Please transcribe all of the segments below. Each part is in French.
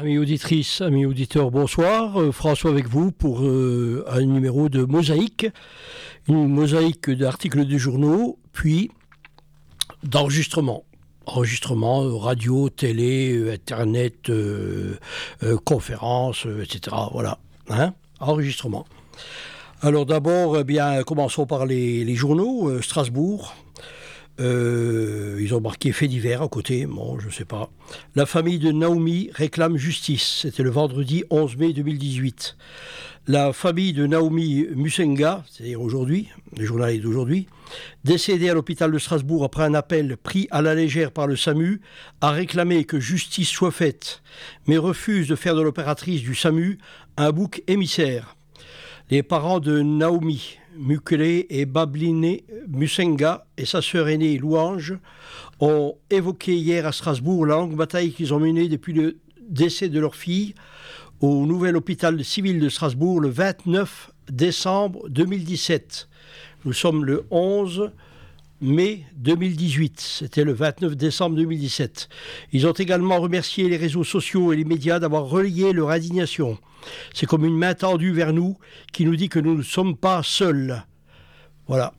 Amis auditrices, amis auditeurs, bonsoir. François avec vous pour un numéro de Mosaïque. Une mosaïque d'articles de journaux, puis d'enregistrements. Enregistrements, radio, télé, internet, conférences, etc. Voilà. Enregistrements. Alors d'abord, commençons par les journaux. Strasbourg. Ils ont marqué fait divers à côté, bon, je ne sais pas. La famille de Naomi réclame justice. C'était le vendredi 11 mai 2018. La famille de Naomi Musenga, c'est-à-dire aujourd'hui, le journal est d'aujourd'hui, décédée à l'hôpital de Strasbourg après un appel pris à la légère par le SAMU, a réclamé que justice soit faite, mais refuse de faire de l'opératrice du SAMU un bouc émissaire. Les parents de Naomi Mukele et Babline Musenga et sa sœur aînée Louange ont évoqué hier à Strasbourg la longue bataille qu'ils ont menée depuis le décès de leur fille au nouvel hôpital civil de Strasbourg le 29 décembre 2017. Nous sommes le 11 mai 2018, c'était le 29 décembre 2017. Ils ont également remercié les réseaux sociaux et les médias d'avoir relayé leur indignation. C'est comme une main tendue vers nous qui nous dit que nous ne sommes pas seuls. Voilà.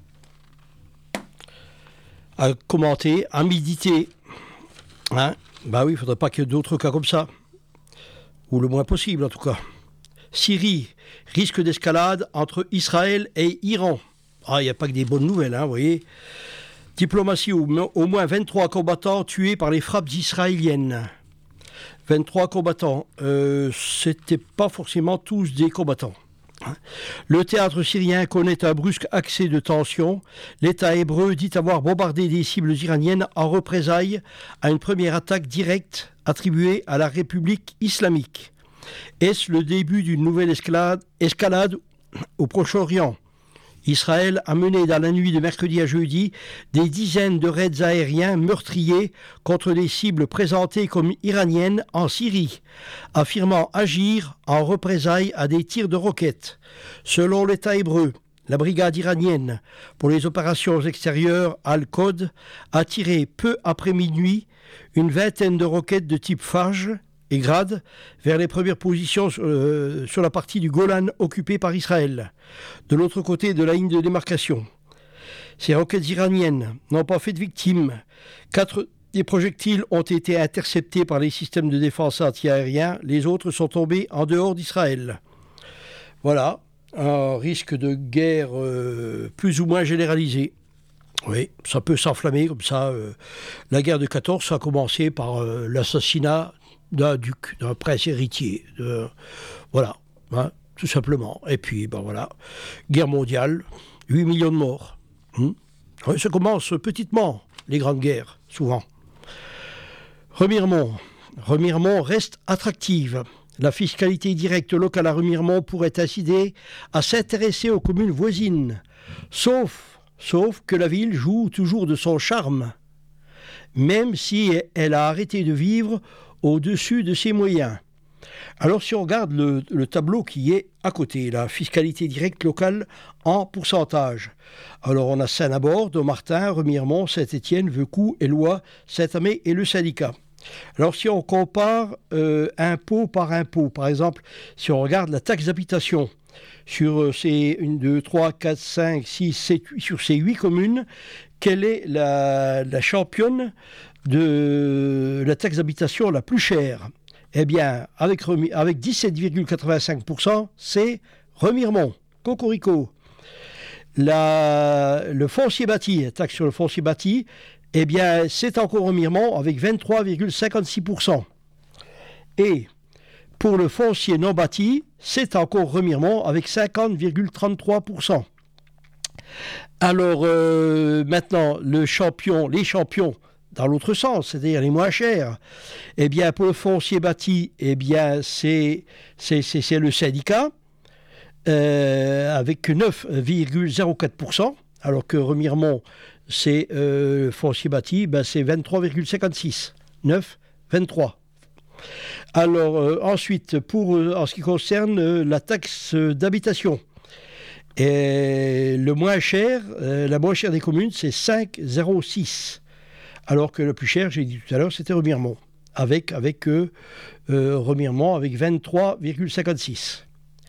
À commenter, à méditer. Bah oui, il ne faudrait pas qu'il y ait d'autres cas comme ça. Ou le moins possible en tout cas. Syrie, risque d'escalade entre Israël et Iran. Il n'y a pas que des bonnes nouvelles, vous voyez. Diplomatie, au moins 23 combattants tués par les frappes israéliennes. 23 combattants, c'était pas forcément tous des combattants. Le théâtre syrien connaît un brusque accès de tension. L'État hébreu dit avoir bombardé des cibles iraniennes en représailles à une première attaque directe attribuée à la République islamique. Est-ce le début d'une nouvelle escalade au Proche-Orient ? Israël a mené dans la nuit de mercredi à jeudi des dizaines de raids aériens meurtriers contre des cibles présentées comme iraniennes en Syrie, affirmant agir en représailles à des tirs de roquettes. Selon l'État hébreu, la brigade iranienne pour les opérations extérieures Al-Qod a tiré peu après minuit une vingtaine de roquettes de type Faj et Grad vers les premières positions sur la partie du Golan occupée par Israël, de l'autre côté de la ligne de démarcation. Ces roquettes iraniennes n'ont pas fait de victimes. 4 des projectiles ont été interceptés par les systèmes de défense antiaériens, les autres sont tombés en dehors d'Israël. Voilà, un risque de guerre plus ou moins généralisé. Oui, ça peut s'enflammer comme ça. La guerre de 14, ça a commencé par l'assassinat d'un duc, d'un prince héritier. Voilà, tout simplement. Et puis, voilà, guerre mondiale, 8 millions de morts. Oui, ça commence petitement, les grandes guerres, souvent. Remiremont reste attractive. La fiscalité directe locale à Remiremont pourrait inciter à s'intéresser aux communes voisines, sauf que la ville joue toujours de son charme, même si elle a arrêté de vivre au-dessus de ses moyens. Alors si on regarde le tableau qui est à côté, la fiscalité directe locale en pourcentage. Alors on a Saint-Nabord, Dommartin, Remiremont, Saint-Étienne, Veucou, Éloie, Saint-Amé et le syndicat. Alors si on compare impôt par impôt, par exemple, si on regarde la taxe d'habitation, sur ces 1, 2, 3, 4, 5, 6, 7, 8, sur ces 8 communes, quelle est la championne de la taxe d'habitation la plus chère ? Eh bien, avec 17,85%, c'est Remiremont, Cocorico. Le foncier bâti, la taxe sur le foncier bâti, eh bien, c'est encore Remiremont avec 23,56%. Et pour le foncier non bâti, c'est encore Remiremont avec 50,33%. Alors, maintenant, les champions, dans l'autre sens, c'est-à-dire les moins chers, eh bien, pour le foncier bâti, eh bien, c'est le syndicat, avec 9,04%, alors que Remiremont, c'est foncier bâti, c'est 23,56. 9, 23. Alors, ensuite, en ce qui concerne la taxe d'habitation, la moins chère des communes, c'est 5,06. Alors que le plus cher, j'ai dit tout à l'heure, c'était Remiremont, avec remirement avec 23,56.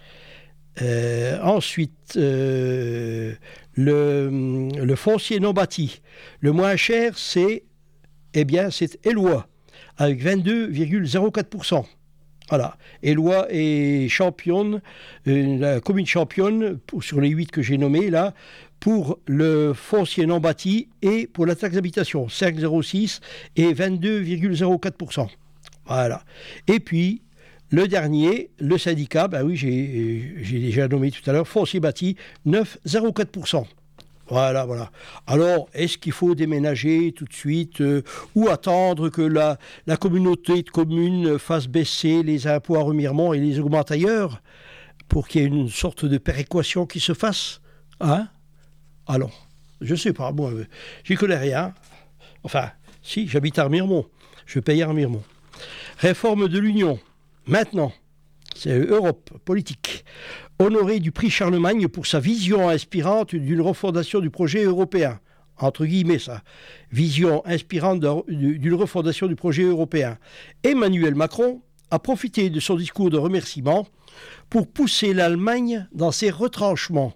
Ensuite, le foncier non bâti, le moins cher, c'est Éloie, avec 22,04%. Voilà. Éloie est championne, la commune championne, sur les 8 que j'ai nommés là, pour le foncier non bâti et pour la taxe d'habitation, 5,06 et 22,04%. Voilà. Et puis, le dernier, le syndicat, ben oui, j'ai déjà nommé tout à l'heure, foncier bâti, 9,04%. Voilà. Alors, est-ce qu'il faut déménager tout de suite ou attendre que la communauté de communes fasse baisser les impôts à Remiremont et les augmente ailleurs pour qu'il y ait une sorte de péréquation qui se fasse? Alors, je ne sais pas, moi, j'y connais rien. Enfin, si, j'habite à Remiremont, je paye à Remiremont. Réforme de l'Union, maintenant, c'est Europe, politique. Honoré du prix Charlemagne pour sa vision inspirante d'une refondation du projet européen. Entre guillemets, ça. Vision inspirante d'une refondation du projet européen. Emmanuel Macron a profité de son discours de remerciement pour pousser l'Allemagne dans ses retranchements.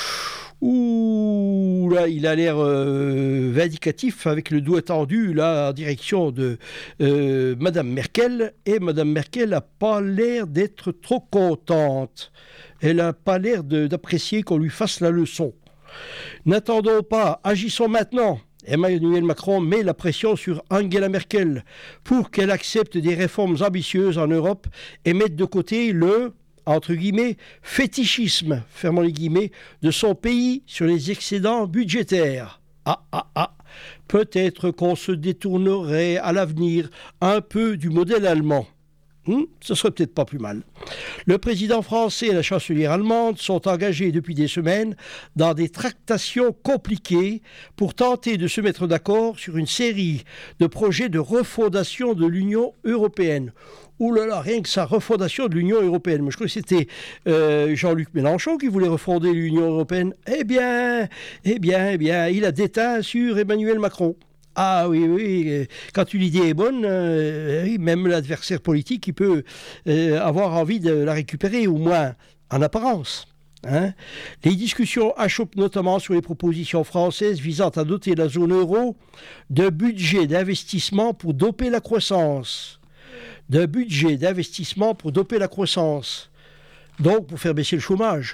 Ouh, là, il a l'air vindicatif avec le doigt tendu là en direction de Madame Merkel. Et Madame Merkel n'a pas l'air d'être trop contente. Elle n'a pas l'air d'apprécier qu'on lui fasse la leçon. N'attendons pas, agissons maintenant. Emmanuel Macron met la pression sur Angela Merkel pour qu'elle accepte des réformes ambitieuses en Europe et mette de côté le, entre guillemets, fétichisme, fermons les guillemets, de son pays sur les excédents budgétaires. Peut-être qu'on se détournerait à l'avenir un peu du modèle allemand. Ce serait peut-être pas plus mal. Le président français et la chancelière allemande sont engagés depuis des semaines dans des tractations compliquées pour tenter de se mettre d'accord sur une série de projets de refondation de l'Union européenne. Ouh là là, rien que ça, refondation de l'Union européenne. Moi, je crois que c'était Jean-Luc Mélenchon qui voulait refonder l'Union européenne. Eh bien, il a déteint sur Emmanuel Macron. Ah oui, quand une idée est bonne, même l'adversaire politique, il peut avoir envie de la récupérer, au moins en apparence. Les discussions achoppent notamment sur les propositions françaises visant à doter la zone euro de budget d'investissement pour doper la croissance. Donc pour faire baisser le chômage.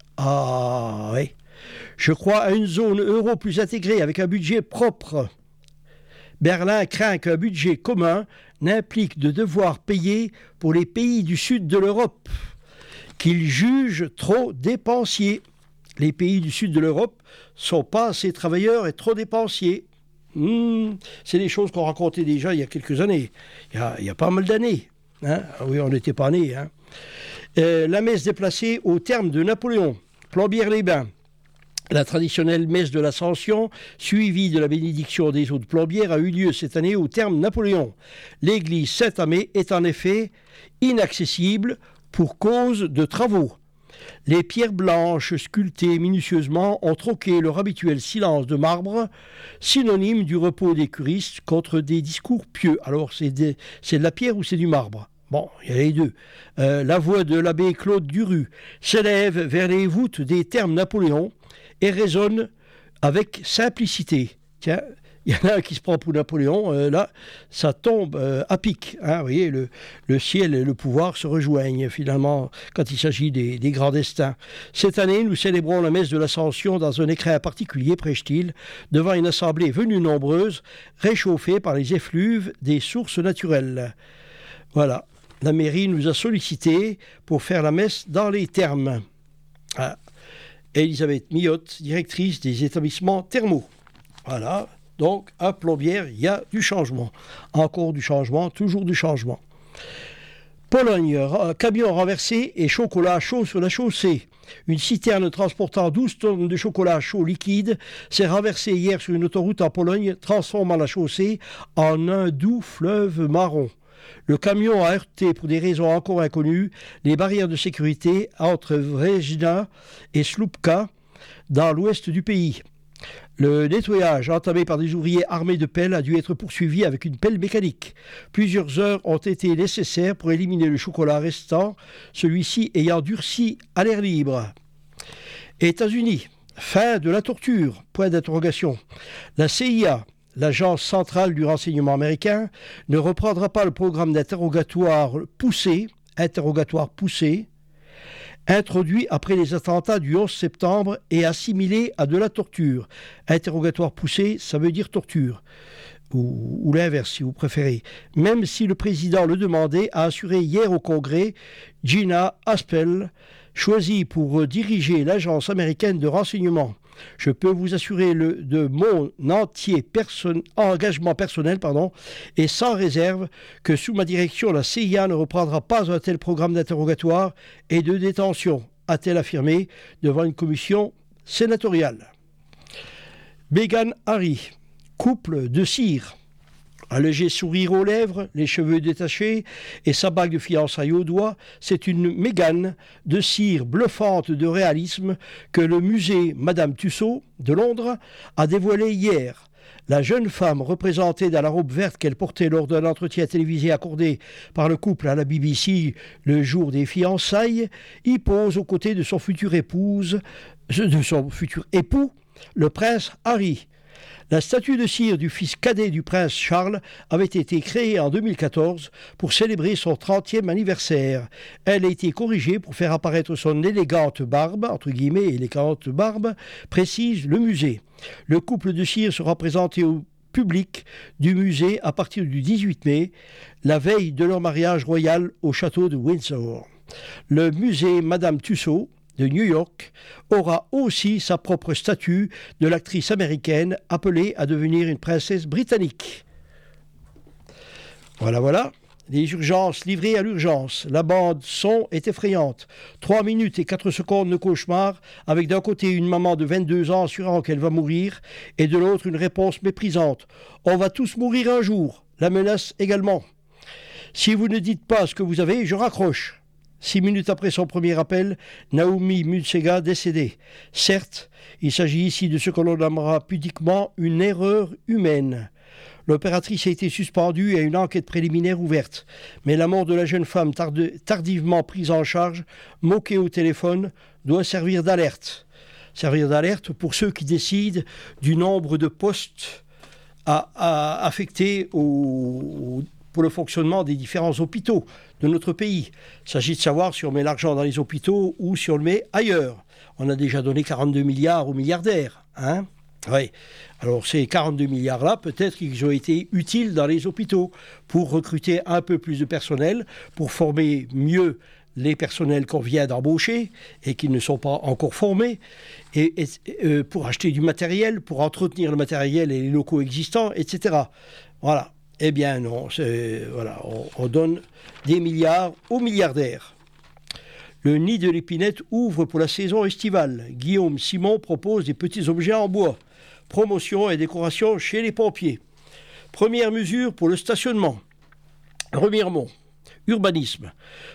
Ah oui. Je crois à une zone euro plus intégrée avec un budget propre. Berlin craint qu'un budget commun n'implique de devoir payer pour les pays du sud de l'Europe, qu'ils jugent trop dépensiers. Les pays du sud de l'Europe sont pas assez travailleurs et trop dépensiers. C'est des choses qu'on racontait déjà il y a quelques années. Il y a pas mal d'années. Oui, on n'était pas nés. La messe déplacée au terme de Napoléon, Plombières-les-Bains. La traditionnelle messe de l'Ascension, suivie de la bénédiction des eaux de Plombières, a eu lieu cette année au terme Napoléon. L'église Saint-Amé est en effet inaccessible pour cause de travaux. Les pierres blanches sculptées minutieusement ont troqué leur habituel silence de marbre, synonyme du repos des curistes, contre des discours pieux. Alors, c'est de la pierre ou c'est du marbre? Bon, il y a les deux. La voix de l'abbé Claude Duru s'élève vers les voûtes des termes Napoléon et résonne avec simplicité. Tiens, il y en a un qui se prend pour Napoléon, là, ça tombe à pic. Vous voyez, le ciel et le pouvoir se rejoignent finalement quand il s'agit des grands destins. Cette année, nous célébrons la messe de l'Ascension dans un écrin particulier, prêche-t-il, devant une assemblée venue nombreuse, réchauffée par les effluves des sources naturelles. Voilà, la mairie nous a sollicité pour faire la messe dans les thermes. Elisabeth Millotte, directrice des établissements thermaux. Voilà, donc à Plombières, il y a du changement. Encore du changement, toujours du changement. Pologne, camion renversé et chocolat chaud sur la chaussée. Une citerne transportant 12 tonnes de chocolat chaud liquide s'est renversée hier sur une autoroute en Pologne, transformant la chaussée en un doux fleuve marron. Le camion a heurté, pour des raisons encore inconnues, les barrières de sécurité entre Września et Słupka, dans l'ouest du pays. Le nettoyage entamé par des ouvriers armés de pelles a dû être poursuivi avec une pelle mécanique. Plusieurs heures ont été nécessaires pour éliminer le chocolat restant, celui-ci ayant durci à l'air libre. États-Unis, fin de la torture, point d'interrogation. La CIA, l'agence centrale du renseignement américain, ne reprendra pas le programme d'interrogatoire poussé, introduit après les attentats du 11 septembre et assimilé à de la torture. Interrogatoire poussé, ça veut dire torture. Ou l'inverse, si vous préférez. Même si le président le demandait, a assuré hier au Congrès Gina Haspel, choisie pour diriger l'agence américaine de renseignement. Je peux vous assurer de mon entier engagement personnel et sans réserve que sous ma direction, la CIA ne reprendra pas un tel programme d'interrogatoire et de détention, a-t-elle affirmé devant une commission sénatoriale. Meghan Harry, couple de cire. Un léger sourire aux lèvres, les cheveux détachés et sa bague de fiançailles au doigt, c'est une Meghan de cire bluffante de réalisme que le musée Madame Tussauds de Londres a dévoilé hier. La jeune femme, représentée dans la robe verte qu'elle portait lors d'un entretien télévisé accordé par le couple à la BBC le jour des fiançailles, y pose aux côtés de son futur époux, le prince Harry. La statue de cire du fils cadet du prince Charles avait été créée en 2014 pour célébrer son 30e anniversaire. Elle a été corrigée pour faire apparaître son élégante barbe, entre guillemets élégante barbe, précise le musée. Le couple de cire sera présenté au public du musée à partir du 18 mai, la veille de leur mariage royal au château de Windsor. Le musée Madame Tussauds de New York aura aussi sa propre statue de l'actrice américaine appelée à devenir une princesse britannique. Voilà. Les urgences livrées à l'urgence. La bande son est effrayante. 3 minutes et 4 secondes de cauchemar avec d'un côté une maman de 22 ans assurant qu'elle va mourir et de l'autre une réponse méprisante. On va tous mourir un jour. La menace également. Si vous ne dites pas ce que vous avez, je raccroche. 6 minutes après son premier appel, Naomi Mutsega décédée. Certes, il s'agit ici de ce que l'on nommera pudiquement une erreur humaine. L'opératrice a été suspendue et une enquête préliminaire ouverte. Mais la mort de la jeune femme tardivement prise en charge, moquée au téléphone, doit servir d'alerte. Servir d'alerte pour ceux qui décident du nombre de postes affectés pour le fonctionnement des différents hôpitaux de notre pays. Il s'agit de savoir si on met l'argent dans les hôpitaux ou si on le met ailleurs. On a déjà donné 42 milliards aux milliardaires. Oui. Alors ces 42 milliards-là, peut-être qu'ils ont été utiles dans les hôpitaux pour recruter un peu plus de personnel, pour former mieux les personnels qu'on vient d'embaucher et qui ne sont pas encore formés, et pour acheter du matériel, pour entretenir le matériel et les locaux existants, etc. Voilà. Eh bien non, on donne des milliards aux milliardaires. Le nid de l'épinette ouvre pour la saison estivale. Guillaume Simon propose des petits objets en bois. Promotion et décoration chez les pompiers. Première mesure pour le stationnement. Remiremont. Urbanisme.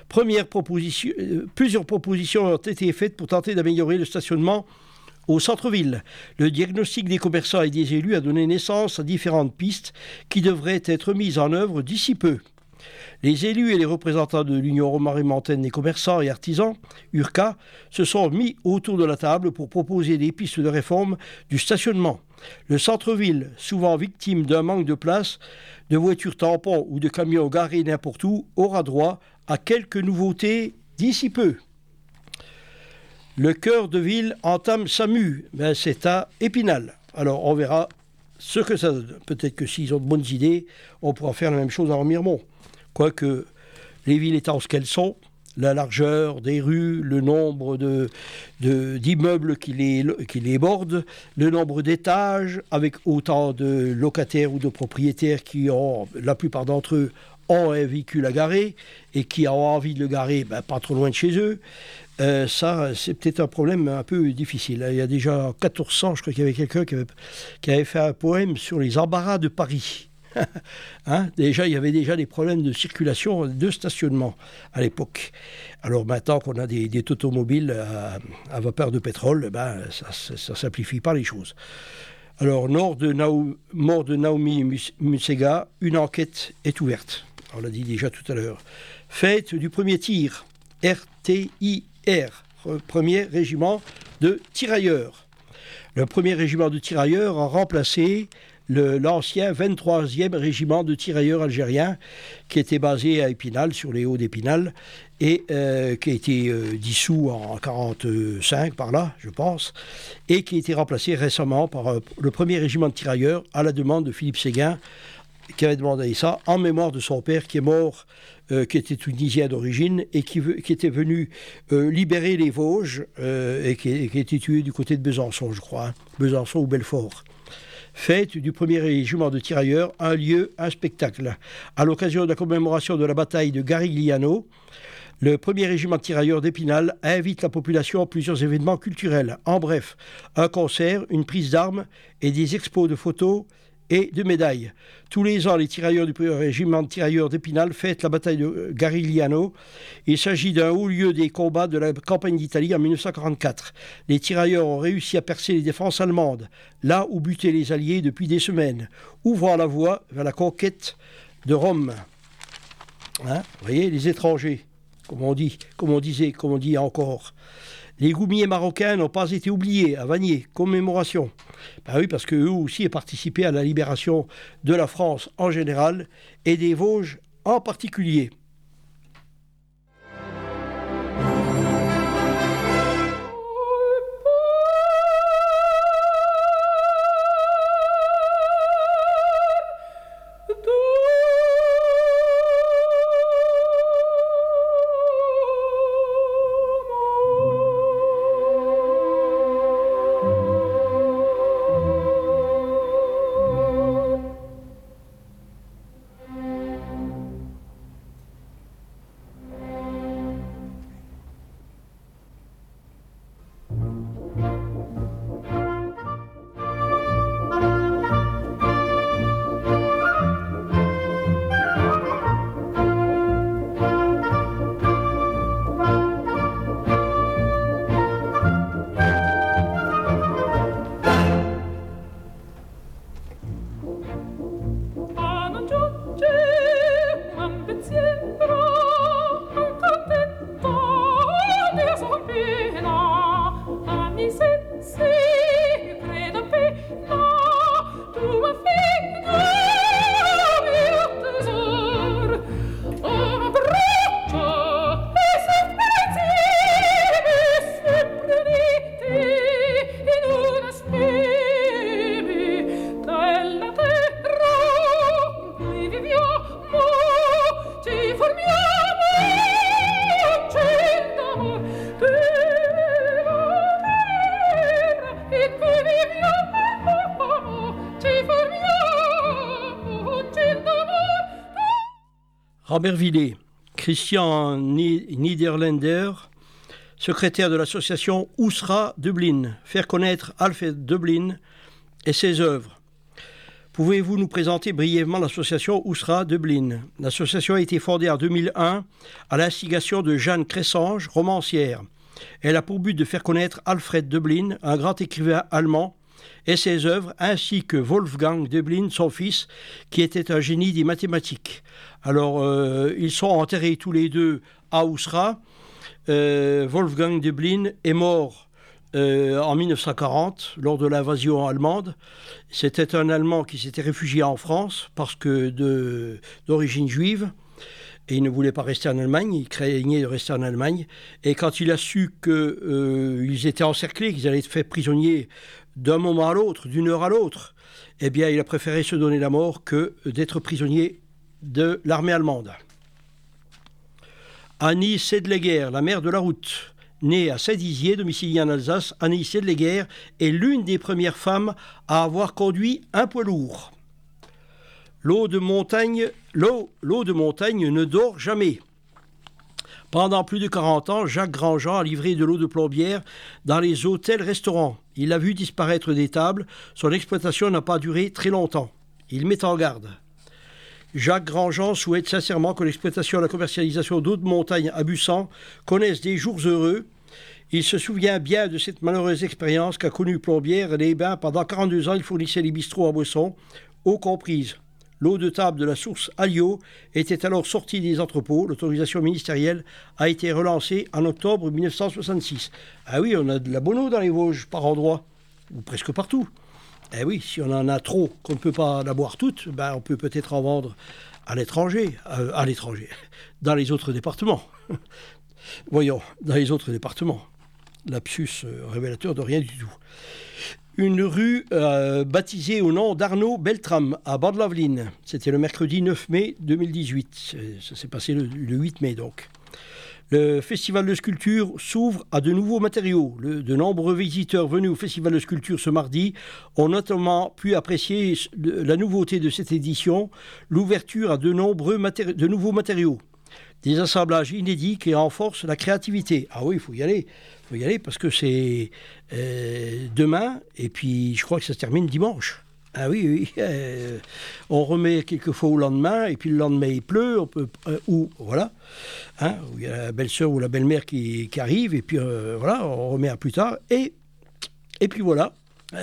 Plusieurs propositions ont été faites pour tenter d'améliorer le stationnement au centre-ville. Le diagnostic des commerçants et des élus a donné naissance à différentes pistes qui devraient être mises en œuvre d'ici peu. Les élus et les représentants de l'Union romaine-montaine des commerçants et artisans, URCA, se sont mis autour de la table pour proposer des pistes de réforme du stationnement. Le centre-ville, souvent victime d'un manque de place, de voitures tampons ou de camions garés n'importe où, aura droit à quelques nouveautés d'ici peu. Le cœur de ville entame sa mue. C'est à Épinal. Alors on verra ce que ça donne. Peut-être que s'ils ont de bonnes idées, on pourra faire la même chose à Remiremont. Quoique les villes étant ce qu'elles sont, la largeur des rues, le nombre d'immeubles qui les bordent, le nombre d'étages, avec autant de locataires ou de propriétaires qui ont, la plupart d'entre eux, ont un véhicule à garer et qui ont envie de le garer pas trop loin de chez eux. Ça, c'est peut-être un problème un peu difficile. Il y a déjà 1400, je crois qu'il y avait quelqu'un qui avait fait un poème sur les embarras de Paris. Déjà, il y avait déjà des problèmes de circulation, de stationnement à l'époque. Alors maintenant qu'on a des automobiles à vapeur de pétrole, ça simplifie pas les choses. Alors, mort de Naomi Musega, une enquête est ouverte. On l'a dit déjà tout à l'heure. Fête du premier tir, RTIR, premier régiment de tirailleurs. Le premier régiment de tirailleurs a remplacé l'ancien 23e régiment de tirailleurs algériens qui était basé à Épinal, sur les hauts d'Épinal, et qui a été dissous en 1945 par là, je pense, et qui a été remplacé récemment par le premier régiment de tirailleurs à la demande de Philippe Séguin, qui avait demandé ça en mémoire de son père qui est mort, qui était tunisien d'origine et qui était venu libérer les Vosges et qui était tué du côté de Besançon, je crois, Besançon ou Belfort. Fête du premier régiment de tirailleurs, un lieu, un spectacle. À l'occasion de la commémoration de la bataille de Garigliano, le premier régiment de tirailleurs d'Épinal invite la population à plusieurs événements culturels. En bref, un concert, une prise d'armes et des expos de photos et de médailles. Tous les ans, les tirailleurs du premier régiment de tirailleurs d'Épinal fêtent la bataille de Garigliano. Il s'agit d'un haut lieu des combats de la campagne d'Italie en 1944. Les tirailleurs ont réussi à percer les défenses allemandes, là où butaient les Alliés depuis des semaines, ouvrant la voie vers la conquête de Rome. Vous voyez, les étrangers, comme on dit encore. Les goumiers marocains n'ont pas été oubliés à Vanier, commémoration. Oui, parce qu'eux aussi ont participé à la libération de la France en général et des Vosges en particulier. Robert Villet, Christian Niederländer, secrétaire de l'association Ousra Dublin, faire connaître Alfred Dublin et ses œuvres. Pouvez-vous nous présenter brièvement l'association Ousra Dublin? L'association a été fondée en 2001 à l'instigation de Jeanne Cressange, romancière. Elle a pour but de faire connaître Alfred Dublin, un grand écrivain allemand, et ses œuvres, ainsi que Wolfgang Dublin, son fils, qui était un génie des mathématiques. Alors, ils sont enterrés tous les deux à Ousra. Wolfgang Dublin est mort en 1940, lors de l'invasion allemande. C'était un Allemand qui s'était réfugié en France parce que d'origine juive. Et il ne voulait pas rester en Allemagne, il craignait de rester en Allemagne. Et quand il a su qu'ils étaient encerclés, qu'ils allaient être faits prisonniers d'un moment à l'autre, d'une heure à l'autre, eh bien, il a préféré se donner la mort que d'être prisonnier de l'armée allemande. Annie Sedleger, la mère de la route, née à Saint-Dizier, domiciliée en Alsace, Annie Sedleger est l'une des premières femmes à avoir conduit un poids lourd. L'eau de montagne ne dort jamais. Pendant plus de 40 ans, Jacques Grandjean a livré de l'eau de plombière dans les hôtels-restaurants. Il a vu disparaître des tables. Son exploitation n'a pas duré très longtemps. Il met en garde. Jacques Grandjean souhaite sincèrement que l'exploitation et la commercialisation d'eau de montagne à Bussan connaissent des jours heureux. Il se souvient bien de cette malheureuse expérience qu'a connue Plombières les Bains. Pendant 42 ans, il fournissait les bistrots en boisson, eau comprise. L'eau de table de la source Alliot était alors sortie des entrepôts. L'autorisation ministérielle a été relancée en octobre 1966. Ah oui, on a de la bonne eau dans les Vosges, par endroits, ou presque partout. Eh oui, si on en a trop, qu'on ne peut pas la boire toute, ben on peut peut-être en vendre à l'étranger, dans les autres départements. Voyons, dans les autres départements. Lapsus révélateur de rien du tout. Une rue baptisée au nom d'Arnaud Beltrame, à Bande-Laveline. C'était le mercredi 9 mai 2018. Ça s'est passé le 8 mai, donc. Le festival de sculpture s'ouvre à de nouveaux matériaux. De nombreux visiteurs venus au festival de sculpture ce mardi ont notamment pu apprécier la nouveauté de cette édition, l'ouverture à de nouveaux matériaux. Des assemblages inédits qui renforcent la créativité. Ah oui, il faut y aller. Il faut y aller parce que c'est demain et puis je crois que ça se termine dimanche. Ah oui, on remet quelquefois au lendemain et puis le lendemain il pleut, on peut, voilà, hein, où il y a la belle-sœur ou la belle-mère qui arrive et puis voilà, on remet à plus tard et puis voilà,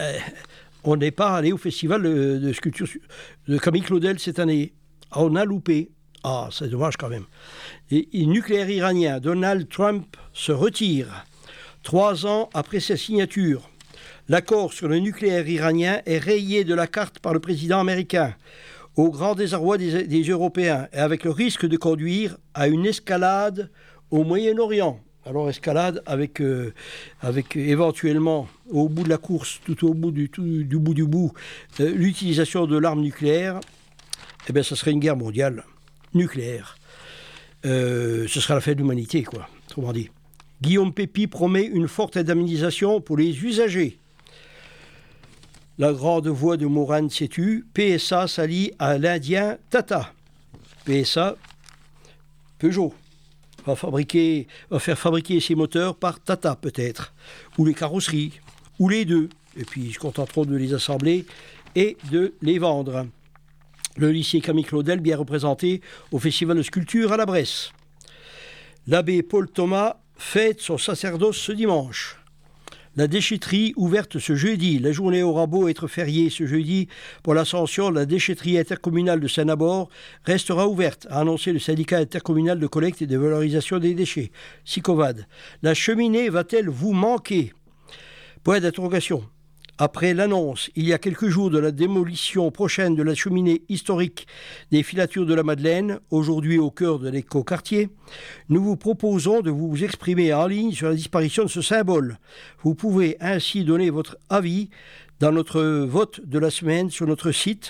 on n'est pas allé au festival de sculpture de Camille Claudel cette année. On a loupé. Ah, c'est dommage quand même. Et nucléaire iranien, Donald Trump se retire. 3 ans après sa signature. L'accord sur le nucléaire iranien est rayé de la carte par le président américain, au grand désarroi des Européens, et avec le risque de conduire à une escalade au Moyen-Orient. Alors escalade avec éventuellement, au bout de la course, tout au bout du bout, l'utilisation de l'arme nucléaire. Eh bien, ça serait une guerre mondiale nucléaire. Ce sera la fin de l'humanité, quoi, autrement dit. Guillaume Pépi promet une forte indemnisation pour les usagers. La grande voix de Morane Sétu, PSA s'allie à l'Indien Tata. PSA, Peugeot, va faire fabriquer ses moteurs par Tata peut-être, ou les carrosseries, ou les deux. Et puis ils se contenteront de les assembler et de les vendre. Le lycée Camille Claudel, bien représenté au Festival de sculpture à la Bresse. L'abbé Paul Thomas fête son sacerdoce ce dimanche. La déchetterie ouverte ce jeudi. La journée aura beau être fériée ce jeudi pour l'Ascension, la déchetterie intercommunale de Saint-Nabord restera ouverte, a annoncé le syndicat intercommunal de collecte et de valorisation des déchets, SICOVAD. La cheminée va-t-elle vous manquer ? Point d'interrogation. Après l'annonce, il y a quelques jours, de la démolition prochaine de la cheminée historique des Filatures de la Madeleine, aujourd'hui au cœur de l'écoquartier, nous vous proposons de vous exprimer en ligne sur la disparition de ce symbole. Vous pouvez ainsi donner votre avis dans notre vote de la semaine sur notre site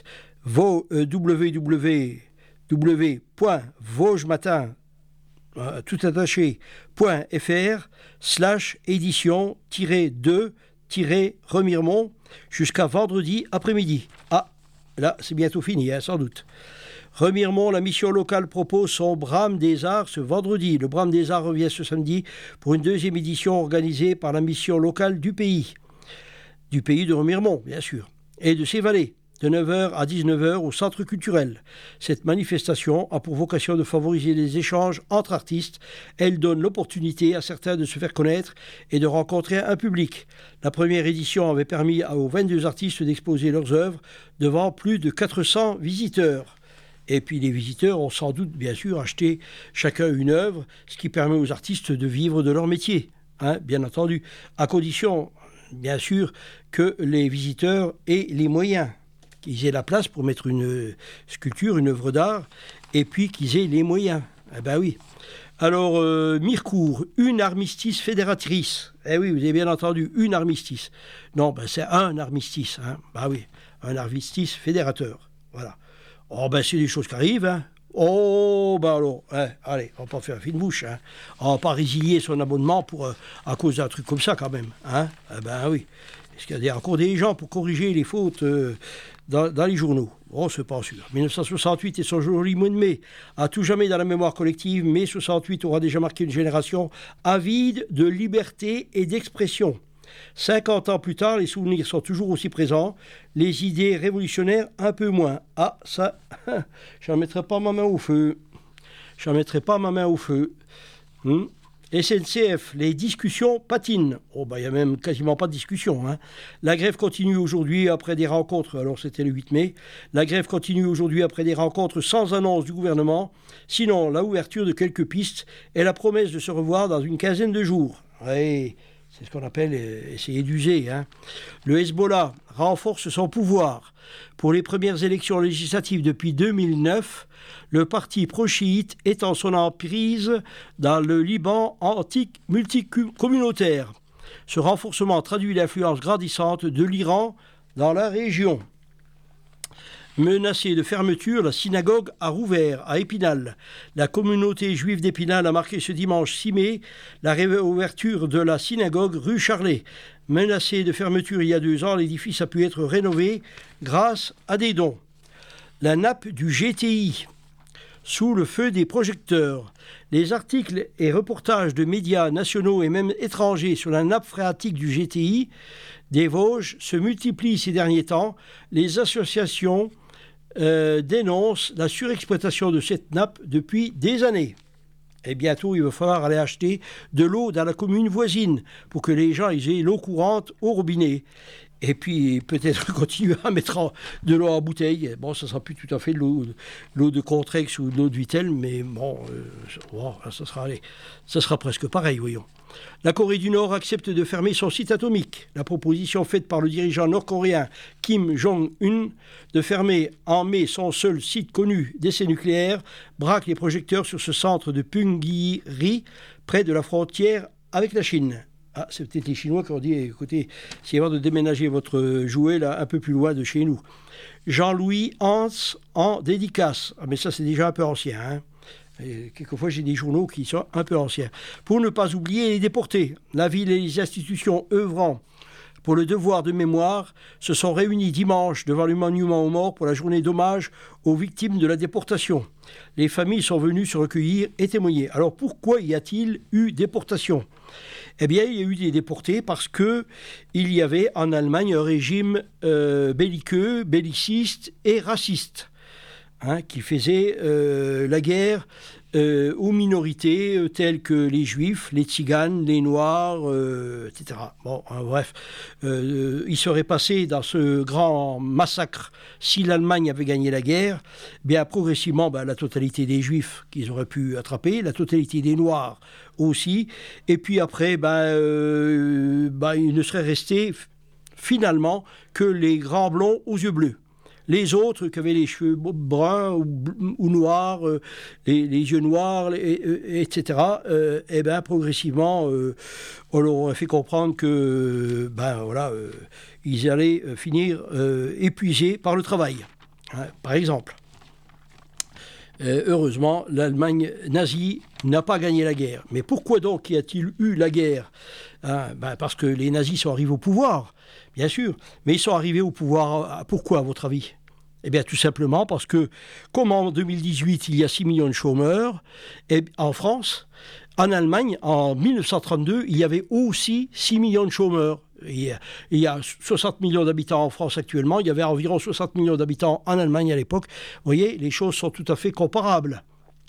www.vosgematin.fr/édition-2-Remiremont jusqu'à vendredi après-midi. Ah, là, c'est bientôt fini, hein, sans doute. Remiremont, la mission locale propose son Brame des Arts ce vendredi. Le Brame des Arts revient ce samedi pour une 2e édition organisée par la mission locale du pays de Remiremont, bien sûr, et de ses vallées, de 9h à 19h au centre culturel. Cette manifestation a pour vocation de favoriser les échanges entre artistes. Elle donne l'opportunité à certains de se faire connaître et de rencontrer un public. La première édition avait permis aux 22 artistes d'exposer leurs œuvres devant plus de 400 visiteurs. Et puis les visiteurs ont sans doute, bien sûr, acheté chacun une œuvre, ce qui permet aux artistes de vivre de leur métier, hein, bien entendu, à condition, bien sûr, que les visiteurs aient les moyens, qu'ils aient la place pour mettre une sculpture, une œuvre d'art, et puis qu'ils aient les moyens. Eh ben oui. Alors, Mirecourt, une armistice fédératrice. Eh oui, vous avez bien entendu, une armistice. Non, ben c'est un armistice. Hein. Ben oui, un armistice fédérateur. Voilà. Oh, ben c'est des choses qui arrivent. Hein. Oh, ben alors, hein, allez, on va pas faire un fine bouche. Hein. On va pas résilier son abonnement à cause d'un truc comme ça, quand même. Hein. Eh ben oui. Est-ce qu'il y a encore des gens pour corriger les fautes dans les journaux? Oh, c'est pas sûr. 1968 et son joli mois de mai, à tout jamais dans la mémoire collective, mai 68 aura déjà marqué une génération avide de liberté et d'expression. 50 ans plus tard, les souvenirs sont toujours aussi présents, les idées révolutionnaires un peu moins. Ah, ça, j'en mettrai pas ma main au feu. J'en mettrai pas ma main au feu. SNCF, les discussions patinent. Oh, il n'y a même quasiment pas de discussion. La grève continue aujourd'hui après des rencontres. Alors, c'était le 8 mai. La grève continue aujourd'hui après des rencontres sans annonce du gouvernement. Sinon, la ouverture de quelques pistes et la promesse de se revoir dans une quinzaine de jours. Ouais, c'est ce qu'on appelle essayer d'user. Le Hezbollah renforce son pouvoir. Pour les premières élections législatives depuis 2009, le parti pro-chiite étend son emprise dans le Liban antique multicommunautaire. Ce renforcement traduit l'influence grandissante de l'Iran dans la région. Menacée de fermeture, la synagogue a rouvert à Épinal. La communauté juive d'Épinal a marqué ce dimanche 6 mai la réouverture de la synagogue rue Charlet. Menacée de fermeture il y a 2 ans, l'édifice a pu être rénové grâce à des dons. La nappe du GTI, sous le feu des projecteurs. Les articles et reportages de médias nationaux et même étrangers sur la nappe phréatique du GTI des Vosges se multiplient ces derniers temps. Les associations dénoncent la surexploitation de cette nappe depuis des années. Et bientôt, il va falloir aller acheter de l'eau dans la commune voisine pour que les gens aient l'eau courante au robinet. Et puis, peut-être continuer à mettre de l'eau en bouteille. Bon, ça ne sera plus tout à fait de l'eau de Contrex ou de l'eau de Vittel, mais bon, ça sera presque pareil, voyons. La Corée du Nord accepte de fermer son site atomique. La proposition faite par le dirigeant nord-coréen Kim Jong-un de fermer en mai son seul site connu d'essais nucléaires braque les projecteurs sur ce centre de Punggye-ri, près de la frontière avec la Chine. Ah, c'est peut-être les Chinois qui ont dit, écoutez, essayez de déménager votre jouet là, un peu plus loin de chez nous. Jean-Louis Hans en dédicace. Ah, mais ça, c'est déjà un peu ancien. Et quelquefois, j'ai des journaux qui sont un peu anciens. Pour ne pas oublier les déportés, la ville et les institutions œuvrant pour le devoir de mémoire se sont réunis dimanche devant le monument aux morts pour la journée d'hommage aux victimes de la déportation. Les familles sont venues se recueillir et témoigner. Alors pourquoi y a-t-il eu déportation ? Eh bien, il y a eu des déportés parce qu'il y avait en Allemagne un régime belliqueux, belliciste et raciste, qui faisait la guerre aux minorités telles que les Juifs, les Tziganes, les Noirs, etc. Bon, bref, il serait passé dans ce grand massacre, si l'Allemagne avait gagné la guerre, bien progressivement, la totalité des Juifs qu'ils auraient pu attraper, la totalité des Noirs aussi, et puis après, il ne serait resté finalement que les grands blonds aux yeux bleus. Les autres qui avaient les cheveux bruns ou noirs, les yeux noirs, etc., progressivement, on leur aurait fait comprendre que, ils allaient finir épuisés par le travail, par exemple. Heureusement, l'Allemagne nazie n'a pas gagné la guerre. Mais pourquoi donc y a-t-il eu la guerre ? Parce que les nazis sont arrivés au pouvoir, bien sûr. Mais ils sont arrivés au pouvoir, pourquoi, à votre avis ? Eh bien, tout simplement parce que, comme en 2018, il y a 6 millions de chômeurs en France, en Allemagne, en 1932, il y avait aussi 6 millions de chômeurs. Il y a 60 millions d'habitants en France actuellement, il y avait environ 60 millions d'habitants en Allemagne à l'époque. Vous voyez, les choses sont tout à fait comparables.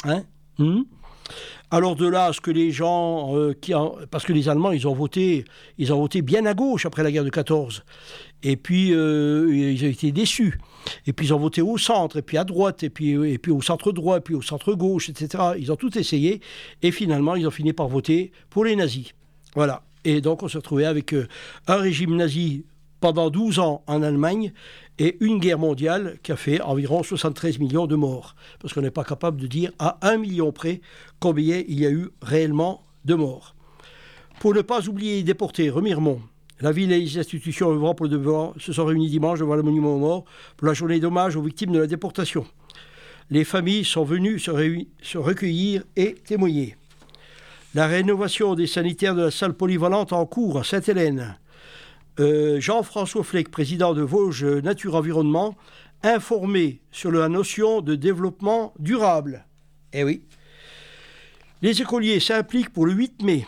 Alors de là à ce que les gens, parce que les Allemands, ils ont voté bien à gauche après la guerre de 14. Et puis, ils ont été déçus. Et puis, ils ont voté au centre, et puis à droite, et puis au centre droit, et puis au centre gauche, etc. Ils ont tout essayé. Et finalement, ils ont fini par voter pour les nazis. Voilà. Et donc, on s'est retrouvé avec un régime nazi pendant 12 ans en Allemagne et une guerre mondiale qui a fait environ 73 millions de morts. Parce qu'on n'est pas capable de dire à 1 million près combien il y a eu réellement de morts. Pour ne pas oublier les déportés, Remiremont, la ville et les institutions œuvrant pour le devoir se sont réunies dimanche devant le monument aux morts pour la journée d'hommage aux victimes de la déportation. Les familles sont venues se recueillir et témoigner. La rénovation des sanitaires de la salle polyvalente en cours à Sainte-Hélène. Jean-François Fleck, président de Vosges Nature Environnement, informé sur la notion de développement durable. Eh oui. Les écoliers s'impliquent pour le 8 mai.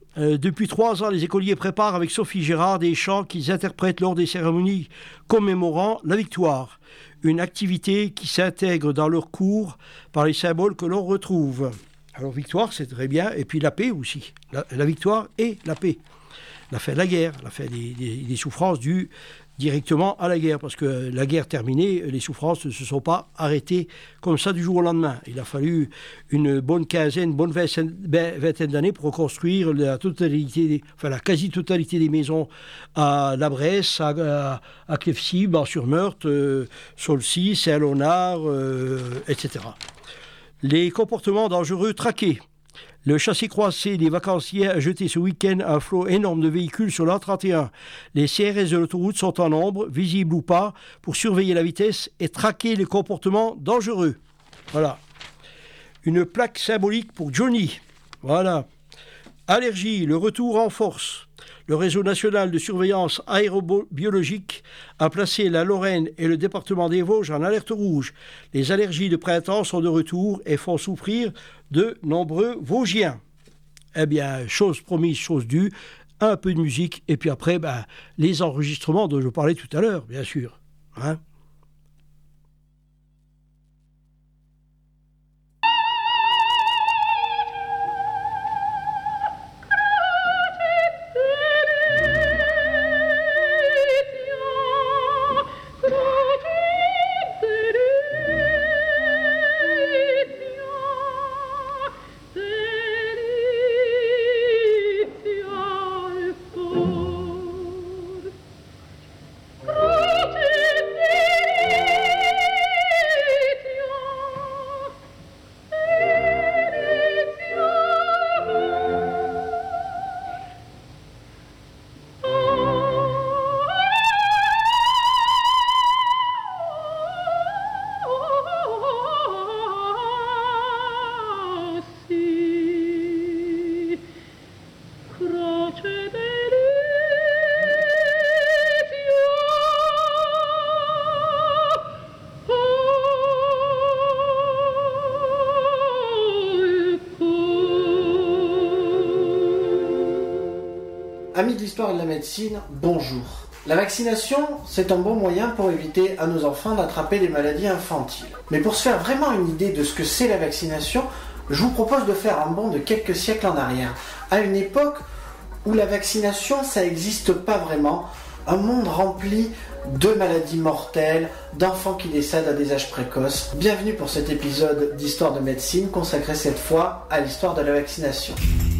Depuis 3 ans, les écoliers préparent avec Sophie Gérard des chants qu'ils interprètent lors des cérémonies commémorant la victoire. Une activité qui s'intègre dans leur cours par les symboles que l'on retrouve. Alors victoire, c'est très bien, et puis la paix aussi. La victoire et la paix. La fin de la guerre, la fin des souffrances dues directement à la guerre, parce que la guerre terminée, les souffrances ne se sont pas arrêtées comme ça du jour au lendemain. Il a fallu une bonne vingtaine d'années pour reconstruire la quasi-totalité des maisons à La Bresse, à Clefcy, Bar-sur-Meurthe, Saulcy, Saint-Léonard, etc. Les comportements dangereux traqués. Le chassé-croisé des vacanciers a jeté ce week-end un flot énorme de véhicules sur l'A31. Les CRS de l'autoroute sont en nombre, visibles ou pas, pour surveiller la vitesse et traquer les comportements dangereux. Voilà. Une plaque symbolique pour Johnny. Voilà. Allergie, le retour en force. Le réseau national de surveillance aérobiologique a placé la Lorraine et le département des Vosges en alerte rouge. Les allergies de printemps sont de retour et font souffrir de nombreux Vosgiens. Eh bien, chose promise, chose due, un peu de musique et puis après, les enregistrements dont je parlais tout à l'heure, bien sûr. Hein ? Amis de l'histoire et de la médecine, bonjour. La vaccination, c'est un bon moyen pour éviter à nos enfants d'attraper des maladies infantiles. Mais pour se faire vraiment une idée de ce que c'est la vaccination, je vous propose de faire un bond de quelques siècles en arrière, à une époque où la vaccination, ça n'existe pas vraiment, un monde rempli de maladies mortelles, d'enfants qui décèdent à des âges précoces. Bienvenue pour cet épisode d'Histoire de médecine consacré cette fois à l'histoire de la vaccination.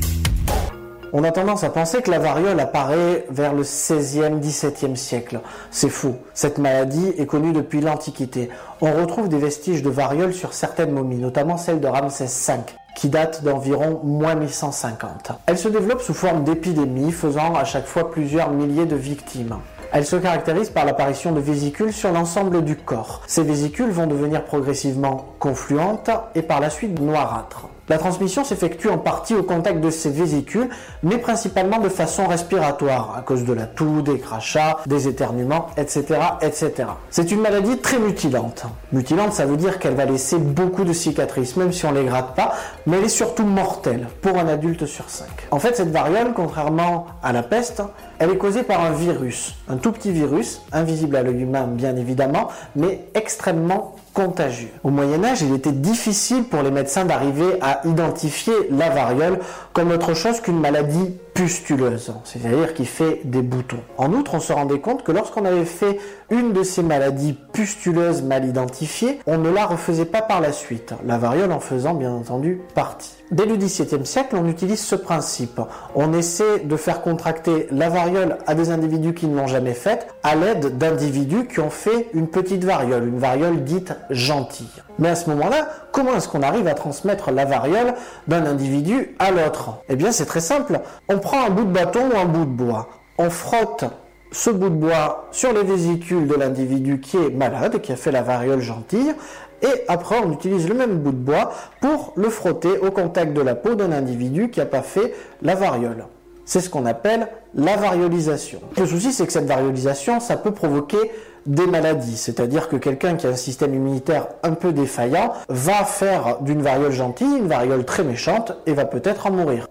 On a tendance à penser que la variole apparaît vers le XVIe, XVIIe siècle. C'est faux. Cette maladie est connue depuis l'Antiquité. On retrouve des vestiges de variole sur certaines momies, notamment celle de Ramsès V, qui date d'environ moins 1150. Elle se développe sous forme d'épidémie, faisant à chaque fois plusieurs milliers de victimes. Elle se caractérise par l'apparition de vésicules sur l'ensemble du corps. Ces vésicules vont devenir progressivement confluentes et par la suite noirâtres. La transmission s'effectue en partie au contact de ces vésicules, mais principalement de façon respiratoire, à cause de la toux, des crachats, des éternuements, etc., etc. C'est une maladie très mutilante. Mutilante, ça veut dire qu'elle va laisser beaucoup de cicatrices, même si on les gratte pas, mais elle est surtout mortelle, pour un adulte sur 5. En fait, cette variole, contrairement à la peste, elle est causée par un virus, un tout petit virus, invisible à l'œil humain bien évidemment, mais extrêmement contagieux. Au Moyen-Âge, il était difficile pour les médecins d'arriver à identifier la variole comme autre chose qu'une maladie pustuleuse, c'est-à-dire qui fait des boutons. En outre, on se rendait compte que lorsqu'on avait fait une de ces maladies pustuleuses mal identifiées, on ne la refaisait pas par la suite, la variole en faisant bien entendu partie. Dès le XVIIe siècle, on utilise ce principe. On essaie de faire contracter la variole à des individus qui ne l'ont jamais faite, à l'aide d'individus qui ont fait une petite variole, une variole dite gentille. Mais à ce moment-là, comment est-ce qu'on arrive à transmettre la variole d'un individu à l'autre ? Eh bien, c'est très simple. On prend un bout de bâton ou un bout de bois. On frotte ce bout de bois sur les vésicules de l'individu qui est malade, qui a fait la variole gentille, et après on utilise le même bout de bois pour le frotter au contact de la peau d'un individu qui n'a pas fait la variole. C'est ce qu'on appelle la variolisation. Le souci, c'est que cette variolisation, ça peut provoquer des maladies, c'est-à-dire que quelqu'un qui a un système immunitaire un peu défaillant va faire d'une variole gentille une variole très méchante et va peut-être en mourir.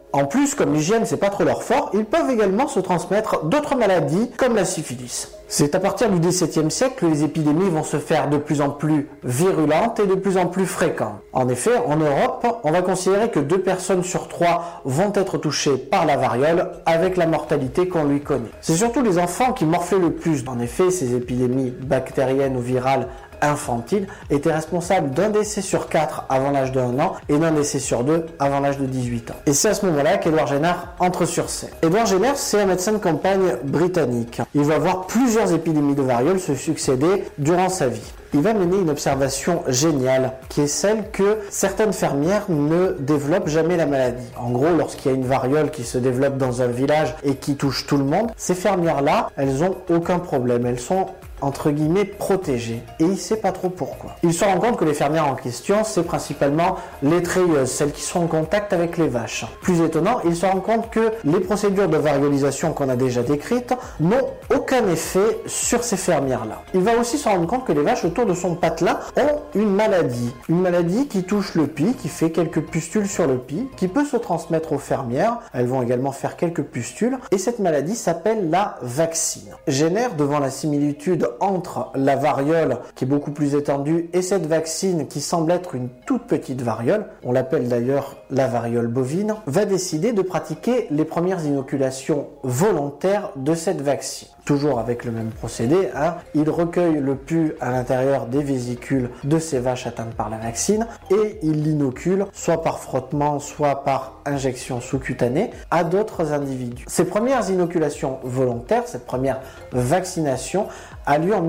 En plus, comme l'hygiène c'est pas trop leur fort, ils peuvent également se transmettre d'autres maladies comme la syphilis. C'est à partir du XVIIe siècle que les épidémies vont se faire de plus en plus virulentes et de plus en plus fréquentes. En effet, en Europe, on va considérer que 2 personnes sur 3 vont être touchées par la variole avec la mortalité qu'on lui connaît. C'est surtout les enfants qui morflaient le plus. En effet, ces épidémies bactériennes ou virales infantile était responsable d'un décès sur 4 avant l'âge de 1 an et d'un décès sur 2 avant l'âge de 18 ans. Et c'est à ce moment-là qu'Edward Jenner entre sur scène. Edward Jenner, c'est un médecin de campagne britannique. Il va voir plusieurs épidémies de variole se succéder durant sa vie. Il va mener une observation géniale, qui est celle que certaines fermières ne développent jamais la maladie. En gros, lorsqu'il y a une variole qui se développe dans un village et qui touche tout le monde, ces fermières-là, elles ont aucun problème. Elles sont entre guillemets protégées. Et il ne sait pas trop pourquoi. Il se rend compte que les fermières en question, c'est principalement les treilleuses, celles qui sont en contact avec les vaches. Plus étonnant, il se rend compte que les procédures de variolisation qu'on a déjà décrites n'ont aucun effet sur ces fermières-là. Il va aussi se rendre compte que les vaches autour de son patelin ont une maladie qui touche le pis, qui fait quelques pustules sur le pis, qui peut se transmettre aux fermières. Elles vont également faire quelques pustules, et cette maladie s'appelle la vaccine. Jenner, devant la similitude entre la variole, qui est beaucoup plus étendue, et cette vaccine qui semble être une toute petite variole, on l'appelle d'ailleurs la variole bovine, va décider de pratiquer les premières inoculations volontaires de cette vaccine. Toujours avec le même procédé, il recueille le pus à l'intérieur des vésicules de ces vaches atteintes par la vaccine et il l'inocule soit par frottement, soit par injection sous-cutanée à d'autres individus. Ces premières inoculations volontaires, cette première vaccination a lieu en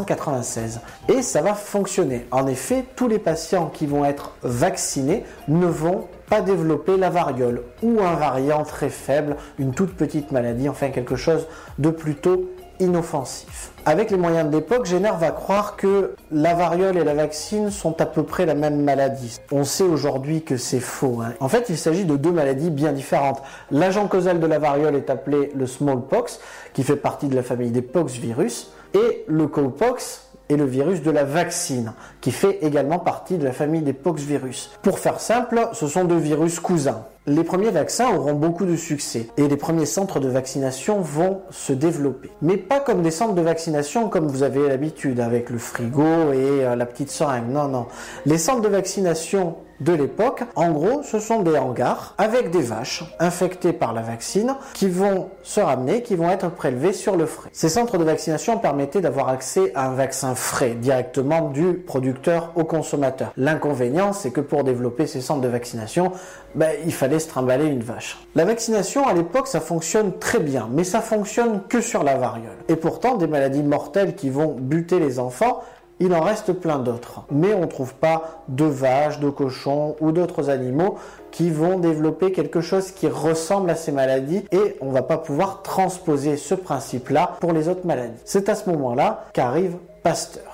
1796 et ça va fonctionner. En effet, tous les patients qui vont être vaccinés ne vont pas développer la variole ou un variant très faible, une toute petite maladie, enfin quelque chose de plutôt inoffensif. Avec les moyens de l'époque, Jenner va croire que la variole et la vaccine sont à peu près la même maladie. On sait aujourd'hui que c'est faux. En fait, il s'agit de 2 maladies bien différentes. L'agent causal de la variole est appelé le smallpox, qui fait partie de la famille des poxvirus, et le cowpox est le virus de la vaccine, qui fait également partie de la famille des poxvirus. Pour faire simple, ce sont 2 virus cousins. Les premiers vaccins auront beaucoup de succès et les premiers centres de vaccination vont se développer. Mais pas comme des centres de vaccination comme vous avez l'habitude avec le frigo et la petite seringue. Non. Les centres de vaccination de l'époque, en gros, ce sont des hangars avec des vaches infectées par la vaccine qui vont se ramener, qui vont être prélevées sur le frais. Ces centres de vaccination permettaient d'avoir accès à un vaccin frais directement du producteur au consommateur. L'inconvénient, c'est que pour développer ces centres de vaccination, il fallait se trimballer une vache. La vaccination, à l'époque, ça fonctionne très bien, mais ça fonctionne que sur la variole. Et pourtant, des maladies mortelles qui vont buter les enfants, il en reste plein d'autres. Mais on ne trouve pas de vaches, de cochons ou d'autres animaux qui vont développer quelque chose qui ressemble à ces maladies et on ne va pas pouvoir transposer ce principe-là pour les autres maladies. C'est à ce moment-là qu'arrive Pasteur.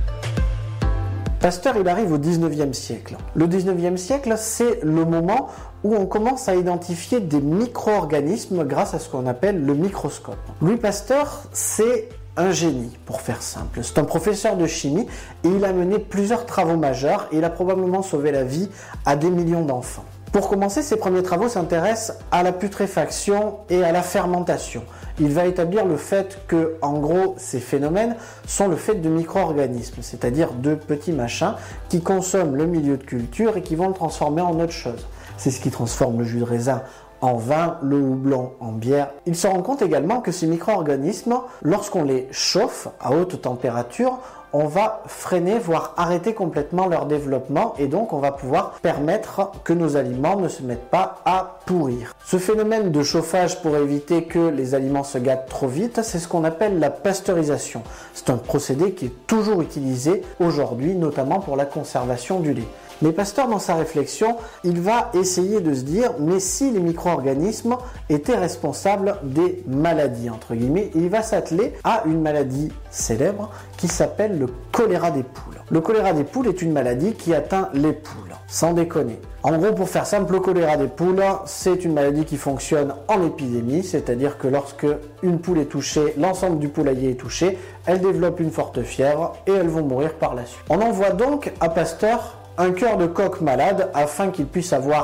Pasteur, il arrive au 19e siècle. Le 19e siècle, c'est le moment où on commence à identifier des micro-organismes grâce à ce qu'on appelle le microscope. Louis Pasteur, c'est un génie, pour faire simple. C'est un professeur de chimie et il a mené plusieurs travaux majeurs et il a probablement sauvé la vie à des millions d'enfants. Pour commencer, ses premiers travaux s'intéressent à la putréfaction et à la fermentation. Il va établir le fait que, en gros, ces phénomènes sont le fait de micro-organismes, c'est-à-dire de petits machins qui consomment le milieu de culture et qui vont le transformer en autre chose. C'est ce qui transforme le jus de raisin en vin, le houblon en bière. Il se rend compte également que ces micro-organismes, lorsqu'on les chauffe à haute température, on va freiner, voire arrêter complètement leur développement et donc on va pouvoir permettre que nos aliments ne se mettent pas à pourrir. Ce phénomène de chauffage pour éviter que les aliments se gâtent trop vite, c'est ce qu'on appelle la pasteurisation. C'est un procédé qui est toujours utilisé aujourd'hui, notamment pour la conservation du lait. Mais Pasteur, dans sa réflexion, il va essayer de se dire « mais si les micro-organismes étaient responsables des maladies ?» entre guillemets, il va s'atteler à une maladie célèbre qui s'appelle le choléra des poules. Le choléra des poules est une maladie qui atteint les poules, sans déconner. En gros, pour faire simple, le choléra des poules, c'est une maladie qui fonctionne en épidémie, c'est-à-dire que lorsque une poule est touchée, l'ensemble du poulailler est touché, elle développe une forte fièvre et elles vont mourir par la suite. On envoie donc à Pasteur un cœur de coq malade afin qu'il puisse avoir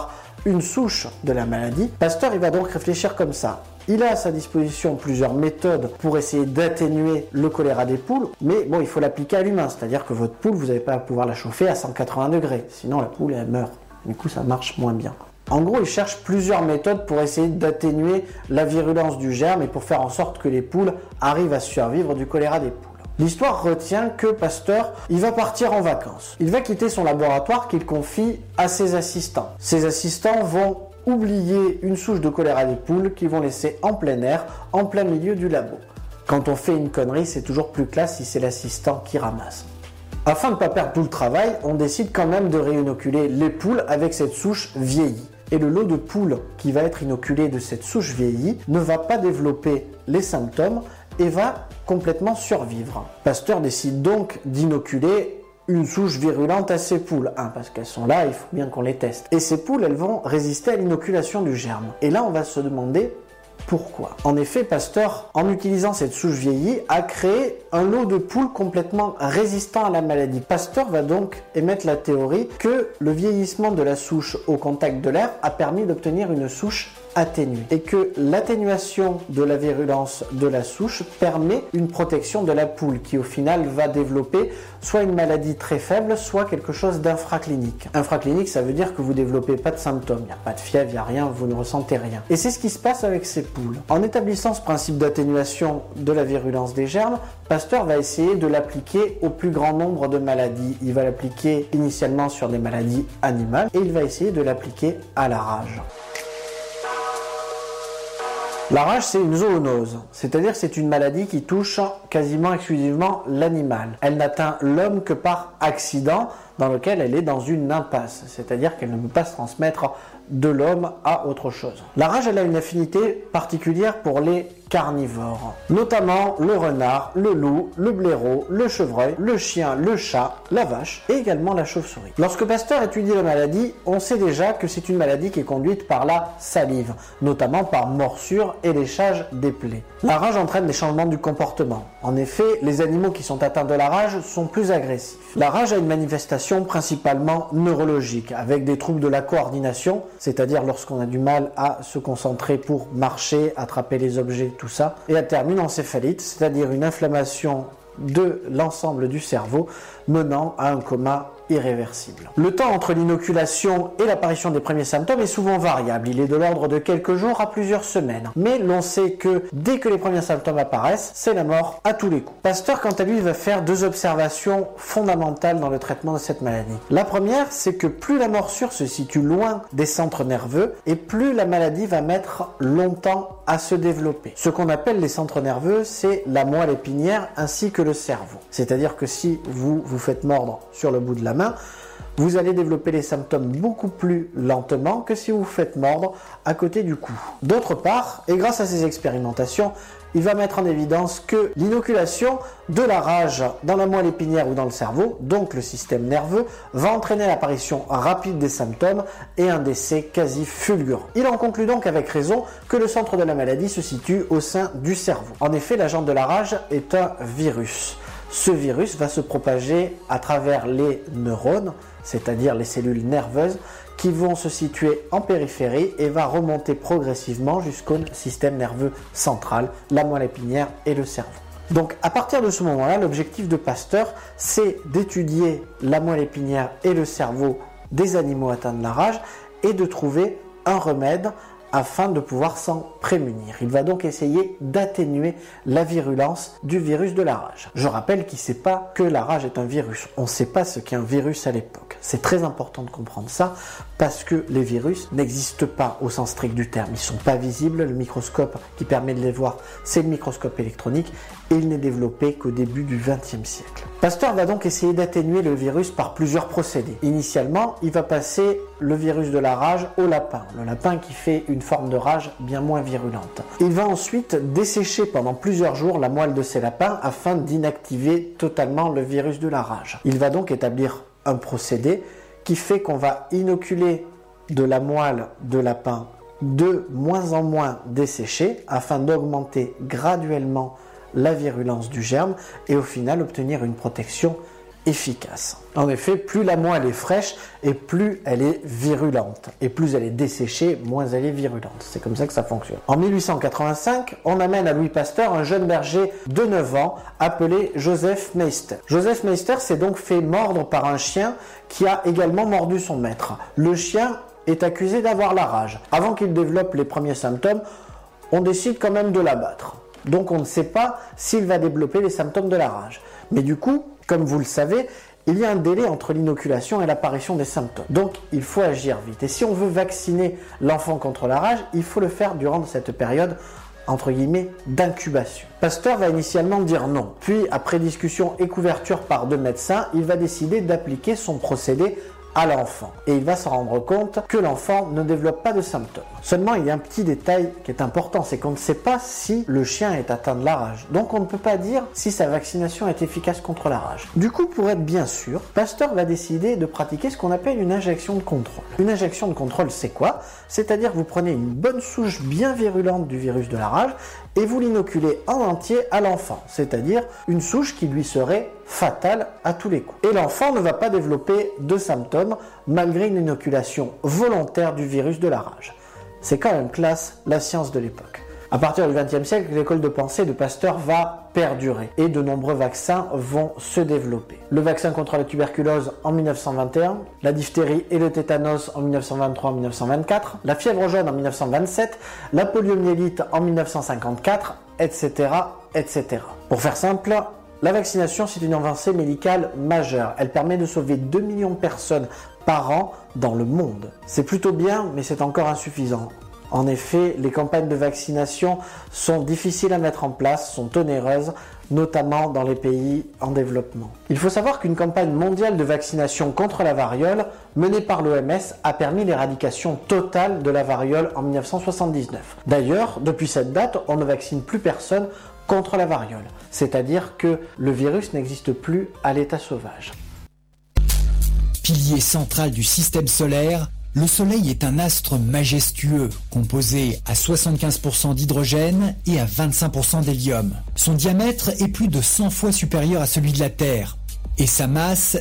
une souche de la maladie, Pasteur il va donc réfléchir comme ça. Il a à sa disposition plusieurs méthodes pour essayer d'atténuer le choléra des poules, mais bon, il faut l'appliquer à l'humain, c'est-à-dire que votre poule, vous n'allez pas pouvoir la chauffer à 180 degrés, sinon la poule elle meurt. Du coup, ça marche moins bien. En gros, il cherche plusieurs méthodes pour essayer d'atténuer la virulence du germe et pour faire en sorte que les poules arrivent à survivre du choléra des poules. L'histoire retient que Pasteur, il va partir en vacances. Il va quitter son laboratoire qu'il confie à ses assistants. Ses assistants vont oublier une souche de choléra des poules qu'ils vont laisser en plein air, en plein milieu du labo. Quand on fait une connerie, c'est toujours plus classe si c'est l'assistant qui ramasse. Afin de ne pas perdre tout le travail, on décide quand même de réinoculer les poules avec cette souche vieillie. Et le lot de poules qui va être inoculé de cette souche vieillie ne va pas développer les symptômes et va complètement survivre. Pasteur décide donc d'inoculer une souche virulente à ces poules. Parce qu'elles sont là, il faut bien qu'on les teste. Et ces poules, elles vont résister à l'inoculation du germe. Et là, on va se demander pourquoi. En effet, Pasteur, en utilisant cette souche vieillie, a créé un lot de poules complètement résistant à la maladie. Pasteur va donc émettre la théorie que le vieillissement de la souche au contact de l'air a permis d'obtenir une souche atténuée et que l'atténuation de la virulence de la souche permet une protection de la poule qui au final va développer soit une maladie très faible, soit quelque chose d'infraclinique. Infraclinique, ça veut dire que vous ne développez pas de symptômes, il n'y a pas de fièvre, il n'y a rien, vous ne ressentez rien. Et c'est ce qui se passe avec ces poules. En établissant ce principe d'atténuation de la virulence des germes, Pasteur va essayer de l'appliquer au plus grand nombre de maladies. Il va l'appliquer initialement sur des maladies animales et il va essayer de l'appliquer à la rage. La rage, c'est une zoonose, c'est-à-dire que c'est une maladie qui touche quasiment exclusivement l'animal. Elle n'atteint l'homme que par accident, dans lequel elle est dans une impasse, c'est-à-dire qu'elle ne peut pas se transmettre de l'homme à autre chose. La rage, elle a une affinité particulière pour les carnivores, notamment le renard, le loup, le blaireau, le chevreuil, le chien, le chat, la vache et également la chauve-souris. Lorsque Pasteur étudie la maladie, on sait déjà que c'est une maladie qui est conduite par la salive, notamment par morsure et léchage des plaies. La rage entraîne des changements du comportement. En effet, les animaux qui sont atteints de la rage sont plus agressifs. La rage a une manifestation principalement neurologique, avec des troubles de la coordination, c'est-à-dire lorsqu'on a du mal à se concentrer pour marcher, attraper les objets, tout ça, et elle termine en céphalite, c'est-à-dire une inflammation de l'ensemble du cerveau menant à un coma irréversible. Le temps entre l'inoculation et l'apparition des premiers symptômes est souvent variable. Il est de l'ordre de quelques jours à plusieurs semaines. Mais l'on sait que dès que les premiers symptômes apparaissent, c'est la mort à tous les coups. Pasteur, quant à lui, va faire deux observations fondamentales dans le traitement de cette maladie. La première, c'est que plus la morsure se situe loin des centres nerveux et plus la maladie va mettre longtemps à se développer. Ce qu'on appelle les centres nerveux, c'est la moelle épinière ainsi que le cerveau. C'est-à-dire que si vous vous faites mordre sur le bout de la main, vous allez développer les symptômes beaucoup plus lentement que si vous vous faites mordre à côté du cou. D'autre part, et grâce à ces expérimentations, il va mettre en évidence que l'inoculation de la rage dans la moelle épinière ou dans le cerveau, donc le système nerveux, va entraîner l'apparition rapide des symptômes et un décès quasi fulgurant. Il en conclut donc avec raison que le centre de la maladie se situe au sein du cerveau. En effet, l'agent de la rage est un virus. Ce virus va se propager à travers les neurones, c'est-à-dire les cellules nerveuses, qui vont se situer en périphérie et va remonter progressivement jusqu'au système nerveux central, la moelle épinière et le cerveau. Donc à partir de ce moment-là, l'objectif de Pasteur, c'est d'étudier la moelle épinière et le cerveau des animaux atteints de la rage et de trouver un remède afin de pouvoir s'en prémunir. Il va donc essayer d'atténuer la virulence du virus de la rage. Je rappelle qu'il ne sait pas que la rage est un virus. On ne sait pas ce qu'est un virus à l'époque. C'est très important de comprendre ça parce que les virus n'existent pas au sens strict du terme. Ils ne sont pas visibles. Le microscope qui permet de les voir, c'est le microscope électronique et il n'est développé qu'au début du XXe siècle. Pasteur va donc essayer d'atténuer le virus par plusieurs procédés. Initialement, il va passer le virus de la rage au lapin. Le lapin qui fait une forme de rage bien moins virulente. Il va ensuite dessécher pendant plusieurs jours la moelle de ces lapins afin d'inactiver totalement le virus de la rage. Il va donc établir un procédé qui fait qu'on va inoculer de la moelle de lapin de moins en moins desséchée afin d'augmenter graduellement la virulence du germe et au final obtenir une protection efficace. En effet, plus la moelle est fraîche et plus elle est virulente. Et plus elle est desséchée, moins elle est virulente. C'est comme ça que ça fonctionne. En 1885, on amène à Louis Pasteur un jeune berger de 9 ans appelé Joseph Meister. Joseph Meister s'est donc fait mordre par un chien qui a également mordu son maître. Le chien est accusé d'avoir la rage. Avant qu'il développe les premiers symptômes, on décide quand même de l'abattre. Donc on ne sait pas s'il va développer les symptômes de la rage. Mais du coup, comme vous le savez, il y a un délai entre l'inoculation et l'apparition des symptômes. Donc il faut agir vite. Et si on veut vacciner l'enfant contre la rage, il faut le faire durant cette période entre guillemets d'incubation. Pasteur va initialement dire non. Puis après discussion et couverture par 2 médecins, il va décider d'appliquer son procédé à l'enfant. Et il va se rendre compte que l'enfant ne développe pas de symptômes. Seulement, il y a un petit détail qui est important, c'est qu'on ne sait pas si le chien est atteint de la rage. Donc on ne peut pas dire si sa vaccination est efficace contre la rage. Du coup, pour être bien sûr, Pasteur va décider de pratiquer ce qu'on appelle une injection de contrôle. Une injection de contrôle, c'est quoi? C'est-à-dire que vous prenez une bonne souche bien virulente du virus de la rage et vous l'inoculez en entier à l'enfant, c'est-à-dire une souche qui lui serait fatale à tous les coups. Et l'enfant ne va pas développer de symptômes malgré une inoculation volontaire du virus de la rage. C'est quand même classe, la science de l'époque. À partir du XXe siècle, l'école de pensée de Pasteur va perdurer et de nombreux vaccins vont se développer. Le vaccin contre la tuberculose en 1921, la diphtérie et le tétanos en 1923-1924, la fièvre jaune en 1927, la poliomyélite en 1954, etc., etc. Pour faire simple, la vaccination, c'est une avancée médicale majeure. Elle permet de sauver 2 millions de personnes par an dans le monde. C'est plutôt bien, mais c'est encore insuffisant. En effet, les campagnes de vaccination sont difficiles à mettre en place, sont onéreuses, notamment dans les pays en développement. Il faut savoir qu'une campagne mondiale de vaccination contre la variole, menée par l'OMS, a permis l'éradication totale de la variole en 1979. D'ailleurs, depuis cette date, on ne vaccine plus personne contre la variole, c'est-à-dire que le virus n'existe plus à l'état sauvage. Pilier central du système solaire, le Soleil est un astre majestueux, composé à 75% d'hydrogène et à 25% d'hélium. Son diamètre est plus de 100 fois supérieur à celui de la Terre, et sa masse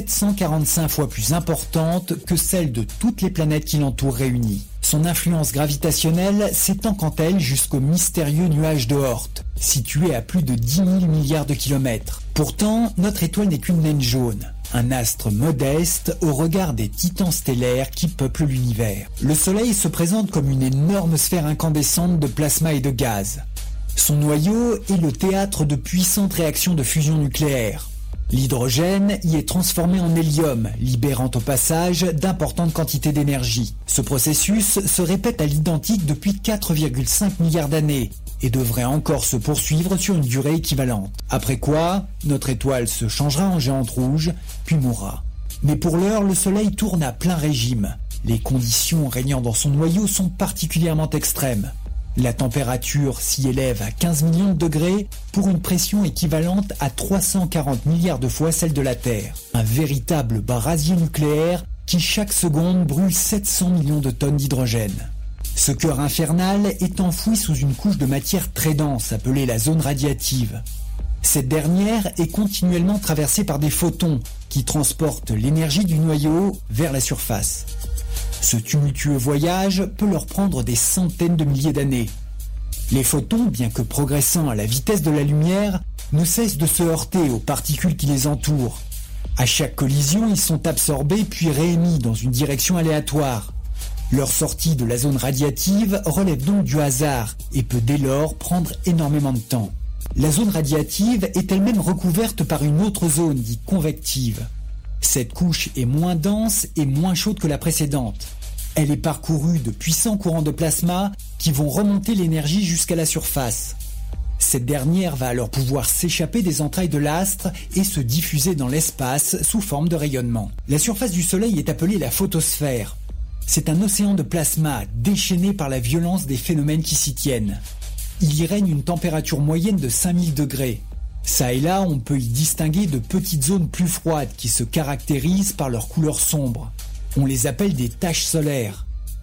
745 fois plus importante que celle de toutes les planètes qui l'entourent réunies. Son influence gravitationnelle s'étend quant à elle jusqu'au mystérieux nuage de Oort, situé à plus de 10 000 milliards de kilomètres. Pourtant, notre étoile n'est qu'une naine jaune, un astre modeste au regard des titans stellaires qui peuplent l'univers. Le Soleil se présente comme une énorme sphère incandescente de plasma et de gaz. Son noyau est le théâtre de puissantes réactions de fusion nucléaire. L'hydrogène y est transformé en hélium, libérant au passage d'importantes quantités d'énergie. Ce processus se répète à l'identique depuis 4,5 milliards d'années et devrait encore se poursuivre sur une durée équivalente. Après quoi, notre étoile se changera en géante rouge, puis mourra. Mais pour l'heure, le Soleil tourne à plein régime. Les conditions régnant dans son noyau sont particulièrement extrêmes. La température s'y élève à 15 millions de degrés pour une pression équivalente à 340 milliards de fois celle de la Terre. Un véritable brasier nucléaire qui chaque seconde brûle 700 millions de tonnes d'hydrogène. Ce cœur infernal est enfoui sous une couche de matière très dense appelée la zone radiative. Cette dernière est continuellement traversée par des photons qui transportent l'énergie du noyau vers la surface. Ce tumultueux voyage peut leur prendre des centaines de milliers d'années. Les photons, bien que progressant à la vitesse de la lumière, ne cessent de se heurter aux particules qui les entourent. À chaque collision, ils sont absorbés puis réémis dans une direction aléatoire. Leur sortie de la zone radiative relève donc du hasard et peut dès lors prendre énormément de temps. La zone radiative est elle-même recouverte par une autre zone dite convective. Cette couche est moins dense et moins chaude que la précédente. Elle est parcourue de puissants courants de plasma qui vont remonter l'énergie jusqu'à la surface. Cette dernière va alors pouvoir s'échapper des entrailles de l'astre et se diffuser dans l'espace sous forme de rayonnement. La surface du Soleil est appelée la photosphère. C'est un océan de plasma déchaîné par la violence des phénomènes qui s'y tiennent. Il y règne une température moyenne de 5000 degrés. Ça et là, on peut y distinguer de petites zones plus froides qui se caractérisent par leur couleur sombre. On les appelle des taches solaires.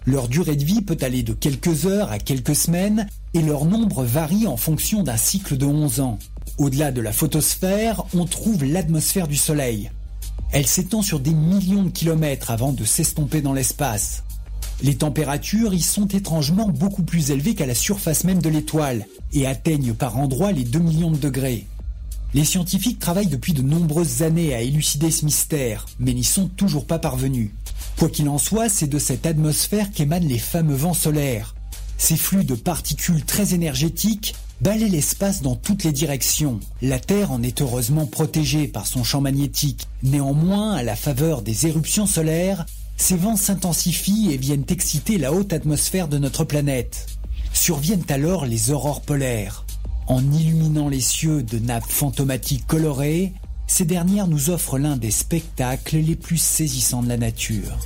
Leur durée de vie peut aller de quelques heures à quelques semaines et leur nombre varie en fonction d'un cycle de 11 ans. Au-delà de la photosphère, on trouve l'atmosphère du Soleil. Elle s'étend sur des millions de kilomètres avant de s'estomper dans l'espace. Les températures y sont étrangement beaucoup plus élevées qu'à la surface même de l'étoile et atteignent par endroits les 2 millions de degrés. Les scientifiques travaillent depuis de nombreuses années à élucider ce mystère, mais n'y sont toujours pas parvenus. Quoi qu'il en soit, c'est de cette atmosphère qu'émanent les fameux vents solaires. Ces flux de particules très énergétiques balaient l'espace dans toutes les directions. La Terre en est heureusement protégée par son champ magnétique. Néanmoins, à la faveur des éruptions solaires, ces vents s'intensifient et viennent exciter la haute atmosphère de notre planète. Surviennent alors les aurores polaires. En illuminant les cieux de nappes fantomatiques colorées, ces dernières nous offrent l'un des spectacles les plus saisissants de la nature.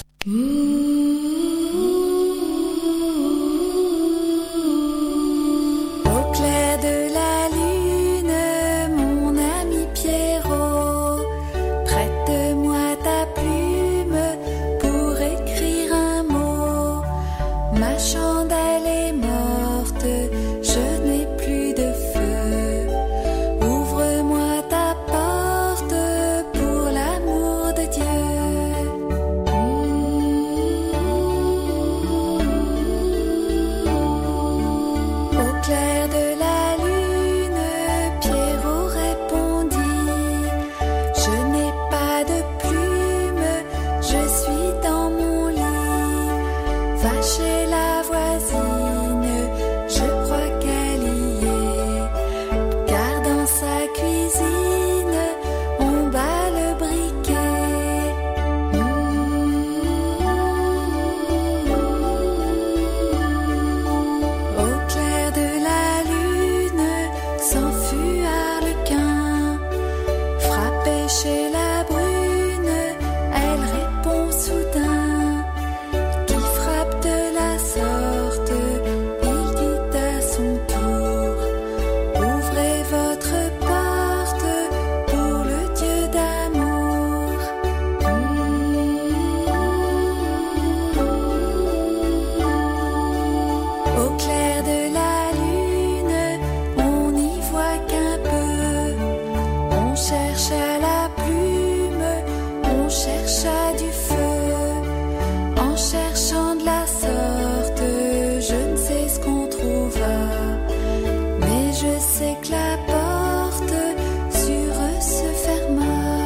Au clair de la lune, mon ami Pierrot, prête-moi ta plume pour écrire un mot. Ma chandelle est morte, je n'ai plus de feu. Ouvre-moi ta porte pour l'amour de Dieu. Au clair de la lune, Pierrot répondit: je n'ai pas de plume, je suis dans mon lit. Va chez la voisine, je crois qu'elle y est. Car dans sa cuisine, on bat le briquet. Au clair de la lune, s'enfuit Harlequin. Frappé chez la brune, elle répond soudain. Qui frappe de la sorte, il dit à son tour: ouvrez votre porte pour le Dieu d'amour. Au clair de la lune, on n'y voit qu'un peu. On cherche à la plume, on cherche à du feu. En cherchant de la sorte, je ne sais ce qu'on trouva. Mais je sais que la porte sur eux se ferma.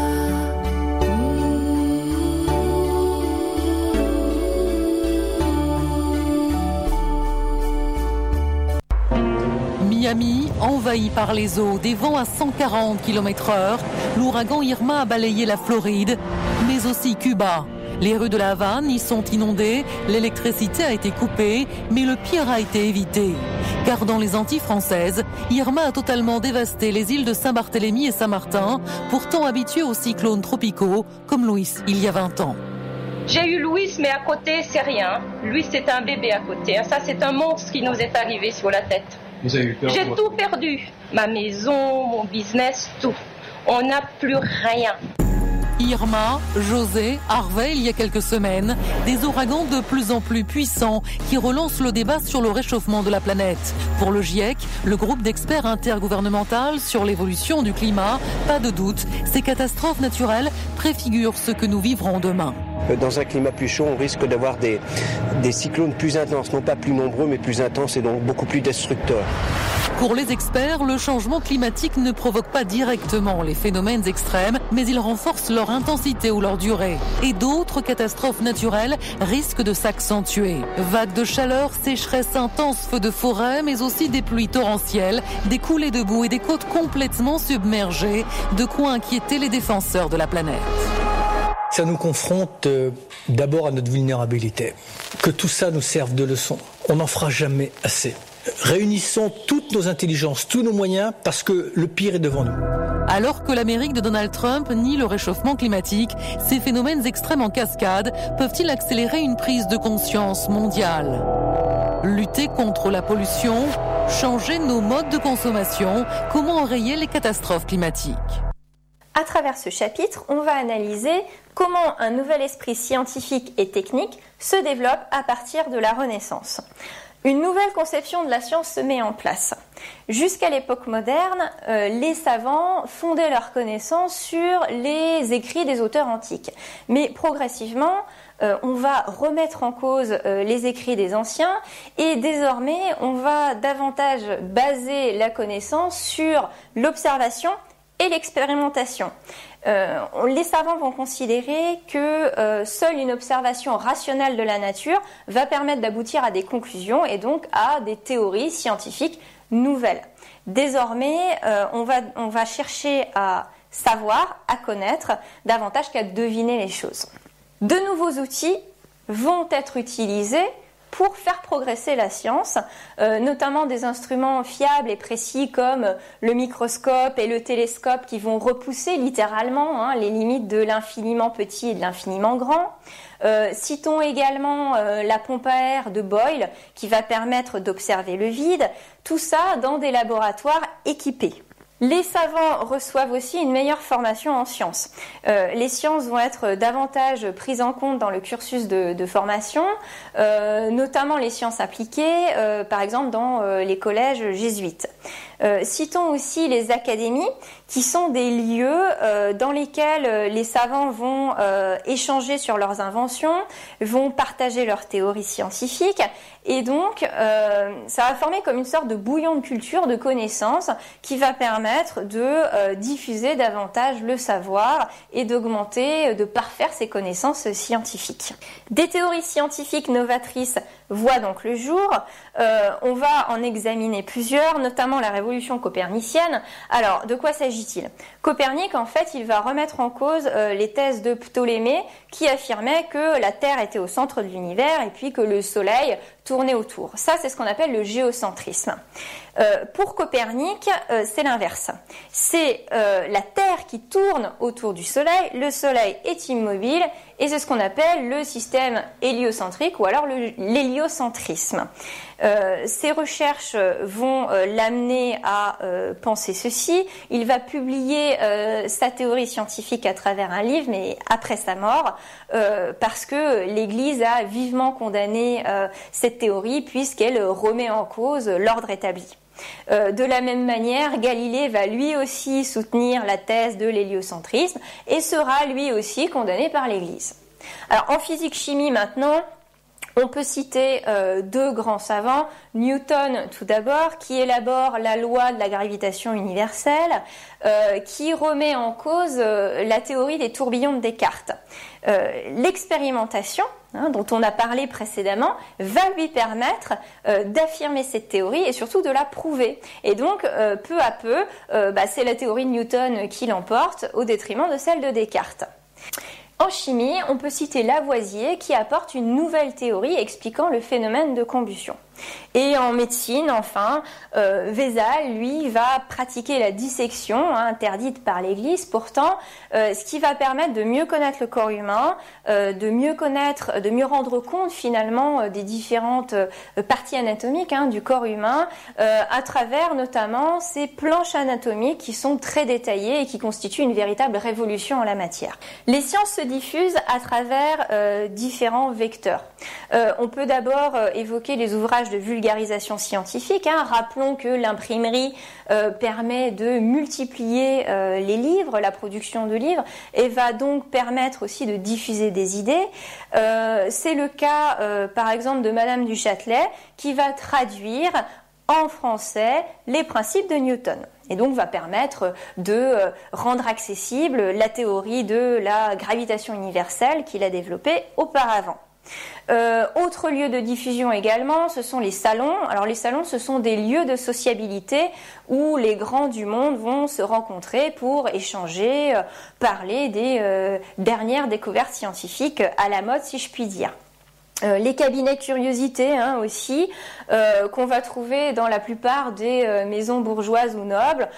Miami, envahi par les eaux, des vents à 140 km/h, l'ouragan Irma a balayé la Floride, mais aussi Cuba. Les rues de La Havane y sont inondées, l'électricité a été coupée, mais le pire a été évité. Car dans les Antilles françaises, Irma a totalement dévasté les îles de Saint-Barthélemy et Saint-Martin, pourtant habituées aux cyclones tropicaux, comme Louis il y a 20 ans. J'ai eu Louis, mais à côté, c'est rien. Louis, c'est un bébé à côté. Ça, c'est un monstre qui nous est arrivé sur la tête. Vous avez eu peur? J'ai tout perdu. Ma maison, mon business, tout. On n'a plus rien. Irma, José, Harvey il y a quelques semaines, des ouragans de plus en plus puissants qui relancent le débat sur le réchauffement de la planète. Pour le GIEC, le groupe d'experts intergouvernemental sur l'évolution du climat, pas de doute, ces catastrophes naturelles préfigurent ce que nous vivrons demain. Dans un climat plus chaud, on risque d'avoir des cyclones plus intenses, non pas plus nombreux, mais plus intenses et donc beaucoup plus destructeurs. Pour les experts, le changement climatique ne provoque pas directement les phénomènes extrêmes, mais il renforce leur intensité ou leur durée. Et d'autres catastrophes naturelles risquent de s'accentuer. Vagues de chaleur, sécheresse intense, feux de forêt, mais aussi des pluies torrentielles, des coulées de boue et des côtes complètement submergées, de quoi inquiéter les défenseurs de la planète. Ça nous confronte d'abord à notre vulnérabilité. Que tout ça nous serve de leçon. On n'en fera jamais assez. Réunissons toutes nos intelligences, tous nos moyens, parce que le pire est devant nous. Alors que l'Amérique de Donald Trump nie le réchauffement climatique, ces phénomènes extrêmes en cascade peuvent-ils accélérer une prise de conscience mondiale ? Lutter contre la pollution, changer nos modes de consommation, comment enrayer les catastrophes climatiques ? À travers ce chapitre, on va analyser comment un nouvel esprit scientifique et technique se développe à partir de la Renaissance. Une nouvelle conception de la science se met en place. Jusqu'à l'époque moderne, les savants fondaient leurs connaissances sur les écrits des auteurs antiques. Mais progressivement, on va remettre en cause les écrits des anciens et désormais, on va davantage baser la connaissance sur l'observation et l'expérimentation. Les savants vont considérer que seule une observation rationnelle de la nature va permettre d'aboutir à des conclusions et donc à des théories scientifiques nouvelles. Désormais, on va chercher à savoir, à connaître, davantage qu'à deviner les choses. De nouveaux outils vont être utilisés pour faire progresser la science, notamment des instruments fiables et précis comme le microscope et le télescope qui vont repousser littéralement les limites de l'infiniment petit et de l'infiniment grand. Citons également la pompe à air de Boyle qui va permettre d'observer le vide, tout ça dans des laboratoires équipés. Les savants reçoivent aussi une meilleure formation en sciences. Les sciences vont être davantage prises en compte dans le cursus de formation, notamment les sciences appliquées, par exemple dans les collèges jésuites. Citons aussi les académies, qui sont des lieux dans lesquels les savants vont échanger sur leurs inventions, vont partager leurs théories scientifiques, et donc ça va former comme une sorte de bouillon de culture, de connaissances, qui va permettre de diffuser davantage le savoir et d'augmenter, de parfaire ses connaissances scientifiques. Des théories scientifiques novatrices voient donc le jour. On va en examiner plusieurs, notamment la révolution copernicienne. Alors, de quoi s'agit-il ? Copernic, en fait, il va remettre en cause les thèses de Ptolémée qui affirmait que la Terre était au centre de l'univers et puis que le Soleil tournait autour. Ça, c'est ce qu'on appelle le géocentrisme. Pour Copernic, c'est l'inverse. C'est la Terre qui tourne autour du Soleil, le Soleil est immobile et c'est ce qu'on appelle le système héliocentrique ou alors l'héliocentrisme. Ces recherches vont l'amener à penser ceci. Il va publier sa théorie scientifique à travers un livre, mais après sa mort, parce que l'Église a vivement condamné cette théorie puisqu'elle remet en cause l'ordre établi. De la même manière, Galilée va lui aussi soutenir la thèse de l'héliocentrisme et sera lui aussi condamné par l'Église. Alors en physique-chimie maintenant, on peut citer deux grands savants, Newton tout d'abord, qui élabore la loi de la gravitation universelle, qui remet en cause la théorie des tourbillons de Descartes. L'expérimentation, dont on a parlé précédemment, va lui permettre d'affirmer cette théorie et surtout de la prouver. Et donc, peu à peu, c'est la théorie de Newton qui l'emporte au détriment de celle de Descartes. En chimie, on peut citer Lavoisier qui apporte une nouvelle théorie expliquant le phénomène de combustion. Et en médecine, enfin, Vézal, lui, va pratiquer la dissection, interdite par l'Église pourtant, ce qui va permettre de mieux connaître le corps humain, de mieux rendre compte finalement des différentes parties anatomiques du corps humain, à travers notamment ces planches anatomiques qui sont très détaillées et qui constituent une véritable révolution en la matière. Les sciences se diffusent à travers différents vecteurs. On peut d'abord évoquer les ouvrages de vulgarisation scientifique. Rappelons que l'imprimerie permet de multiplier les livres, la production de livres, et va donc permettre aussi de diffuser des idées. C'est le cas, par exemple, de Madame du Châtelet, qui va traduire en français les principes de Newton. Et donc va permettre de rendre accessible la théorie de la gravitation universelle qu'il a développée auparavant. Autre lieu de diffusion également, ce sont les salons. Alors les salons, ce sont des lieux de sociabilité où les grands du monde vont se rencontrer pour échanger, parler des dernières découvertes scientifiques à la mode, si je puis dire. Les cabinets curiosités aussi, qu'on va trouver dans la plupart des maisons bourgeoises ou nobles,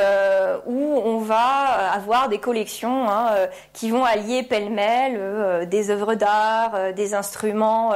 où on va avoir des collections qui vont allier pêle-mêle des œuvres d'art, des instruments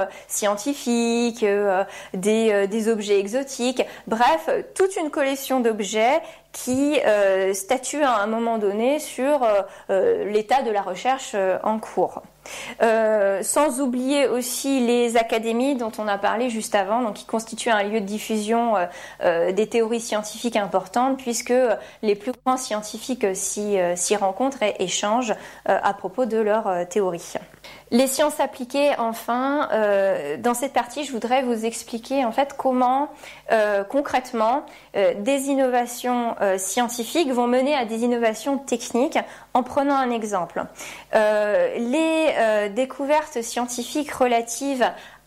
scientifiques, des objets exotiques, bref, toute une collection d'objets qui statue à un moment donné sur l'état de la recherche en cours. Sans oublier aussi les académies dont on a parlé juste avant, donc qui constituent un lieu de diffusion des théories scientifiques importantes, puisque les plus grands scientifiques s'y rencontrent et échangent à propos de leurs théories. Les sciences appliquées, enfin, dans cette partie, je voudrais vous expliquer en fait comment concrètement des innovations scientifiques vont mener à des innovations techniques. En prenant un exemple, les découvertes scientifiques relatives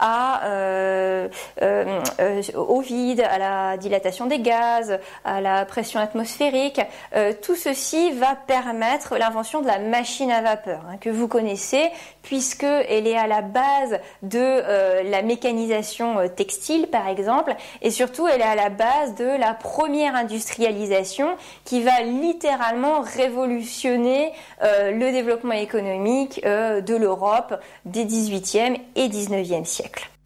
au vide, à la dilatation des gaz, à la pression atmosphérique, tout ceci va permettre l'invention de la machine à vapeur, que vous connaissez, puisqu'elle est à la base de la mécanisation textile, par exemple, et surtout elle est à la base de la première industrialisation qui va littéralement révolutionner le développement économique de l'Europe des 18e et 19e siècles.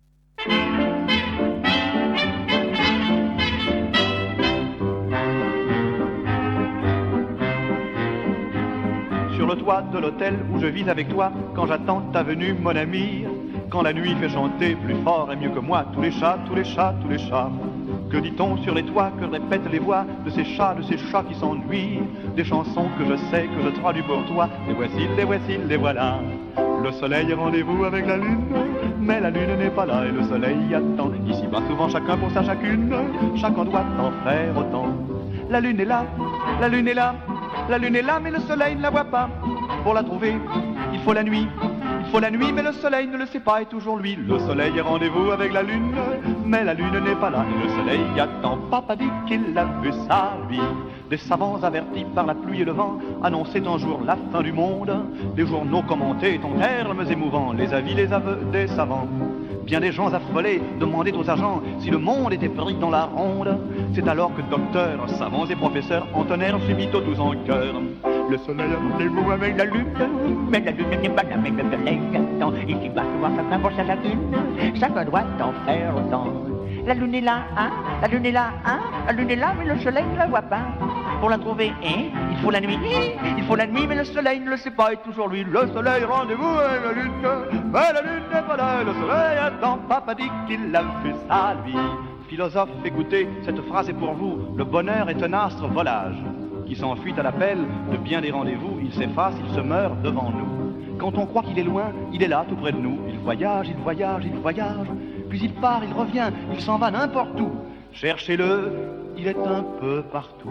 Sur le toit de l'hôtel où je vis avec toi, quand j'attends ta venue, mon ami, quand la nuit fait chanter plus fort et mieux que moi tous les chats, tous les chats, tous les chats. Que dit-on sur les toits, que répètent les voix de ces chats qui s'ennuient, des chansons que je sais, que je traduis pour toi, les voici, les voici, les voilà. Le soleil est rendez-vous avec la lune, mais la lune n'est pas là et le soleil attend. Ici-bas souvent chacun pour sa chacune, chacun doit en faire autant. La lune est là, la lune est là, la lune est là, mais le soleil ne la voit pas. Pour la trouver, il faut la nuit. Il faut la nuit, mais le soleil ne le sait pas, et toujours lui. Le soleil est rendez-vous avec la lune, mais la lune n'est pas là, et le soleil attend. Papa dit qu'il a vu ça, lui. Des savants avertis par la pluie et le vent annonçaient un jour la fin du monde. Les journaux commentaient en termes émouvants les avis, les aveux des savants. Bien des gens affolés demandaient aux agents si le monde était pris dans la ronde. C'est alors que docteurs, savants et professeurs entonnèrent subito tous en chœur. Le soleil a rendez-vous avec la lune, mais la lune n'est pas là, mais le soleil attend. Ici va souvent chacun pour sa lune, chacun doit en faire autant. La lune est là, hein, la lune est là, hein, la lune est là, mais le soleil ne la voit pas. Pour la trouver, hein, il faut la nuit, il faut la nuit, mais le soleil ne le sait pas, et toujours lui. Le soleil rendez-vous avec la lune, mais la lune n'est pas là, et le soleil attend. Papa dit qu'il a fait ça, lui. Philosophe, écoutez, cette phrase est pour vous. Le bonheur est un astre volage qui s'enfuit à l'appel de bien des rendez-vous. Il s'efface, il se meurt devant nous. Quand on croit qu'il est loin, il est là, tout près de nous. Il voyage, il voyage, il voyage. Puis il part, il revient, il s'en va n'importe où. Cherchez-le, il est un peu partout.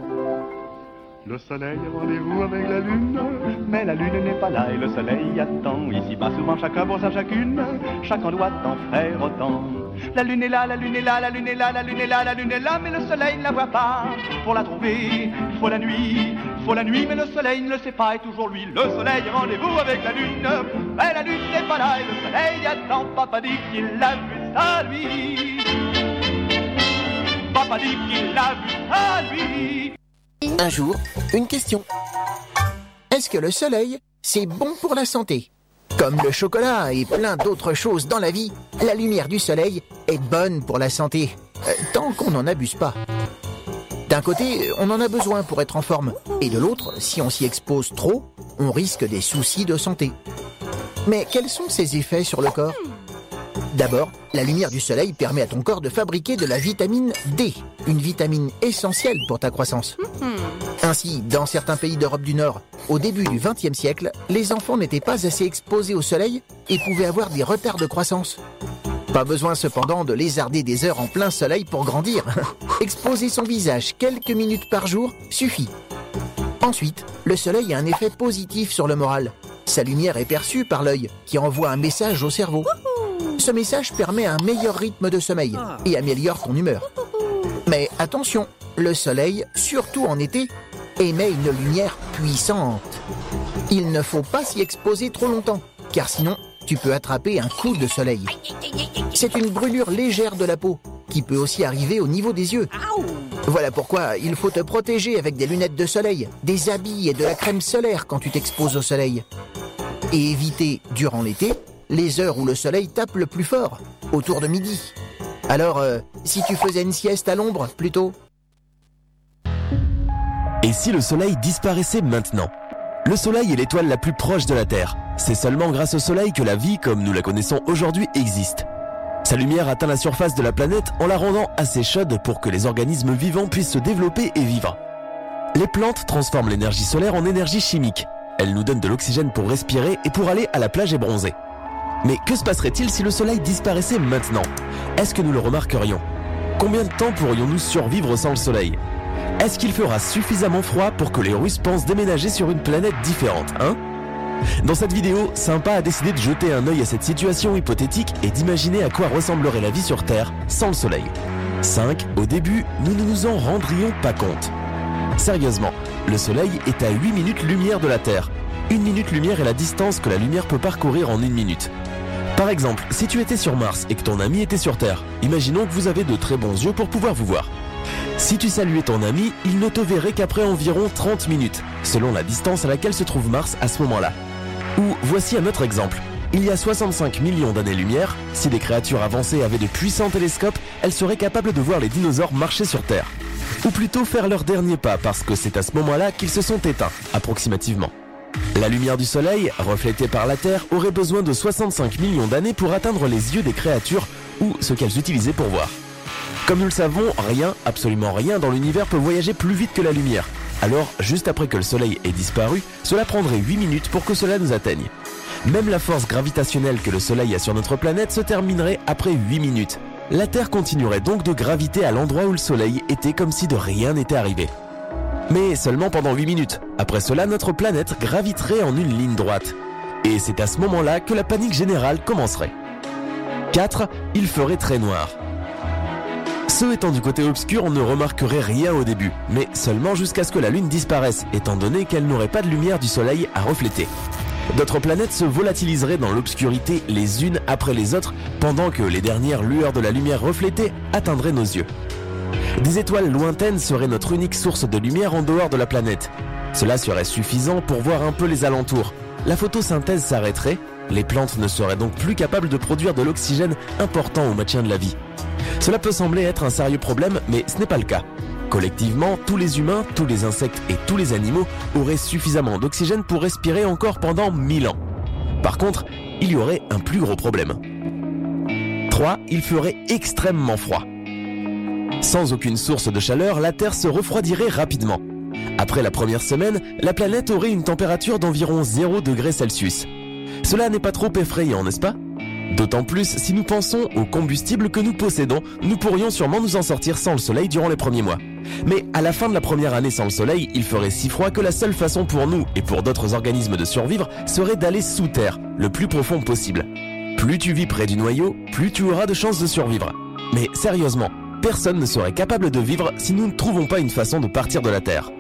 Le soleil est rendez-vous avec la lune, mais la lune n'est pas là et le soleil attend. Ici-bas souvent chacun pour sa chacune, chacun doit en faire autant. La lune est là, la lune est là, la lune est là, la lune est là, la lune est là, mais le soleil ne la voit pas. Pour la trouver, il faut la nuit, il faut la nuit, mais le soleil ne le sait pas, et toujours lui. Le soleil est rendez-vous avec la lune, mais la lune n'est pas là et le soleil attend. Papa dit qu'il a vu ça, lui. Papa dit qu'il a vu ça, lui. Un jour, une question. Est-ce que le soleil, c'est bon pour la santé ? Comme le chocolat et plein d'autres choses dans la vie, la lumière du soleil est bonne pour la santé, tant qu'on n'en abuse pas. D'un côté, on en a besoin pour être en forme, et de l'autre, si on s'y expose trop, on risque des soucis de santé. Mais quels sont ses effets sur le corps ? D'abord, la lumière du soleil permet à ton corps de fabriquer de la vitamine D, une vitamine essentielle pour ta croissance. Ainsi, dans certains pays d'Europe du Nord, au début du XXe siècle, les enfants n'étaient pas assez exposés au soleil et pouvaient avoir des retards de croissance. Pas besoin cependant de lézarder des heures en plein soleil pour grandir. Exposer son visage quelques minutes par jour suffit. Ensuite, le soleil a un effet positif sur le moral. Sa lumière est perçue par l'œil, qui envoie un message au cerveau. Ce message permet un meilleur rythme de sommeil et améliore ton humeur. Mais attention, le soleil, surtout en été, émet une lumière puissante. Il ne faut pas s'y exposer trop longtemps, car sinon, tu peux attraper un coup de soleil. C'est une brûlure légère de la peau, qui peut aussi arriver au niveau des yeux. Voilà pourquoi il faut te protéger avec des lunettes de soleil, des habits et de la crème solaire quand tu t'exposes au soleil. Et éviter, durant l'été, les heures où le soleil tape le plus fort, autour de midi. Alors, si tu faisais une sieste à l'ombre, plutôt. Et si le Soleil disparaissait maintenant ? Le Soleil est l'étoile la plus proche de la Terre. C'est seulement grâce au Soleil que la vie, comme nous la connaissons aujourd'hui, existe. Sa lumière atteint la surface de la planète en la rendant assez chaude pour que les organismes vivants puissent se développer et vivre. Les plantes transforment l'énergie solaire en énergie chimique. Elles nous donnent de l'oxygène pour respirer et pour aller à la plage et bronzer. Mais que se passerait-il si le Soleil disparaissait maintenant ? Est-ce que nous le remarquerions ? Combien de temps pourrions-nous survivre sans le Soleil ? Est-ce qu'il fera suffisamment froid pour que les Russes pensent déménager sur une planète différente, hein ? Dans cette vidéo, Sympa a décidé de jeter un œil à cette situation hypothétique et d'imaginer à quoi ressemblerait la vie sur Terre sans le Soleil. 5. Au début, nous ne nous en rendrions pas compte. Sérieusement, le Soleil est à 8 minutes lumière de la Terre. 1 minute lumière est la distance que la lumière peut parcourir en 1 minute. Par exemple, si tu étais sur Mars et que ton ami était sur Terre, imaginons que vous avez de très bons yeux pour pouvoir vous voir. Si tu saluais ton ami, il ne te verrait qu'après environ 30 minutes, selon la distance à laquelle se trouve Mars à ce moment-là. Ou voici un autre exemple. Il y a 65 millions d'années-lumière, si des créatures avancées avaient de puissants télescopes, elles seraient capables de voir les dinosaures marcher sur Terre. Ou plutôt faire leur dernier pas, parce que c'est à ce moment-là qu'ils se sont éteints, approximativement. La lumière du Soleil, reflétée par la Terre, aurait besoin de 65 millions d'années pour atteindre les yeux des créatures, ou ce qu'elles utilisaient pour voir. Comme nous le savons, rien, absolument rien dans l'univers peut voyager plus vite que la lumière. Alors, juste après que le Soleil ait disparu, cela prendrait 8 minutes pour que cela nous atteigne. Même la force gravitationnelle que le Soleil a sur notre planète se terminerait après 8 minutes. La Terre continuerait donc de graviter à l'endroit où le Soleil était comme si de rien n'était arrivé. Mais seulement pendant 8 minutes. Après cela, notre planète graviterait en une ligne droite. Et c'est à ce moment-là que la panique générale commencerait. 4. Il ferait très noir. Ceux étant du côté obscur, on ne remarquerait rien au début, mais seulement jusqu'à ce que la Lune disparaisse, étant donné qu'elle n'aurait pas de lumière du Soleil à refléter. D'autres planètes se volatiliseraient dans l'obscurité les unes après les autres, pendant que les dernières lueurs de la lumière reflétée atteindraient nos yeux. Des étoiles lointaines seraient notre unique source de lumière en dehors de la planète. Cela serait suffisant pour voir un peu les alentours. La photosynthèse s'arrêterait, les plantes ne seraient donc plus capables de produire de l'oxygène important au maintien de la vie. Cela peut sembler être un sérieux problème, mais ce n'est pas le cas. Collectivement, tous les humains, tous les insectes et tous les animaux auraient suffisamment d'oxygène pour respirer encore pendant 1000 ans. Par contre, il y aurait un plus gros problème. 3. Il ferait extrêmement froid. Sans aucune source de chaleur, la Terre se refroidirait rapidement. Après la première semaine, la planète aurait une température d'environ 0 degrés Celsius. Cela n'est pas trop effrayant, n'est-ce pas ? D'autant plus si nous pensons au combustible que nous possédons, nous pourrions sûrement nous en sortir sans le Soleil durant les premiers mois. Mais à la fin de la première année sans le Soleil, il ferait si froid que la seule façon pour nous et pour d'autres organismes de survivre serait d'aller sous terre, le plus profond possible. Plus tu vis près du noyau, plus tu auras de chances de survivre. Mais sérieusement, personne ne serait capable de vivre si nous ne trouvons pas une façon de partir de la Terre.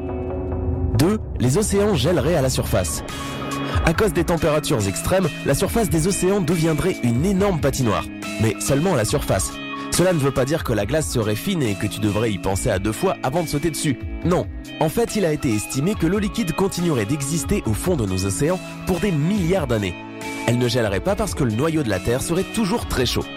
2. Les océans gèleraient à la surface. À cause des températures extrêmes, la surface des océans deviendrait une énorme patinoire. Mais seulement à la surface. Cela ne veut pas dire que la glace serait fine et que tu devrais y penser à 2 fois avant de sauter dessus. Non. En fait, il a été estimé que l'eau liquide continuerait d'exister au fond de nos océans pour des milliards d'années. Elle ne gèlerait pas parce que le noyau de la Terre serait toujours très chaud.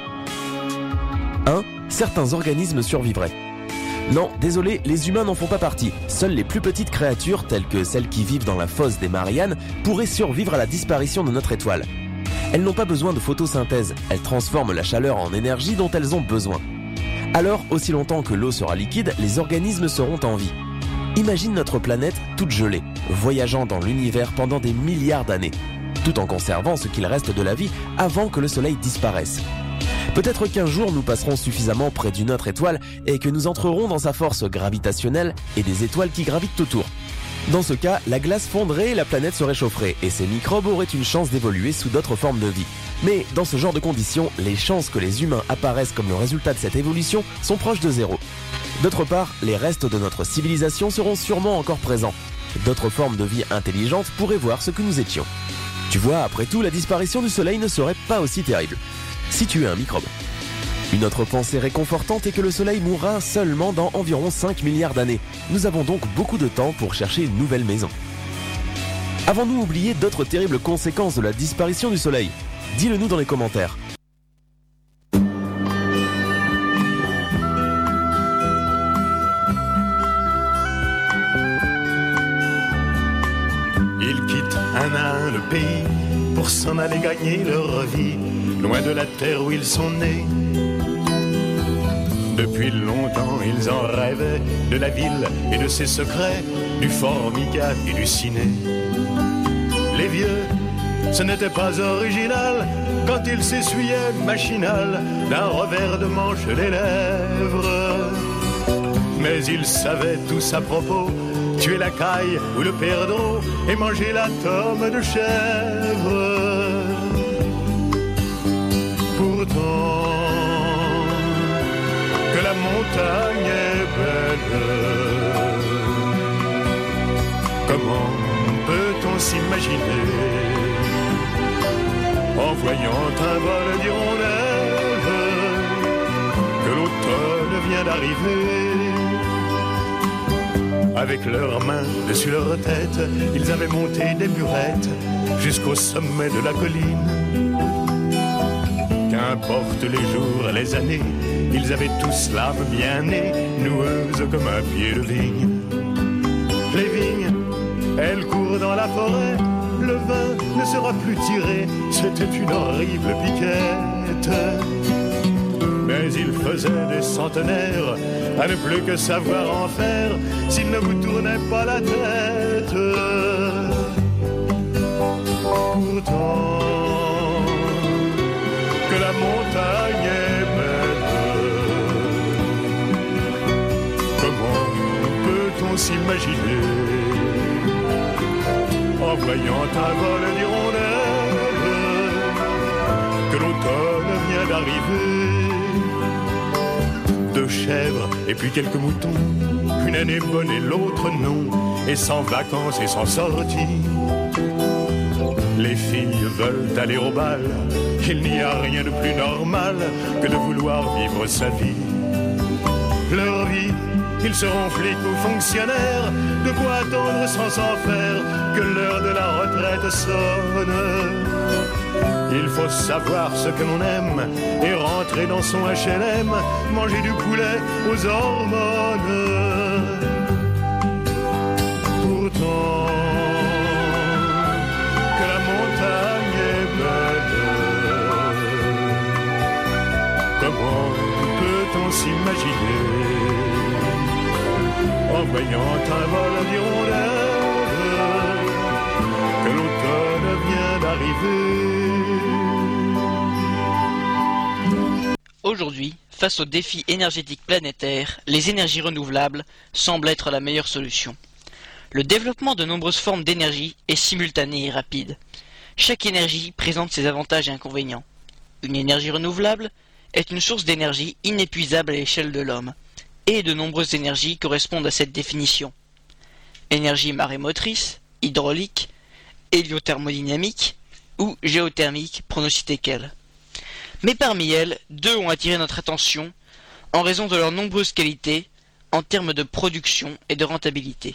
1. Certains organismes survivraient. Non, désolé, les humains n'en font pas partie. Seules les plus petites créatures, telles que celles qui vivent dans la fosse des Mariannes, pourraient survivre à la disparition de notre étoile. Elles n'ont pas besoin de photosynthèse, elles transforment la chaleur en énergie dont elles ont besoin. Alors, aussi longtemps que l'eau sera liquide, les organismes seront en vie. Imagine notre planète toute gelée, voyageant dans l'univers pendant des milliards d'années, tout en conservant ce qu'il reste de la vie avant que le Soleil disparaisse. Peut-être qu'un jour nous passerons suffisamment près d'une autre étoile et que nous entrerons dans sa force gravitationnelle et des étoiles qui gravitent autour. Dans ce cas, la glace fondrait et la planète se réchaufferait et ces microbes auraient une chance d'évoluer sous d'autres formes de vie. Mais dans ce genre de conditions, les chances que les humains apparaissent comme le résultat de cette évolution sont proches de 0. D'autre part, les restes de notre civilisation seront sûrement encore présents. D'autres formes de vie intelligentes pourraient voir ce que nous étions. Tu vois, après tout, la disparition du Soleil ne serait pas aussi terrible. Si tu es un microbe. Une autre pensée réconfortante est que le Soleil mourra seulement dans environ 5 milliards d'années. Nous avons donc beaucoup de temps pour chercher une nouvelle maison. Avons-nous oublié d'autres terribles conséquences de la disparition du Soleil ? Dis-le nous dans les commentaires. un à un le pays pour s'en aller gagner leur vie, loin de la terre où ils sont nés. Depuis longtemps ils en rêvaient, de la ville et de ses secrets, du Formica et du ciné. Les vieux, ce n'était pas original quand ils s'essuyaient machinal d'un revers de manche les lèvres. Mais ils savaient tous à propos, tuer la caille ou le perdreau et manger la tome de chèvre. Pourtant, que la montagne est belle, comment peut-on s'imaginer en voyant un vol d'hirondelles que l'automne vient d'arriver? Avec leurs mains dessus leur tête, ils avaient monté des murettes jusqu'au sommet de la colline. Qu'importe les jours et les années, ils avaient tous l'âme bien née, noueuse comme un pied de vigne. Les vignes, elles courent dans la forêt, le vin ne sera plus tiré, c'était une horrible piquette. Mais il faisait des centenaires à ne plus que savoir en faire s'il ne vous tournait pas la tête. Pourtant, que la montagne est belle, comment peut-on s'imaginer en voyant un vol d'hirondelles que l'automne vient d'arriver? Deux chèvres et puis quelques moutons, une année bonne et l'autre non, et sans vacances et sans sortie. Les filles veulent aller au bal, il n'y a rien de plus normal que de vouloir vivre sa vie. Leur vie, ils seront flics ou fonctionnaires, de quoi attendre sans s'en faire que l'heure de la retraite sonne. Il faut savoir ce que l'on aime et rentrer dans son HLM, manger du poulet aux hormones. Pourtant, que la montagne est belle, comment peut-on s'imaginer en voyant un vol d'hirondelles que l'automne vient d'arriver? Aujourd'hui, face aux défis énergétiques planétaires, les énergies renouvelables semblent être la meilleure solution. Le développement de nombreuses formes d'énergie est simultané et rapide. Chaque énergie présente ses avantages et inconvénients. Une énergie renouvelable est une source d'énergie inépuisable à l'échelle de l'homme, et de nombreuses énergies correspondent à cette définition. Énergie marémotrice, hydraulique, héliothermodynamique ou géothermique pour ne citer qu'elles. Mais parmi elles, deux ont attiré notre attention en raison de leurs nombreuses qualités en termes de production et de rentabilité.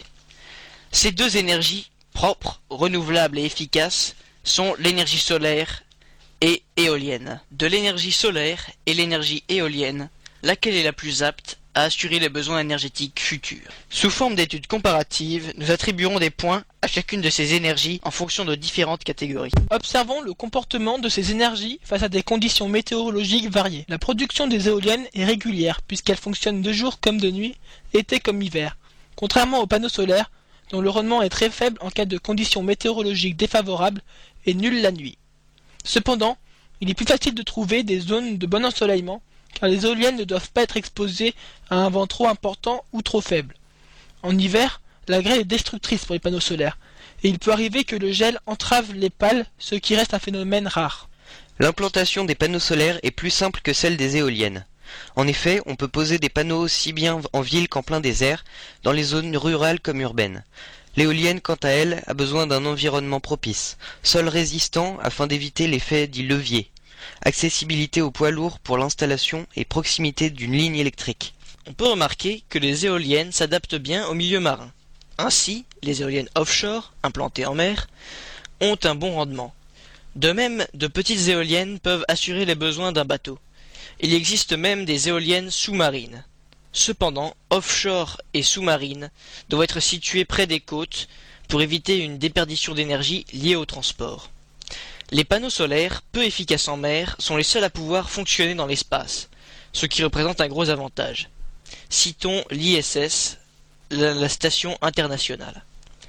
Ces deux énergies, propres, renouvelables et efficaces, sont l'énergie solaire et éolienne. De l'énergie solaire et l'énergie éolienne, laquelle est la plus apte à assurer les besoins énergétiques futurs. Sous forme d'études comparatives, nous attribuerons des points à chacune de ces énergies en fonction de différentes catégories. Observons le comportement de ces énergies face à des conditions météorologiques variées. La production des éoliennes est régulière puisqu'elles fonctionnent de jour comme de nuit, été comme hiver. Contrairement aux panneaux solaires, dont le rendement est très faible en cas de conditions météorologiques défavorables et nul la nuit. Cependant, il est plus facile de trouver des zones de bon ensoleillement car les éoliennes ne doivent pas être exposées à un vent trop important ou trop faible. En hiver, la grêle est destructrice pour les panneaux solaires, et il peut arriver que le gel entrave les pales, ce qui reste un phénomène rare. L'implantation des panneaux solaires est plus simple que celle des éoliennes. En effet, on peut poser des panneaux aussi bien en ville qu'en plein désert, dans les zones rurales comme urbaines. L'éolienne, quant à elle, a besoin d'un environnement propice, sol résistant afin d'éviter l'effet dit levier. Accessibilité aux poids lourds pour l'installation et proximité d'une ligne électrique. On peut remarquer que les éoliennes s'adaptent bien au milieu marin. Ainsi, les éoliennes offshore, implantées en mer, ont un bon rendement. De même, de petites éoliennes peuvent assurer les besoins d'un bateau. Il existe même des éoliennes sous-marines. Cependant, offshore et sous-marines doivent être situées près des côtes pour éviter une déperdition d'énergie liée au transport. Les panneaux solaires, peu efficaces en mer, sont les seuls à pouvoir fonctionner dans l'espace, ce qui représente un gros avantage. Citons l'ISS, la station internationale.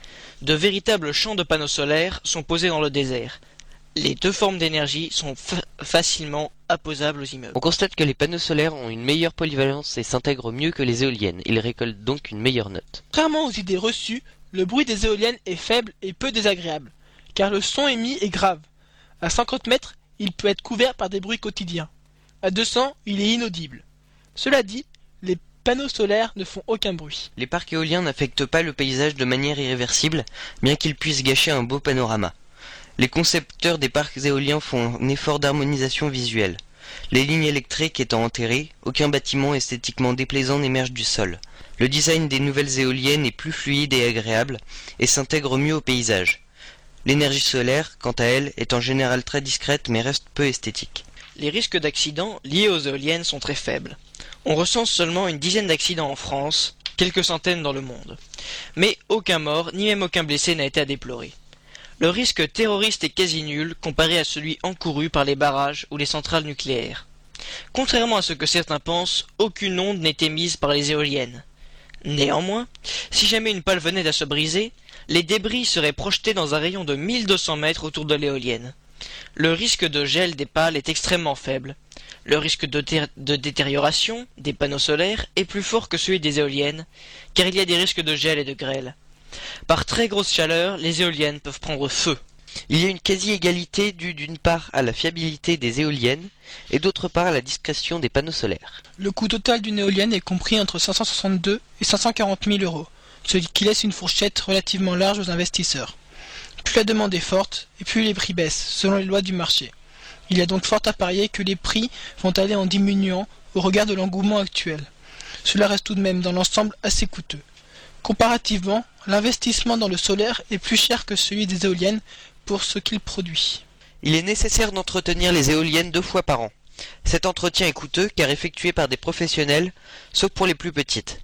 De véritables champs de panneaux solaires sont posés dans le désert. Les deux formes d'énergie sont facilement apposables aux immeubles. On constate que les panneaux solaires ont une meilleure polyvalence et s'intègrent mieux que les éoliennes. Ils récoltent donc une meilleure note. Contrairement aux idées reçues, le bruit des éoliennes est faible et peu désagréable, car le son émis est grave. À 50 mètres, il peut être couvert par des bruits quotidiens. À 200, il est inaudible. Cela dit, les panneaux solaires ne font aucun bruit. Les parcs éoliens n'affectent pas le paysage de manière irréversible, bien qu'ils puissent gâcher un beau panorama. Les concepteurs des parcs éoliens font un effort d'harmonisation visuelle. Les lignes électriques étant enterrées, aucun bâtiment esthétiquement déplaisant n'émerge du sol. Le design des nouvelles éoliennes est plus fluide et agréable, et s'intègre mieux au paysage. L'énergie solaire, quant à elle, est en général très discrète mais reste peu esthétique. Les risques d'accidents liés aux éoliennes sont très faibles. On recense seulement une dizaine d'accidents en France, quelques centaines dans le monde. Mais aucun mort, ni même aucun blessé n'a été à déplorer. Le risque terroriste est quasi nul comparé à celui encouru par les barrages ou les centrales nucléaires. Contrairement à ce que certains pensent, aucune onde n'est émise par les éoliennes. Néanmoins, si jamais une pale venait à se briser, les débris seraient projetés dans un rayon de 1200 mètres autour de l'éolienne. Le risque de gel des pales est extrêmement faible. Le risque de détérioration des panneaux solaires est plus fort que celui des éoliennes, car il y a des risques de gel et de grêle. Par très grosse chaleur, les éoliennes peuvent prendre feu. Il y a une quasi-égalité due d'une part à la fiabilité des éoliennes et d'autre part à la discrétion des panneaux solaires. Le coût total d'une éolienne est compris entre 562 et 540 000 euros, ce qui laisse une fourchette relativement large aux investisseurs. Plus la demande est forte, et plus les prix baissent, selon les lois du marché. Il y a donc fort à parier que les prix vont aller en diminuant au regard de l'engouement actuel. Cela reste tout de même dans l'ensemble assez coûteux. Comparativement, l'investissement dans le solaire est plus cher que celui des éoliennes pour ce qu'il produit. Il est nécessaire d'entretenir les éoliennes 2 fois par an. Cet entretien est coûteux car effectué par des professionnels, sauf pour les plus petites.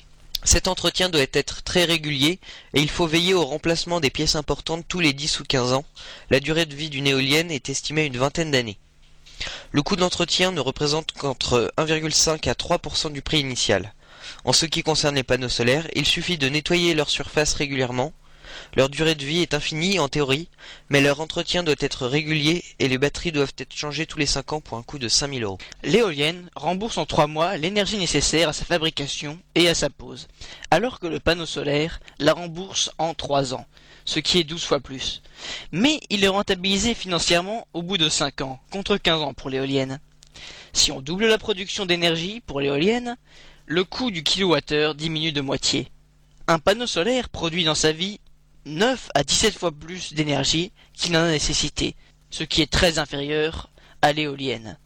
Cet entretien doit être très régulier et il faut veiller au remplacement des pièces importantes tous les 10 ou 15 ans. La durée de vie d'une éolienne est estimée à une vingtaine d'années. Le coût d'entretien ne représente qu'entre 1,5 à 3% du prix initial. En ce qui concerne les panneaux solaires, il suffit de nettoyer leur surface régulièrement. Leur durée de vie est infinie en théorie, mais leur entretien doit être régulier et les batteries doivent être changées tous les 5 ans pour un coût de 5 000 euros. L'éolienne rembourse en 3 mois l'énergie nécessaire à sa fabrication et à sa pose, alors que le panneau solaire la rembourse en 3 ans, ce qui est 12 fois plus. Mais il est rentabilisé financièrement au bout de 5 ans, contre 15 ans pour l'éolienne. Si on double la production d'énergie pour l'éolienne, le coût du kilowattheure diminue de moitié. Un panneau solaire produit dans sa vie 9 à 17 fois plus d'énergie qu'il n'en a nécessité, ce qui est très inférieur à l'éolienne.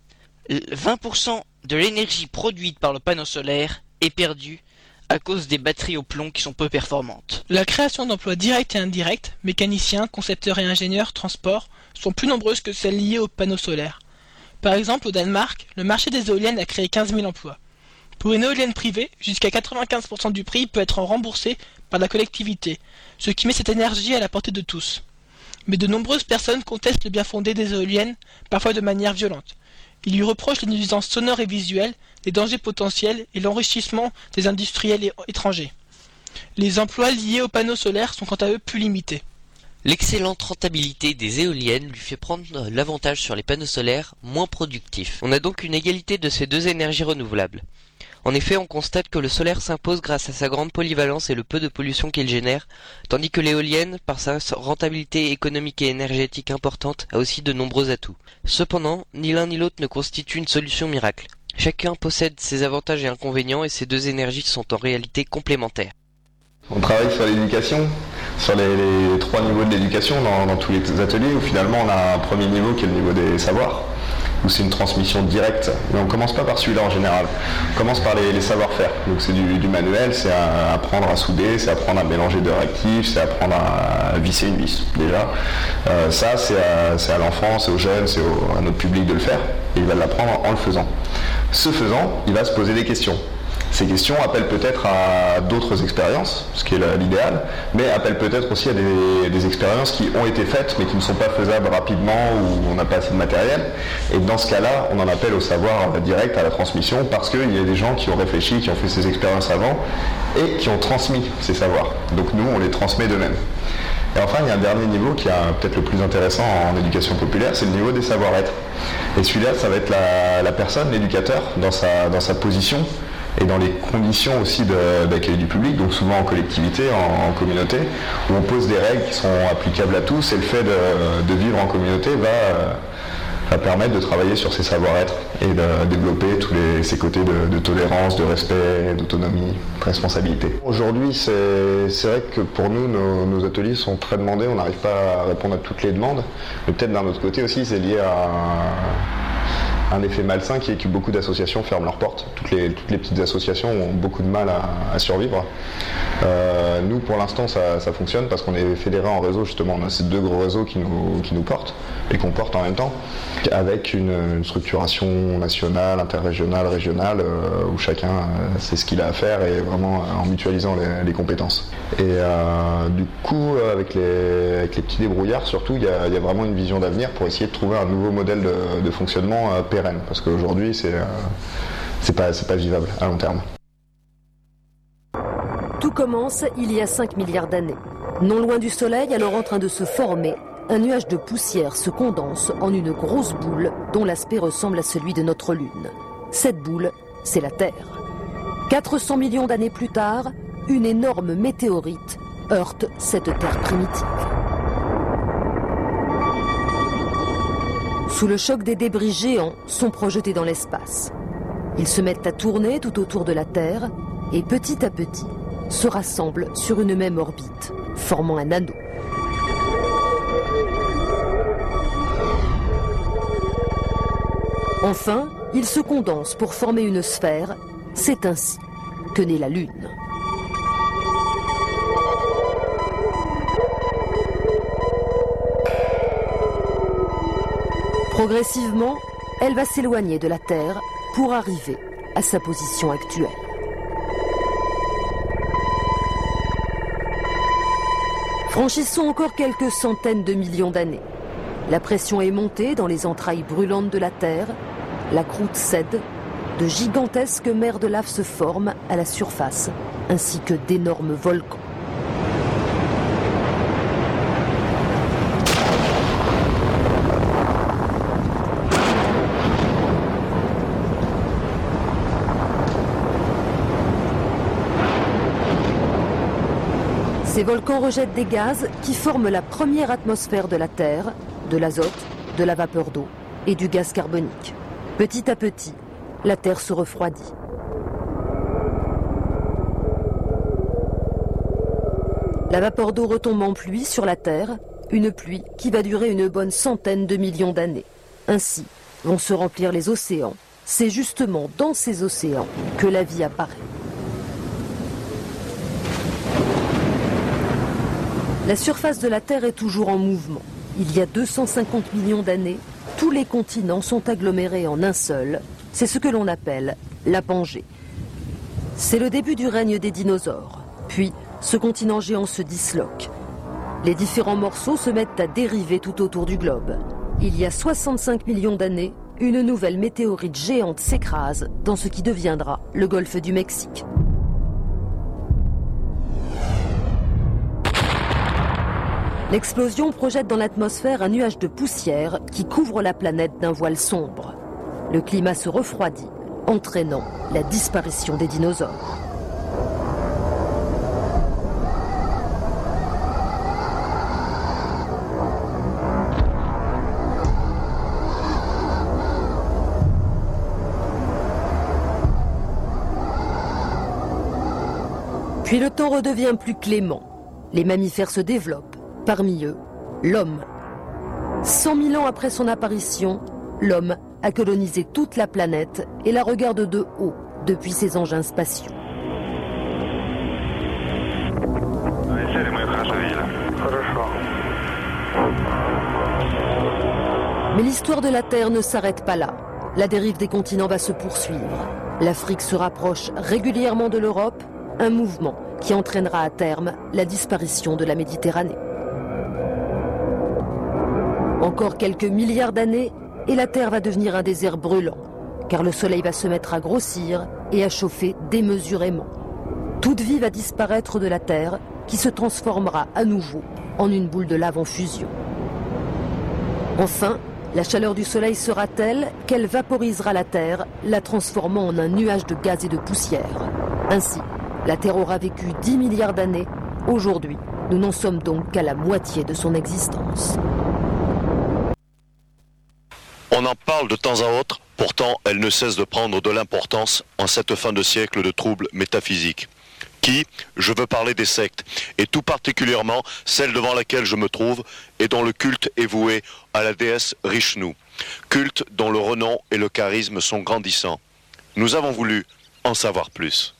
20% de l'énergie produite par le panneau solaire est perdue à cause des batteries au plomb qui sont peu performantes. La création d'emplois directs et indirects, mécaniciens, concepteurs et ingénieurs, transport, sont plus nombreuses que celles liées aux panneaux solaires. Par exemple, au Danemark, le marché des éoliennes a créé 15 000 emplois. Pour une éolienne privée, jusqu'à 95% du prix peut être remboursé par la collectivité, ce qui met cette énergie à la portée de tous. Mais de nombreuses personnes contestent le bien fondé des éoliennes, parfois de manière violente. Ils lui reprochent les nuisances sonores et visuelles, les dangers potentiels et l'enrichissement des industriels étrangers. Les emplois liés aux panneaux solaires sont quant à eux plus limités. L'excellente rentabilité des éoliennes lui fait prendre l'avantage sur les panneaux solaires moins productifs. On a donc une égalité de ces deux énergies renouvelables. En effet, on constate que le solaire s'impose grâce à sa grande polyvalence et le peu de pollution qu'il génère, tandis que l'éolienne, par sa rentabilité économique et énergétique importante, a aussi de nombreux atouts. Cependant, ni l'un ni l'autre ne constitue une solution miracle. Chacun possède ses avantages et inconvénients et ces deux énergies sont en réalité complémentaires. On travaille sur l'éducation, sur les 3 niveaux de l'éducation dans tous les ateliers, où finalement on a un premier niveau qui est le niveau des savoirs, où c'est une transmission directe, mais on ne commence pas par celui-là en général, on commence par les savoir-faire, donc c'est du manuel, c'est apprendre à souder, c'est apprendre à mélanger deux réactifs, c'est apprendre à visser une vis déjà, ça c'est à l'enfant, c'est aux jeunes, c'est à notre public de le faire, et il va l'apprendre en le faisant. Ce faisant, il va se poser des questions. Ces questions appellent peut-être à d'autres expériences, ce qui est l'idéal, mais appellent peut-être aussi à des expériences qui ont été faites mais qui ne sont pas faisables rapidement ou on n'a pas assez de matériel. Et dans ce cas-là, on en appelle au savoir direct, à la transmission, parce qu'il y a des gens qui ont réfléchi, qui ont fait ces expériences avant et qui ont transmis ces savoirs. Donc nous, on les transmet d'eux-mêmes. Et enfin, il y a un dernier niveau qui est peut-être le plus intéressant en éducation populaire, c'est le niveau des savoir-être. Et celui-là, ça va être la personne, l'éducateur, dans sa position et dans les conditions aussi d'accueil du public, donc souvent en collectivité, en communauté, où on pose des règles qui sont applicables à tous, et le fait de vivre en communauté va permettre de travailler sur ses savoir-être et de développer tous ces côtés de tolérance, de respect, d'autonomie, de responsabilité. Aujourd'hui, c'est vrai que pour nous, nos ateliers sont très demandés, on n'arrive pas à répondre à toutes les demandes, mais peut-être d'un autre côté aussi, c'est lié à un effet malsain qui est que beaucoup d'associations ferment leurs portes. Toutes les petites associations ont beaucoup de mal à survivre. Nous, pour l'instant, ça fonctionne parce qu'on est fédérés en réseau, justement. On a ces 2 gros réseaux qui nous portent et qu'on porte en même temps, avec une structuration nationale, interrégionale, régionale, où chacun sait ce qu'il a à faire et vraiment en mutualisant les compétences. Et du coup, avec les petits débrouillards, surtout, il y a vraiment une vision d'avenir pour essayer de trouver un nouveau modèle de fonctionnement pérenne, parce qu'aujourd'hui, c'est pas vivable à long terme. Tout commence il y a 5 milliards d'années. Non loin du Soleil, alors en train de se former, un nuage de poussière se condense en une grosse boule dont l'aspect ressemble à celui de notre Lune. Cette boule, c'est la Terre. 400 millions d'années plus tard, une énorme météorite heurte cette Terre primitive. Sous le choc des débris géants sont projetés dans l'espace. Ils se mettent à tourner tout autour de la Terre et petit à petit se rassemblent sur une même orbite, formant un anneau. Enfin, ils se condensent pour former une sphère. C'est ainsi que naît la Lune. Progressivement, elle va s'éloigner de la Terre pour arriver à sa position actuelle. Franchissons encore quelques centaines de millions d'années. La pression est montée dans les entrailles brûlantes de la Terre. La croûte cède. De gigantesques mers de lave se forment à la surface, ainsi que d'énormes volcans. Ces volcans rejettent des gaz qui forment la première atmosphère de la Terre, de l'azote, de la vapeur d'eau et du gaz carbonique. Petit à petit, la Terre se refroidit. La vapeur d'eau retombe en pluie sur la Terre, une pluie qui va durer une bonne centaine de millions d'années. Ainsi vont se remplir les océans. C'est justement dans ces océans que la vie apparaît. La surface de la Terre est toujours en mouvement. Il y a 250 millions d'années, tous les continents sont agglomérés en un seul. C'est ce que l'on appelle la Pangée. C'est le début du règne des dinosaures. Puis, ce continent géant se disloque. Les différents morceaux se mettent à dériver tout autour du globe. Il y a 65 millions d'années, une nouvelle météorite géante s'écrase dans ce qui deviendra le golfe du Mexique. L'explosion projette dans l'atmosphère un nuage de poussière qui couvre la planète d'un voile sombre. Le climat se refroidit, entraînant la disparition des dinosaures. Puis le temps redevient plus clément. Les mammifères se développent. Parmi eux, l'homme. 100 000 ans après son apparition, l'homme a colonisé toute la planète et la regarde de haut depuis ses engins spatiaux. Mais l'histoire de la Terre ne s'arrête pas là. la dérive des continents va se poursuivre. L'Afrique se rapproche régulièrement de l'Europe, un mouvement qui entraînera à terme la disparition de la Méditerranée. Encore quelques milliards d'années et la Terre va devenir un désert brûlant, car le Soleil va se mettre à grossir et à chauffer démesurément. Toute vie va disparaître de la Terre, qui se transformera à nouveau en une boule de lave en fusion. Enfin, la chaleur du Soleil sera telle qu'elle vaporisera la Terre, la transformant en un nuage de gaz et de poussière. Ainsi, la Terre aura vécu 10 milliards d'années. Aujourd'hui, nous n'en sommes donc qu'à la moitié de son existence. On en parle de temps à autre, pourtant elle ne cesse de prendre de l'importance en cette fin de siècle de troubles métaphysiques. Je veux parler des sectes, et tout particulièrement celle devant laquelle je me trouve et dont le culte est voué à la déesse Rishnu, culte dont le renom et le charisme sont grandissants. Nous avons voulu en savoir plus.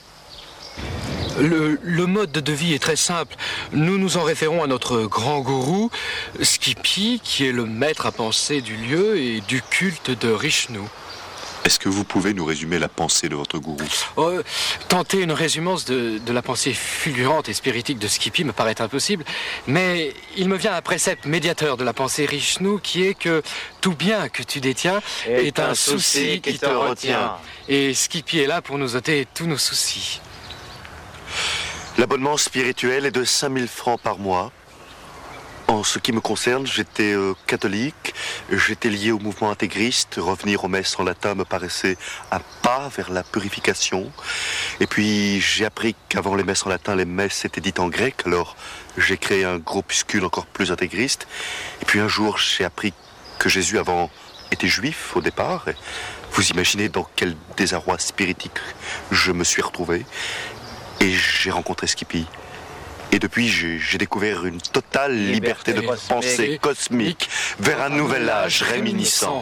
Le mode de vie est très simple. Nous nous en référons à notre grand gourou, Skippy, qui est le maître à penser du lieu et du culte de Rishnu. Est-ce que vous pouvez nous résumer la pensée de votre gourou ? Tenter une résumance de la pensée fulgurante et spiritique de Skippy me paraît impossible, mais il me vient un précepte médiateur de la pensée Rishnu qui est que tout bien que tu détiens est un souci qui te retient. Et Skippy est là pour nous ôter tous nos soucis. L'abonnement spirituel est de 5000 francs par mois. En ce qui me concerne, j'étais catholique, j'étais lié au mouvement intégriste. Revenir aux messes en latin me paraissait un pas vers la purification. Et puis j'ai appris qu'avant les messes en latin, les messes étaient dites en grec. Alors j'ai créé un groupuscule encore plus intégriste. Et puis un jour, j'ai appris que Jésus avant était juif au départ. Et vous imaginez dans quel désarroi spiritique je me suis retrouvé. Et j'ai rencontré Skippy. Et depuis, j'ai découvert une totale liberté de pensée cosmique vers un nouvel âge réminiscent.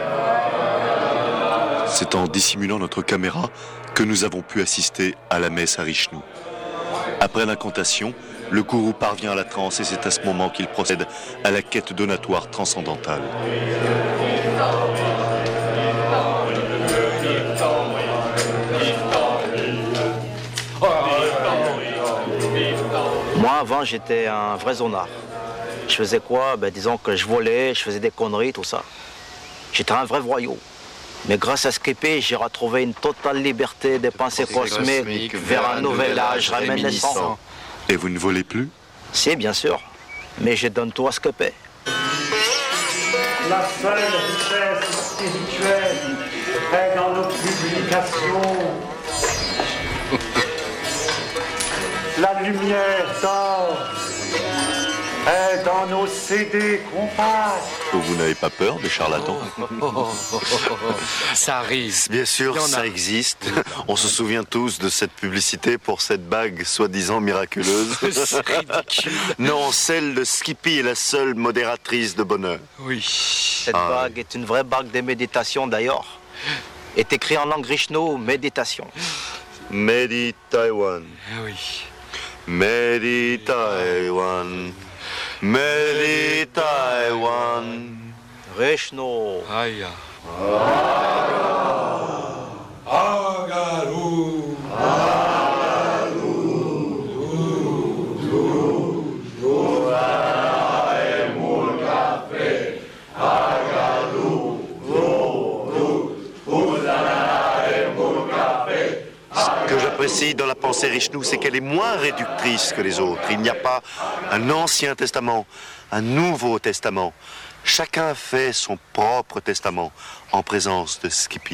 C'est en dissimulant notre caméra que nous avons pu assister à la messe à Rishnu. Après l'incantation, le gourou parvient à la transe et c'est à ce moment qu'il procède à la quête donatoire transcendantale. Moi, avant, j'étais un vrai zonard. Je faisais quoi? Disons que je volais, je faisais des conneries, tout ça. J'étais un vrai voyou. Mais grâce à Skippy, j'ai retrouvé une totale liberté des pensées cosmiques vers un nouvel âge réminiscent. Et vous ne volez plus? Si, bien sûr. Mais je donne tout à Skippy. La seule richesse spirituelle est dans nos publications. La lumière d'or est dans nos CD compacts. Vous n'avez pas peur des charlatans? Ça arrive. Bien sûr, ça existe. On se souvient tous de cette publicité pour cette bague soi-disant miraculeuse. C'est ridicule. Non, celle de Skippy est la seule modératrice de bonheur. Oui. Cette bague est une vraie bague de méditation d'ailleurs. Est écrit en langue Rishnu, méditation. Meditaiwan. Oui. Meditaiwan. Meditaiwan. Rishnu. Aïe. Agalou. Ce que j'apprécie dans la pensée Rishnu, c'est qu'elle est moins réductrice que les autres. Il n'y a pas un Ancien Testament, un Nouveau Testament. Chacun fait son propre testament en présence de Skippy.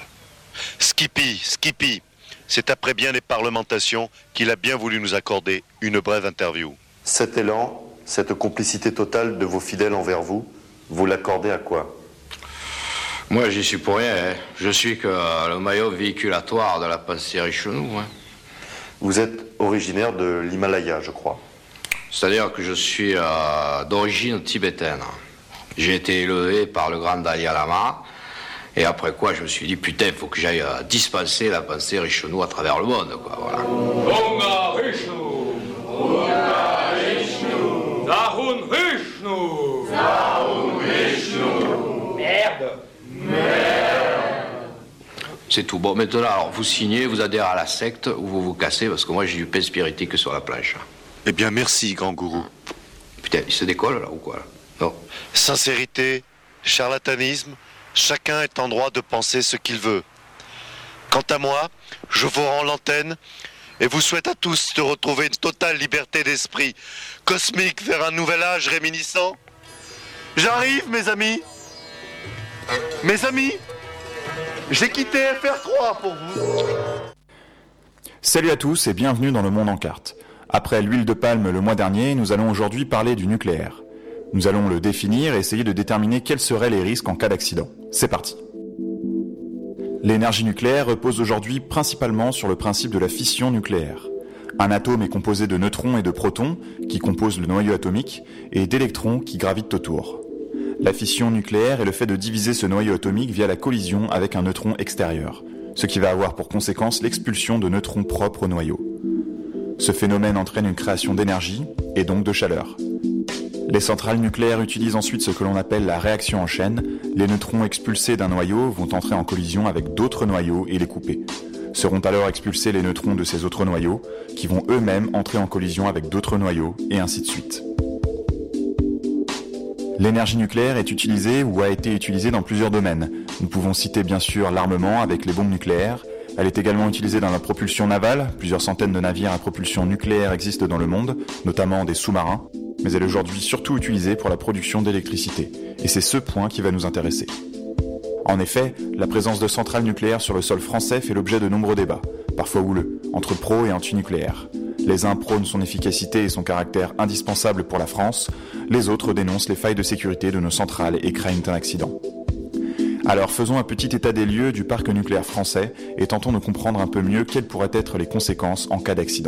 Skippy, c'est après bien des parlementations qu'il a bien voulu nous accorder une brève interview. Cet élan, cette complicité totale de vos fidèles envers vous, vous l'accordez à quoi? Moi, j'y suis pour rien. Hein. Je suis que le maillot véhiculatoire de la pensée Rishnu. Hein. Vous êtes originaire de l'Himalaya, je crois. C'est-à-dire que je suis d'origine tibétaine. J'ai été élevé par le grand Dalai Lama. Et après quoi, je me suis dit, putain, il faut que j'aille dispenser la pensée Rishnu à travers le monde, quoi, voilà. Onga Rishnu. Onga Rishnu. Zahun Rishnu. Zahun Rishnu. Merde. C'est tout. Bon, maintenant, alors, vous signez, vous adhérez à la secte ou vous vous cassez, parce que moi, j'ai du pain spiritique sur la plage. Eh bien, merci, grand gourou. Putain, il se décolle, là, ou quoi, là? Non. Sincérité, charlatanisme, chacun est en droit de penser ce qu'il veut. Quant à moi, je vous rends l'antenne et vous souhaite à tous de retrouver une totale liberté d'esprit cosmique vers un nouvel âge réminiscent. J'arrive, mes amis. Mes amis, j'ai quitté FR3 pour vous. Salut à tous et bienvenue dans Le Monde en carte. Après l'huile de palme le mois dernier, nous allons aujourd'hui parler du nucléaire. Nous allons le définir et essayer de déterminer quels seraient les risques en cas d'accident. C'est parti. L'énergie nucléaire repose aujourd'hui principalement sur le principe de la fission nucléaire. Un atome est composé de neutrons et de protons, qui composent le noyau atomique, et d'électrons qui gravitent autour. La fission nucléaire est le fait de diviser ce noyau atomique via la collision avec un neutron extérieur, ce qui va avoir pour conséquence l'expulsion de neutrons propres au noyau. Ce phénomène entraîne une création d'énergie, et donc de chaleur. Les centrales nucléaires utilisent ensuite ce que l'on appelle la réaction en chaîne. Les neutrons expulsés d'un noyau vont entrer en collision avec d'autres noyaux et les couper. Seront alors expulsés les neutrons de ces autres noyaux, qui vont eux-mêmes entrer en collision avec d'autres noyaux, et ainsi de suite. L'énergie nucléaire est utilisée ou a été utilisée dans plusieurs domaines. Nous pouvons citer bien sûr l'armement avec les bombes nucléaires. Elle est également utilisée dans la propulsion navale. Plusieurs centaines de navires à propulsion nucléaire existent dans le monde, notamment des sous-marins. Mais elle est aujourd'hui surtout utilisée pour la production d'électricité. Et c'est ce point qui va nous intéresser. En effet, la présence de centrales nucléaires sur le sol français fait l'objet de nombreux débats, parfois houleux, entre pro et anti-nucléaires. Les uns prônent son efficacité et son caractère indispensable pour la France, les autres dénoncent les failles de sécurité de nos centrales et craignent un accident. Alors faisons un petit état des lieux du parc nucléaire français et tentons de comprendre un peu mieux quelles pourraient être les conséquences en cas d'accident.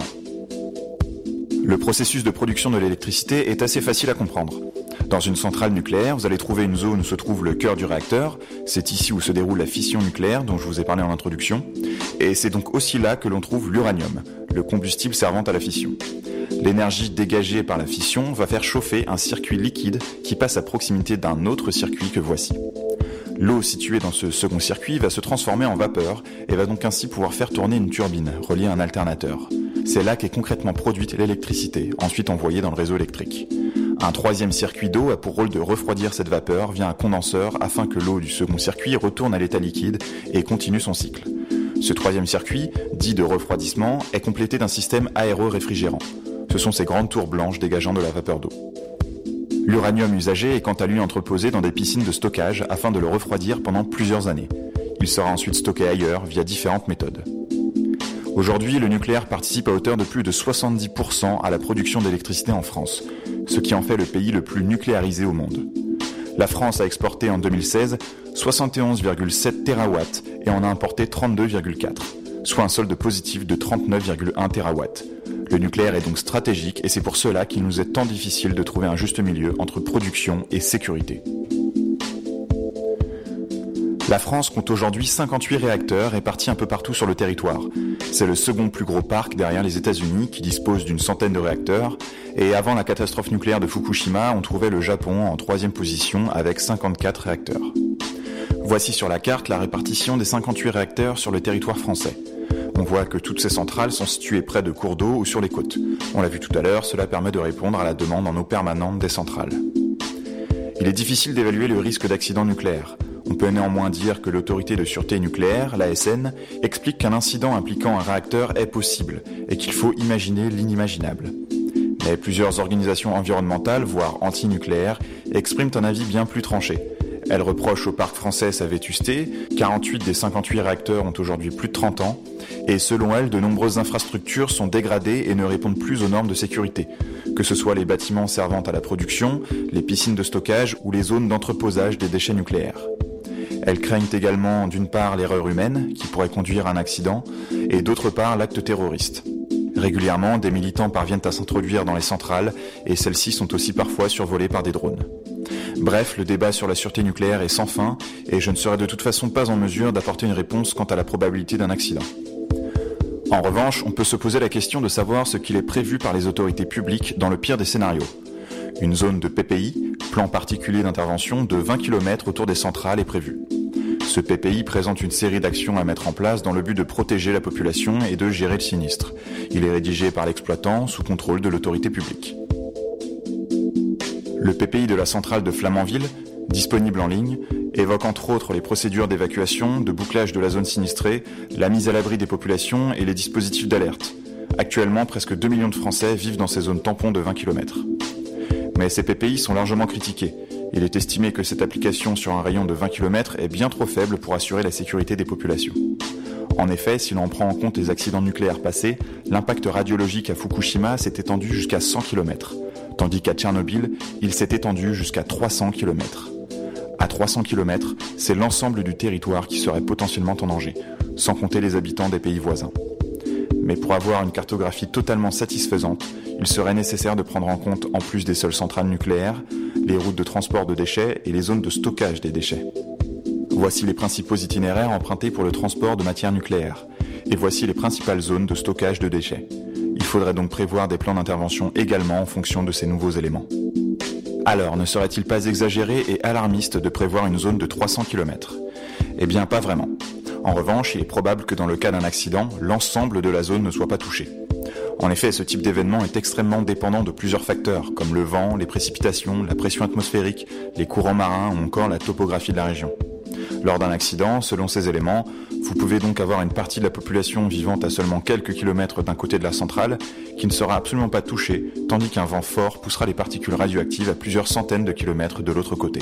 Le processus de production de l'électricité est assez facile à comprendre. Dans une centrale nucléaire, vous allez trouver une zone où se trouve le cœur du réacteur. C'est ici où se déroule la fission nucléaire dont je vous ai parlé en introduction. Et c'est donc aussi là que l'on trouve l'uranium, le combustible servant à la fission. L'énergie dégagée par la fission va faire chauffer un circuit liquide qui passe à proximité d'un autre circuit que voici. L'eau située dans ce second circuit va se transformer en vapeur et va donc ainsi pouvoir faire tourner une turbine reliée à un alternateur. C'est là qu'est concrètement produite l'électricité, ensuite envoyée dans le réseau électrique. Un troisième circuit d'eau a pour rôle de refroidir cette vapeur via un condenseur afin que l'eau du second circuit retourne à l'état liquide et continue son cycle. Ce troisième circuit, dit de refroidissement, est complété d'un système aéro-réfrigérant. Ce sont ces grandes tours blanches dégageant de la vapeur d'eau. L'uranium usagé est quant à lui entreposé dans des piscines de stockage afin de le refroidir pendant plusieurs années. Il sera ensuite stocké ailleurs via différentes méthodes. Aujourd'hui, le nucléaire participe à hauteur de plus de 70% à la production d'électricité en France, ce qui en fait le pays le plus nucléarisé au monde. La France a exporté en 2016 71,7 TWh et en a importé 32,4, soit un solde positif de 39,1 TWh. Le nucléaire est donc stratégique et c'est pour cela qu'il nous est tant difficile de trouver un juste milieu entre production et sécurité. La France compte aujourd'hui 58 réacteurs répartis un peu partout sur le territoire. C'est le second plus gros parc derrière les États-Unis qui dispose d'une centaine de réacteurs. Et avant la catastrophe nucléaire de Fukushima, on trouvait le Japon en troisième position avec 54 réacteurs. Voici sur la carte la répartition des 58 réacteurs sur le territoire français. On voit que toutes ces centrales sont situées près de cours d'eau ou sur les côtes. On l'a vu tout à l'heure, cela permet de répondre à la demande en eau permanente des centrales. Il est difficile d'évaluer le risque d'accident nucléaire. On peut néanmoins dire que l'autorité de sûreté nucléaire, l'ASN, explique qu'un incident impliquant un réacteur est possible et qu'il faut imaginer l'inimaginable. Mais plusieurs organisations environnementales, voire anti-nucléaires, expriment un avis bien plus tranché. Elles reprochent au parc français sa vétusté, 48 des 58 réacteurs ont aujourd'hui plus de 30 ans, et selon elles, de nombreuses infrastructures sont dégradées et ne répondent plus aux normes de sécurité, que ce soit les bâtiments servant à la production, les piscines de stockage ou les zones d'entreposage des déchets nucléaires. Elles craignent également d'une part l'erreur humaine, qui pourrait conduire à un accident, et d'autre part l'acte terroriste. Régulièrement, des militants parviennent à s'introduire dans les centrales, et celles-ci sont aussi parfois survolées par des drones. Bref, le débat sur la sûreté nucléaire est sans fin, et je ne serai de toute façon pas en mesure d'apporter une réponse quant à la probabilité d'un accident. En revanche, on peut se poser la question de savoir ce qu'il est prévu par les autorités publiques dans le pire des scénarios. Une zone de PPI, plan particulier d'intervention, de 20 km autour des centrales est prévue. Ce PPI présente une série d'actions à mettre en place dans le but de protéger la population et de gérer le sinistre. Il est rédigé par l'exploitant sous contrôle de l'autorité publique. Le PPI de la centrale de Flamanville, disponible en ligne, évoque entre autres les procédures d'évacuation, de bouclage de la zone sinistrée, la mise à l'abri des populations et les dispositifs d'alerte. Actuellement, presque 2 millions de Français vivent dans ces zones tampons de 20 km. Mais ces PPI sont largement critiqués. Il est estimé que cette application sur un rayon de 20 km est bien trop faible pour assurer la sécurité des populations. En effet, si l'on prend en compte les accidents nucléaires passés, l'impact radiologique à Fukushima s'est étendu jusqu'à 100 km, tandis qu'à Tchernobyl, il s'est étendu jusqu'à 300 km. À 300 km, c'est l'ensemble du territoire qui serait potentiellement en danger, sans compter les habitants des pays voisins. Mais pour avoir une cartographie totalement satisfaisante, il serait nécessaire de prendre en compte, en plus des seules centrales nucléaires, les routes de transport de déchets et les zones de stockage des déchets. Voici les principaux itinéraires empruntés pour le transport de matières nucléaires. Et voici les principales zones de stockage de déchets. Il faudrait donc prévoir des plans d'intervention également en fonction de ces nouveaux éléments. Alors, ne serait-il pas exagéré et alarmiste de prévoir une zone de 300 km ? Eh bien, pas vraiment. En revanche, il est probable que dans le cas d'un accident, l'ensemble de la zone ne soit pas touché. En effet, ce type d'événement est extrêmement dépendant de plusieurs facteurs, comme le vent, les précipitations, la pression atmosphérique, les courants marins ou encore la topographie de la région. Lors d'un accident, selon ces éléments, vous pouvez donc avoir une partie de la population vivant à seulement quelques kilomètres d'un côté de la centrale qui ne sera absolument pas touchée, tandis qu'un vent fort poussera les particules radioactives à plusieurs centaines de kilomètres de l'autre côté.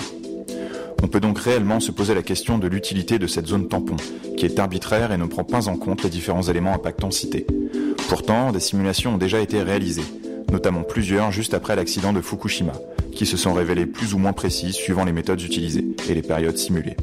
On peut donc réellement se poser la question de l'utilité de cette zone tampon, qui est arbitraire et ne prend pas en compte les différents éléments impactants cités. Pourtant, des simulations ont déjà été réalisées, notamment plusieurs juste après l'accident de Fukushima, qui se sont révélées plus ou moins précises suivant les méthodes utilisées et les périodes simulées.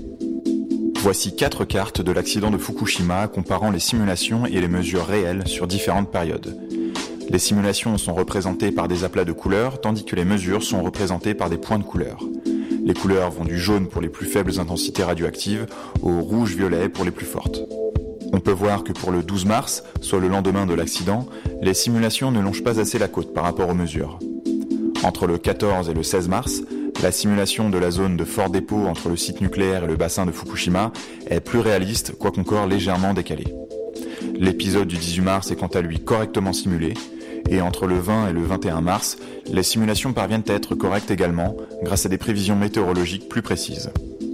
Voici 4 cartes de l'accident de Fukushima comparant les simulations et les mesures réelles sur différentes périodes. Les simulations sont représentées par des aplats de couleurs, tandis que les mesures sont représentées par des points de couleur. Les couleurs vont du jaune pour les plus faibles intensités radioactives au rouge-violet pour les plus fortes. On peut voir que pour le 12 mars, soit le lendemain de l'accident, les simulations ne longent pas assez la côte par rapport aux mesures. Entre le 14 et le 16 mars, la simulation de la zone de fort dépôt entre le site nucléaire et le bassin de Fukushima est plus réaliste, quoique encore légèrement décalée. L'épisode du 18 mars est quant à lui correctement simulé, et entre le 20 et le 21 mars, les simulations parviennent à être correctes également, grâce à des prévisions météorologiques plus précises.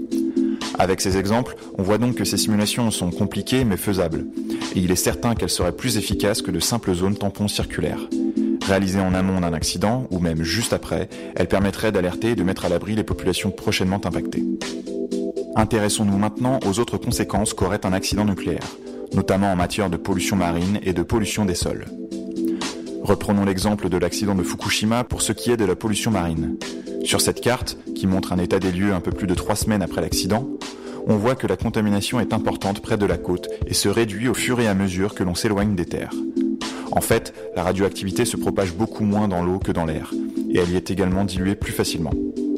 Avec ces exemples, on voit donc que ces simulations sont compliquées mais faisables, et il est certain qu'elles seraient plus efficaces que de simples zones tampons circulaires. Réalisées en amont d'un accident, ou même juste après, elles permettraient d'alerter et de mettre à l'abri les populations prochainement impactées. Intéressons-nous maintenant aux autres conséquences qu'aurait un accident nucléaire, notamment en matière de pollution marine et de pollution des sols. Reprenons l'exemple de l'accident de Fukushima pour ce qui est de la pollution marine. Sur cette carte, qui montre un état des lieux un peu plus de 3 semaines après l'accident, on voit que la contamination est importante près de la côte et se réduit au fur et à mesure que l'on s'éloigne des terres. En fait, la radioactivité se propage beaucoup moins dans l'eau que dans l'air, et elle y est également diluée plus facilement.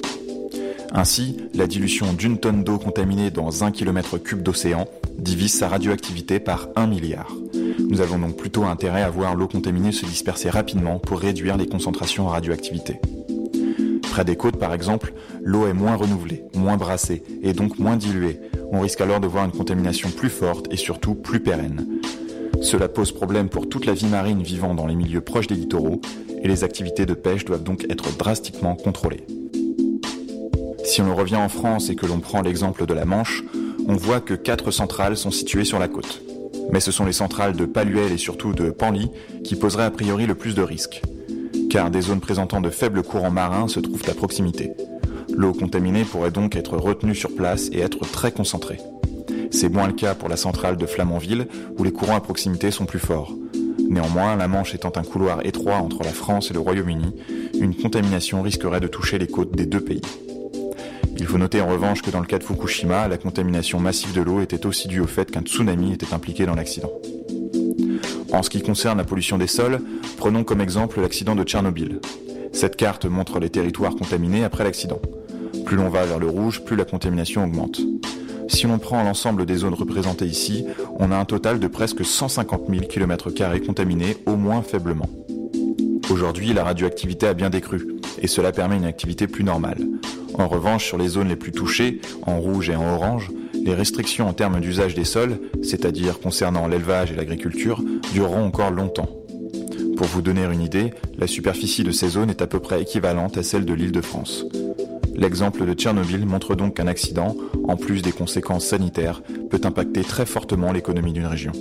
Ainsi, la dilution d'une tonne d'eau contaminée dans 1 km3 d'océan divise sa radioactivité par 1 milliard. Nous avons donc plutôt intérêt à voir l'eau contaminée se disperser rapidement pour réduire les concentrations en radioactivité. Près des côtes, par exemple, l'eau est moins renouvelée, moins brassée et donc moins diluée. On risque alors de voir une contamination plus forte et surtout plus pérenne. Cela pose problème pour toute la vie marine vivant dans les milieux proches des littoraux et les activités de pêche doivent donc être drastiquement contrôlées. Si on revient en France et que l'on prend l'exemple de la Manche, on voit que 4 centrales sont situées sur la côte. Mais ce sont les centrales de Paluel et surtout de Penly qui poseraient a priori le plus de risques. Car des zones présentant de faibles courants marins se trouvent à proximité. L'eau contaminée pourrait donc être retenue sur place et être très concentrée. C'est moins le cas pour la centrale de Flamanville où les courants à proximité sont plus forts. Néanmoins, la Manche étant un couloir étroit entre la France et le Royaume-Uni, une contamination risquerait de toucher les côtes des 2 pays. Il faut noter en revanche que dans le cas de Fukushima, la contamination massive de l'eau était aussi due au fait qu'un tsunami était impliqué dans l'accident. En ce qui concerne la pollution des sols, prenons comme exemple l'accident de Tchernobyl. Cette carte montre les territoires contaminés après l'accident. Plus l'on va vers le rouge, plus la contamination augmente. Si l'on prend l'ensemble des zones représentées ici, on a un total de presque 150 000 km² contaminés, au moins faiblement. Aujourd'hui, la radioactivité a bien décru, et cela permet une activité plus normale. En revanche, sur les zones les plus touchées, en rouge et en orange, les restrictions en termes d'usage des sols, c'est-à-dire concernant l'élevage et l'agriculture, dureront encore longtemps. Pour vous donner une idée, la superficie de ces zones est à peu près équivalente à celle de l'Île-de-France. L'exemple de Tchernobyl montre donc qu'un accident, en plus des conséquences sanitaires, peut impacter très fortement l'économie d'une région.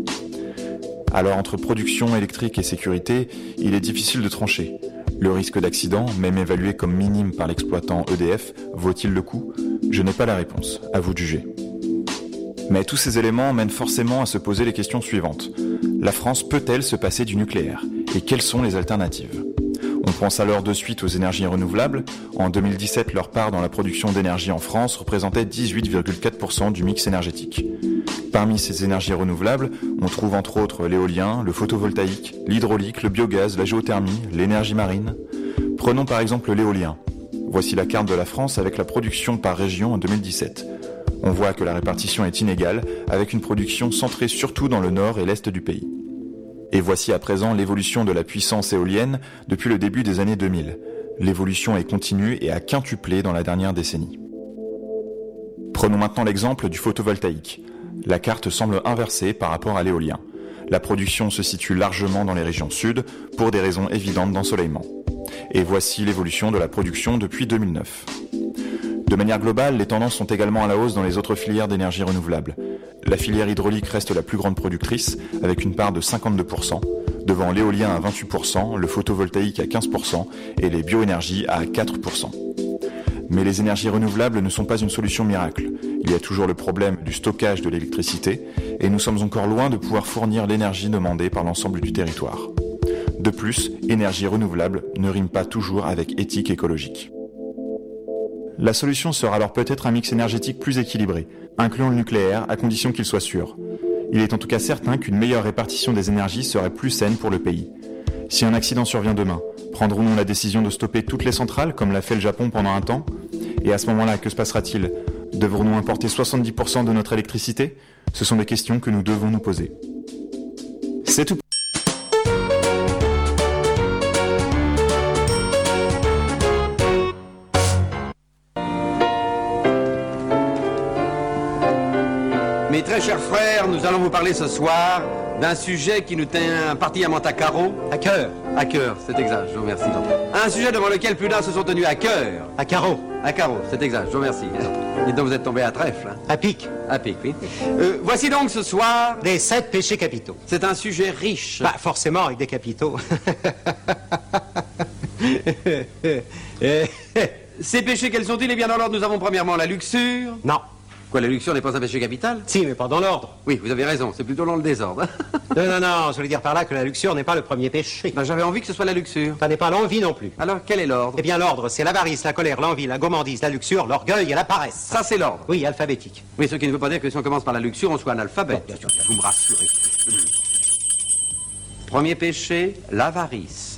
Alors entre production électrique et sécurité, il est difficile de trancher. Le risque d'accident, même évalué comme minime par l'exploitant EDF, vaut-il le coup ? Je n'ai pas la réponse, à vous de juger. Mais tous ces éléments mènent forcément à se poser les questions suivantes. La France peut-elle se passer du nucléaire ? Et quelles sont les alternatives ? On pense alors de suite aux énergies renouvelables. En 2017, leur part dans la production d'énergie en France représentait 18,4% du mix énergétique. Parmi ces énergies renouvelables, on trouve entre autres l'éolien, le photovoltaïque, l'hydraulique, le biogaz, la géothermie, l'énergie marine. Prenons par exemple l'éolien. Voici la carte de la France avec la production par région en 2017. On voit que la répartition est inégale, avec une production centrée surtout dans le nord et l'est du pays. Et voici à présent l'évolution de la puissance éolienne depuis le début des années 2000. L'évolution est continue et a quintuplé dans la dernière décennie. Prenons maintenant l'exemple du photovoltaïque. La carte semble inversée par rapport à l'éolien. La production se situe largement dans les régions sud, pour des raisons évidentes d'ensoleillement. Et voici l'évolution de la production depuis 2009. De manière globale, les tendances sont également à la hausse dans les autres filières d'énergie renouvelable. La filière hydraulique reste la plus grande productrice, avec une part de 52%, devant l'éolien à 28%, le photovoltaïque à 15% et les bioénergies à 4%. Mais les énergies renouvelables ne sont pas une solution miracle. Il y a toujours le problème du stockage de l'électricité, et nous sommes encore loin de pouvoir fournir l'énergie demandée par l'ensemble du territoire. De plus, énergie renouvelable ne rime pas toujours avec éthique écologique. La solution sera alors peut-être un mix énergétique plus équilibré, incluant le nucléaire à condition qu'il soit sûr. Il est en tout cas certain qu'une meilleure répartition des énergies serait plus saine pour le pays. Si un accident survient demain, prendrons-nous la décision de stopper toutes les centrales comme l'a fait le Japon pendant un temps ? Et à ce moment-là, que se passera-t-il ? Devrons-nous importer 70% de notre électricité ? Ce sont des questions que nous devons nous poser. C'est tout. Mes très chers frères, nous allons vous parler ce soir d'un sujet qui nous tient particulièrement à carreau. À cœur. À cœur, c'est exact, je vous remercie. Un sujet devant lequel plus d'un se sont tenus à cœur. À carreau. À carreau, c'est exact, je vous remercie. Et donc vous êtes tombé à trèfle. Hein. À pic. À pic, oui. Voici donc ce soir... des 7 péchés capitaux. C'est un sujet riche. Bah, forcément, avec des capitaux. Ces péchés, quels sont-ils? Eh bien, dans l'ordre, nous avons premièrement la luxure. Non. Quoi, la luxure n'est pas un péché capital? Si, mais pas dans l'ordre. Oui, vous avez raison, c'est plutôt dans le désordre. Non, je voulais dire par là que la luxure n'est pas le premier péché. Ben, j'avais envie que ce soit la luxure. Ça n'est pas l'envie non plus. Alors, quel est l'ordre? Eh bien, l'ordre, c'est l'avarice, la colère, l'envie, la gourmandise, la luxure, l'orgueil et la paresse. Ça, c'est l'ordre? Oui, alphabétique. Oui, ce qui ne veut pas dire que si on commence par la luxure, on soit analphabète. Bien sûr, vous me rassurez. Premier péché, l'avarice.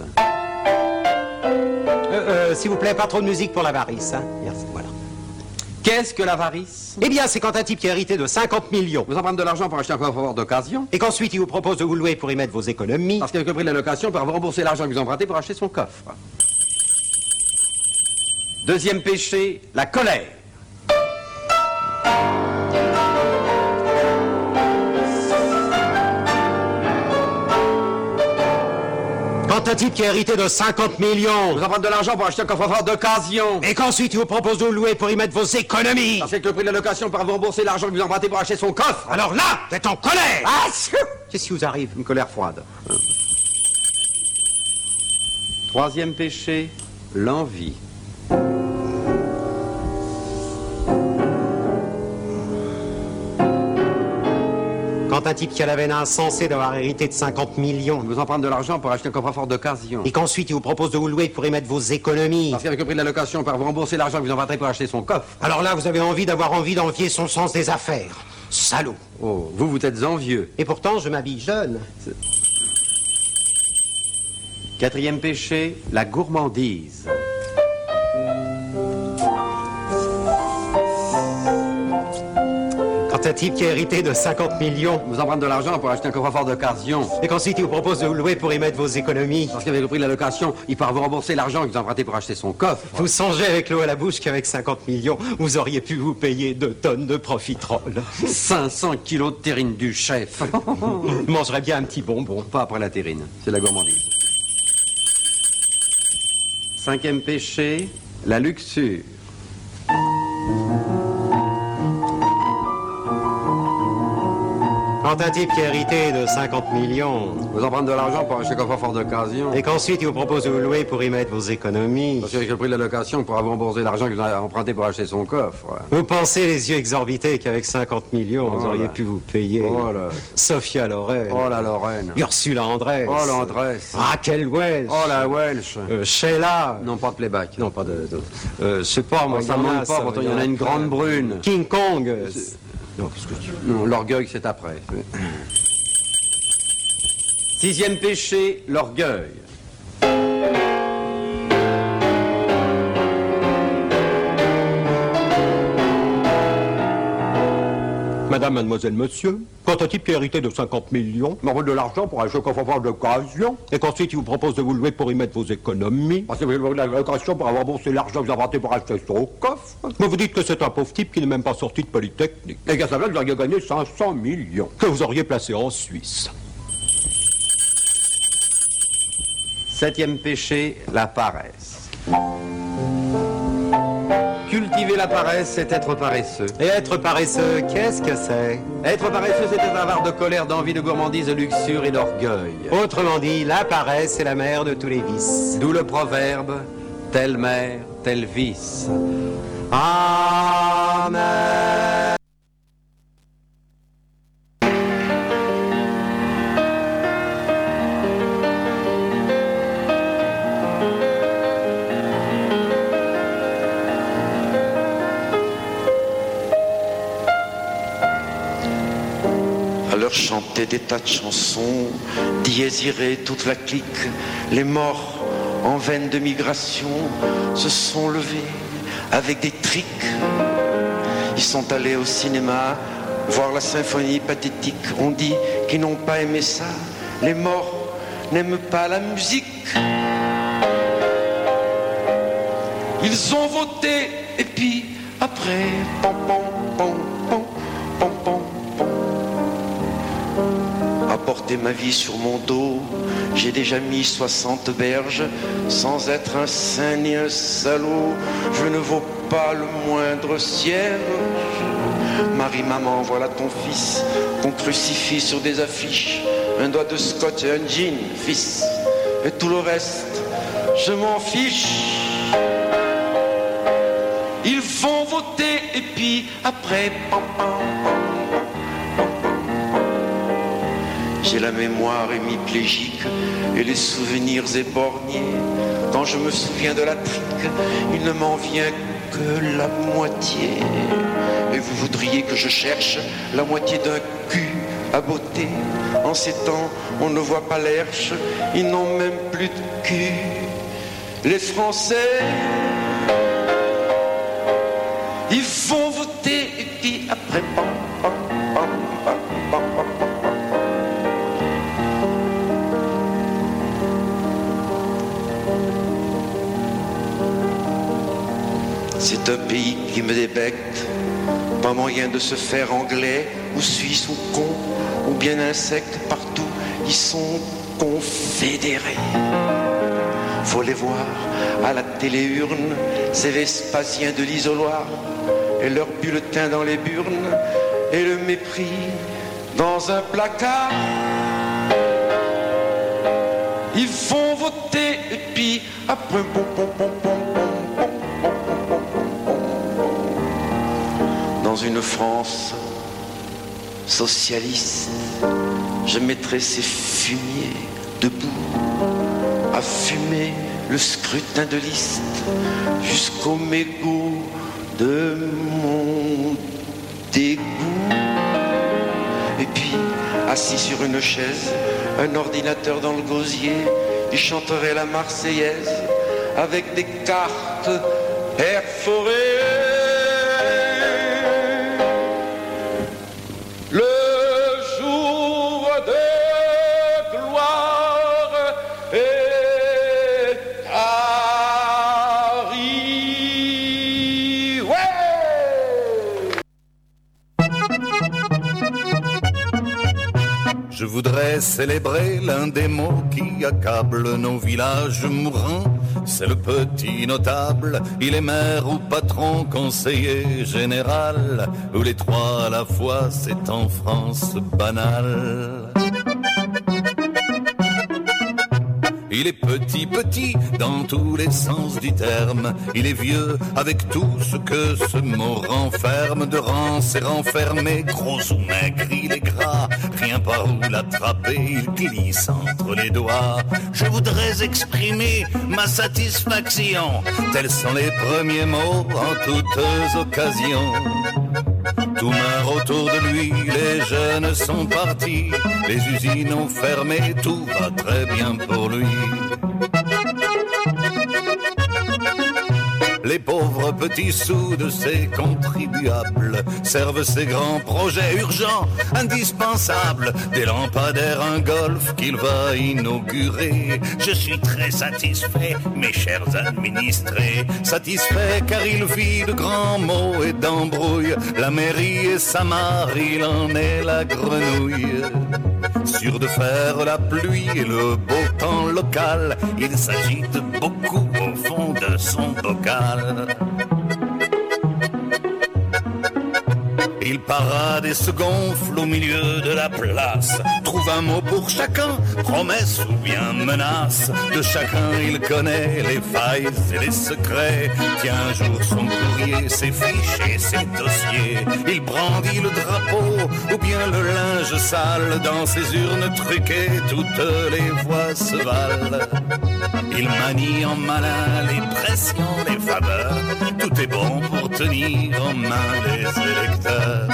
S'il vous plaît, pas trop de musique pour l'avarice, hein. Merci, voilà. Qu'est-ce que l'avarice? Eh bien, c'est quand un type qui a hérité de 50 millions vous emprunte de l'argent pour acheter un coffre-fort d'occasion, et qu'ensuite il vous propose de vous louer pour y mettre vos économies, parce qu'avec le prix de la location, il peut vous rembourser l'argent que vous empruntez pour acheter son coffre. Deuxième péché, la colère. Quand un type qui a hérité de 50 millions vous emprunte de l'argent pour acheter un coffre-fort d'occasion, et qu'ensuite il vous propose de vous louer pour y mettre vos économies, parce que le prix de la location peut vous rembourser l'argent que vous empruntez pour acheter son coffre, alors là, vous êtes en colère. Ah, qu'est-ce qui vous arrive? Une colère froide. Troisième péché, l'envie. Quand un type qui a la veine insensée d'avoir hérité de 50 millions vous emprunte de l'argent pour acheter un coffre-fort d'occasion, et qu'ensuite il vous propose de vous louer pour y mettre vos économies, parce qu'avec le prix de la location, on peut vous rembourser l'argent que vous emprunterez pour acheter son coffre, alors là, vous avez envie d'envier son sens des affaires. Salaud. Oh, vous êtes envieux. Et pourtant, je m'habille jeune. Quatrième péché, la gourmandise. Quand un type qui a hérité de 50 millions vous emprunte de l'argent pour acheter un coffre-fort d'occasion, et qu'ensuite il vous propose de vous louer pour y mettre vos économies, parce qu'avec le prix de la location, il pourra vous rembourser l'argent que vous empruntez pour acheter son coffre. Vous songez avec l'eau à la bouche qu'avec 50 millions, vous auriez pu vous payer 2 tonnes de profiterole. 500 kilos de terrine du chef. Je mangerais bien un petit bonbon. Pas après la terrine, c'est la gourmandise. 5e péché, la luxure. Quand un type qui a hérité de 50 millions vous emprunte de l'argent pour acheter un coffre-fort d'occasion, et qu'ensuite il vous propose de vous louer pour y mettre vos économies, parce qu'avec le prix de la location, il pourra vous rembourser l'argent que vous avez emprunté pour acheter son coffre. Vous pensez les yeux exorbités qu'avec 50 millions, vous auriez pu vous payer Sophia Loren, oh la Lorraine, Ursula Andress, oh l'Andress, Raquel Welch, oh la Welch, Sheila, non pas de playback, non pas de je sais pas, moi ça manque pas, pourtant il y en a une grande brune, King Kong. Non, qu'est-ce que tu veux ? Non, l'orgueil, c'est après. 6e péché, l'orgueil. Madame, mademoiselle, monsieur, quand un type qui a hérité de 50 millions m'envoie de l'argent pour acheter un coffre-fort d'occasion, et qu'ensuite il vous propose de vous louer pour y mettre vos économies, parce que vous avez la location pour avoir remboursé l'argent que vous avez pour acheter son coffre, mais vous dites que c'est un pauvre type qui n'est même pas sorti de Polytechnique, et qu'à sa place vous auriez gagné 500 millions, que vous auriez placé en Suisse. 7e péché, la paresse. Cultiver la paresse, c'est être paresseux. Et être paresseux, qu'est-ce que c'est ? Être paresseux, c'est être avare de colère, d'envie, de gourmandise, de luxure et d'orgueil. Autrement dit, la paresse est la mère de tous les vices. D'où le proverbe, telle mère, tel vice. Amen. Chanter des tas de chansons, d'y hésirer toute la clique. Les morts en veine de migration se sont levés avec des triques. Ils sont allés au cinéma voir la symphonie pathétique. On dit qu'ils n'ont pas aimé ça. Les morts n'aiment pas la musique. Ils ont voté et puis après, pom pom pom pom pom pom. Porter ma vie sur mon dos, j'ai déjà mis 60 berges, sans être un saint ni un salaud, je ne vaux pas le moindre cierge. Marie, maman, voilà ton fils, qu'on crucifie sur des affiches, un doigt de scotch et un jean, fils, et tout le reste, je m'en fiche. Ils vont voter et puis après, pam, pam, pam. J'ai la mémoire hémiplégique et les souvenirs éborgnés. Quand je me souviens de la trique, il ne m'en vient que la moitié. Et vous voudriez que je cherche la moitié d'un cul à beauté. En ces temps, on ne voit pas l'herche, ils n'ont même plus de cul. Les Français, ils vont voter et puis après, pam, pam, pam, pam, pam, pam. C'est un pays qui me débecte, pas moyen de se faire anglais, ou suisse, ou con, ou bien insecte, partout, ils sont confédérés. Faut les voir à la téléurne, ces Vespasiens de l'isoloir, et leurs bulletins dans les burnes, et le mépris dans un placard. Ils vont voter, et puis après, pom, pom, pom, pom, pom. Dans une France socialiste, je mettrai ces fumiers debout à fumer le scrutin de liste jusqu'au mégot de mon dégoût. Et puis, assis sur une chaise, un ordinateur dans le gosier, il chanterait la Marseillaise avec des cartes perforées. Je voudrais célébrer l'un des mots qui accablent nos villages mourants. C'est le petit notable, il est maire ou patron, conseiller général, ou les trois à la fois, c'est en France banal. Il est petit, petit, dans tous les sens du terme. Il est vieux, avec tout ce que ce mot renferme. De rance et renfermé, gros ou maigre, il est gras. Rien par où l'attraper, il glisse entre les doigts. Je voudrais exprimer ma satisfaction. Tels sont les premiers mots en toutes occasions. Tout meurt autour de lui, les jeunes sont partis, les usines ont fermé, tout va très bien pour lui. Les pauvres petits sous de ces contribuables servent ces grands projets urgents, indispensables, des lampadaires, un golf qu'il va inaugurer. Je suis très satisfait, mes chers administrés, satisfait car il vit de grands mots et d'embrouilles. La mairie et sa mare, il en est la grenouille. Sûr de faire la pluie et le beau temps local, il s'agite beaucoup au fond de son bocal. Il parade et se gonfle au milieu de la place, trouve un mot pour chacun, promesse ou bien menace. De chacun il connaît les failles et les secrets. Tient un jour son courrier, ses fiches et ses dossiers. Il brandit le drapeau ou bien le linge sale. Dans ses urnes truquées, toutes les voix se valent. Il manie en malin les pressions, les faveurs. Tout est bon pour tenir en main les électeurs.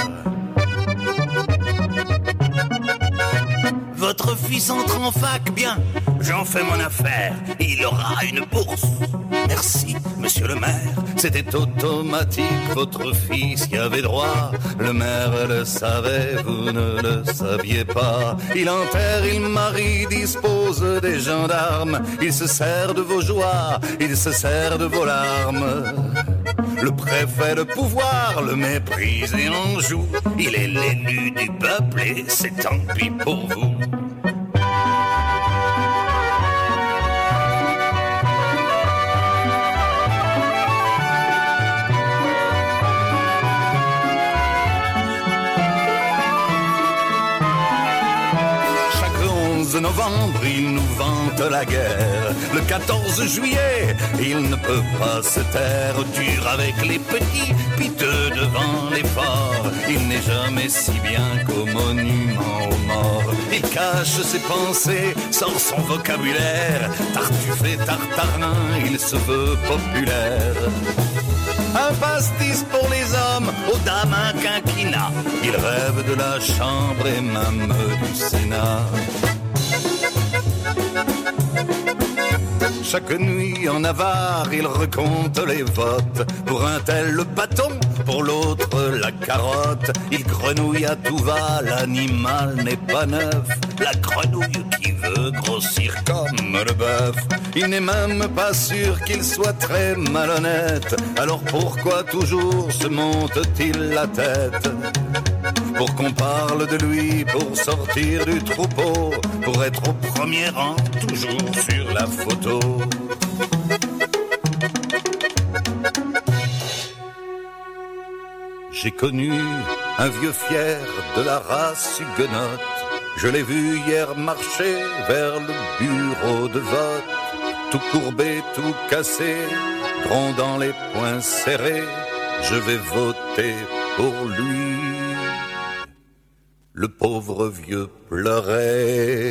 Votre fils entre en fac, bien, j'en fais mon affaire. Il aura une bourse. Merci, monsieur le maire. C'était automatique, votre fils y avait droit. Le maire le savait, vous ne le saviez pas. Il enterre, il marie, dispose des gendarmes. Il se sert de vos joies, il se sert de vos larmes. Le préfet de pouvoir le méprise et en joue. Il est l'élu du peuple et c'est tant pis pour vous. Novembre, il nous vante la guerre. Le 14 juillet, il ne peut pas se taire. Dur avec les petits, piteux devant les forts. Il n'est jamais si bien qu'au monument aux morts. Il cache ses pensées, sort son vocabulaire. Tartuffe et tartarin, il se veut populaire. Un pastis pour les hommes, aux dames un quinquina. Il rêve de la chambre et même du Sénat. Chaque nuit en avare, il recompte les votes. Pour un tel le bâton, pour l'autre la carotte. Il grenouille à tout va, l'animal n'est pas neuf. La grenouille qui veut grossir comme le bœuf. Il n'est même pas sûr qu'il soit très malhonnête. Alors pourquoi toujours se monte-t-il la tête? Pour qu'on parle de lui, pour sortir du troupeau, pour être au premier rang, toujours sur la photo. J'ai connu un vieux fier de la race huguenote. Je l'ai vu hier marcher vers le bureau de vote. Tout courbé, tout cassé, grondant les poings serrés. Je vais voter pour lui. Le pauvre vieux pleurait.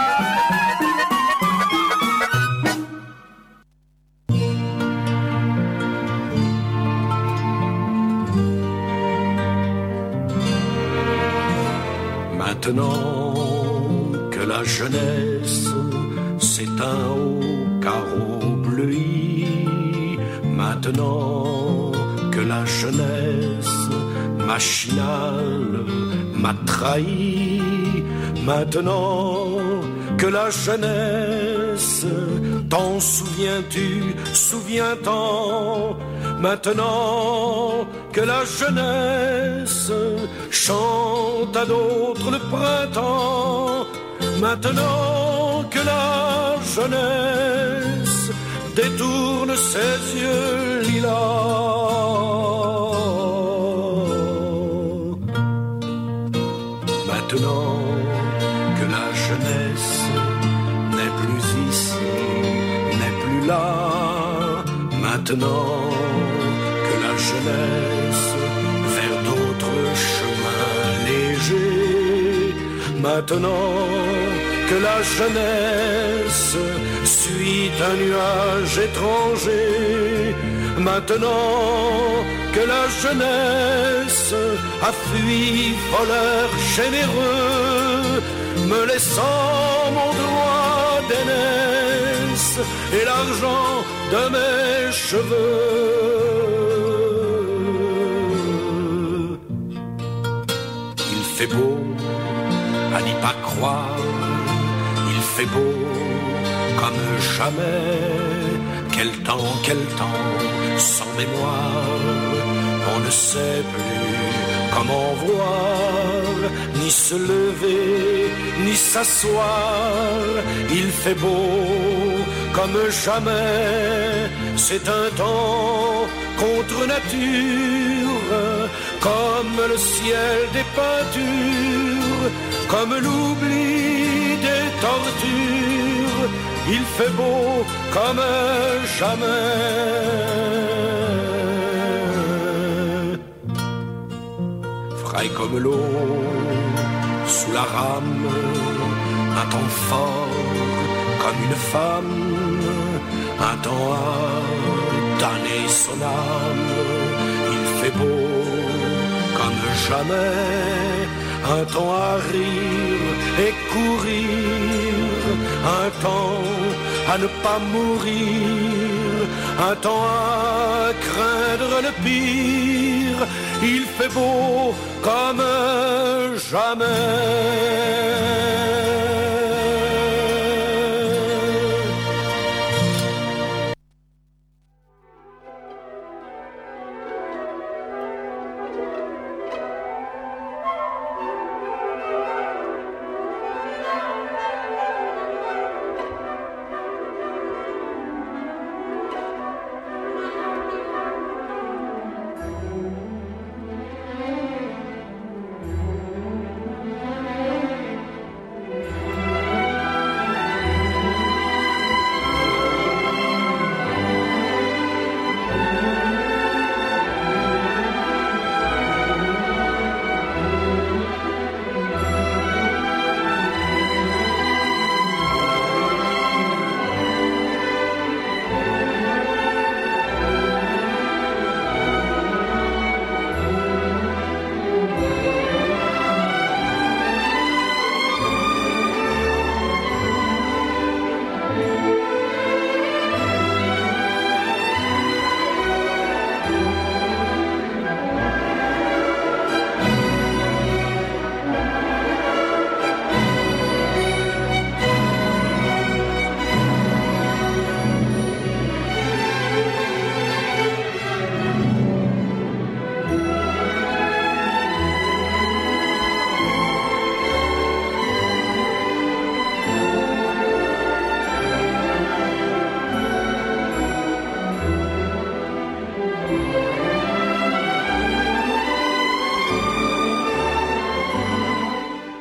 Maintenant que la jeunesse s'éteint au carreau bleuи, maintenant que la jeunesse machinale m'a trahi, maintenant que la jeunesse, t'en souviens-tu, souviens-t'en, maintenant que la jeunesse chante à d'autres le printemps, Maintenant que la jeunesse détourne ses yeux lilas, maintenant que la jeunesse n'est plus ici, n'est plus là, maintenant que la jeunesse vers d'autres chemins légers, maintenant que la jeunesse suit un nuage étranger, maintenant que la jeunesse a fui voleur généreux, me laissant mon droit d'aînesse et l'argent de mes cheveux. Il fait beau à n'y pas croire, il fait beau comme jamais. Quel temps, sans mémoire, on ne sait plus comment voir, ni se lever, ni s'asseoir. Il fait beau comme jamais, c'est un temps contre nature, comme le ciel des peintures, comme l'oubli des tortures. Il fait beau comme jamais. Frais comme l'eau sous la rame, un temps fort comme une femme, un temps à donner son âme. Il fait beau comme jamais, un temps à rire et courir, un temps à ne pas mourir, un temps à craindre le pire. Il fait beau comme jamais.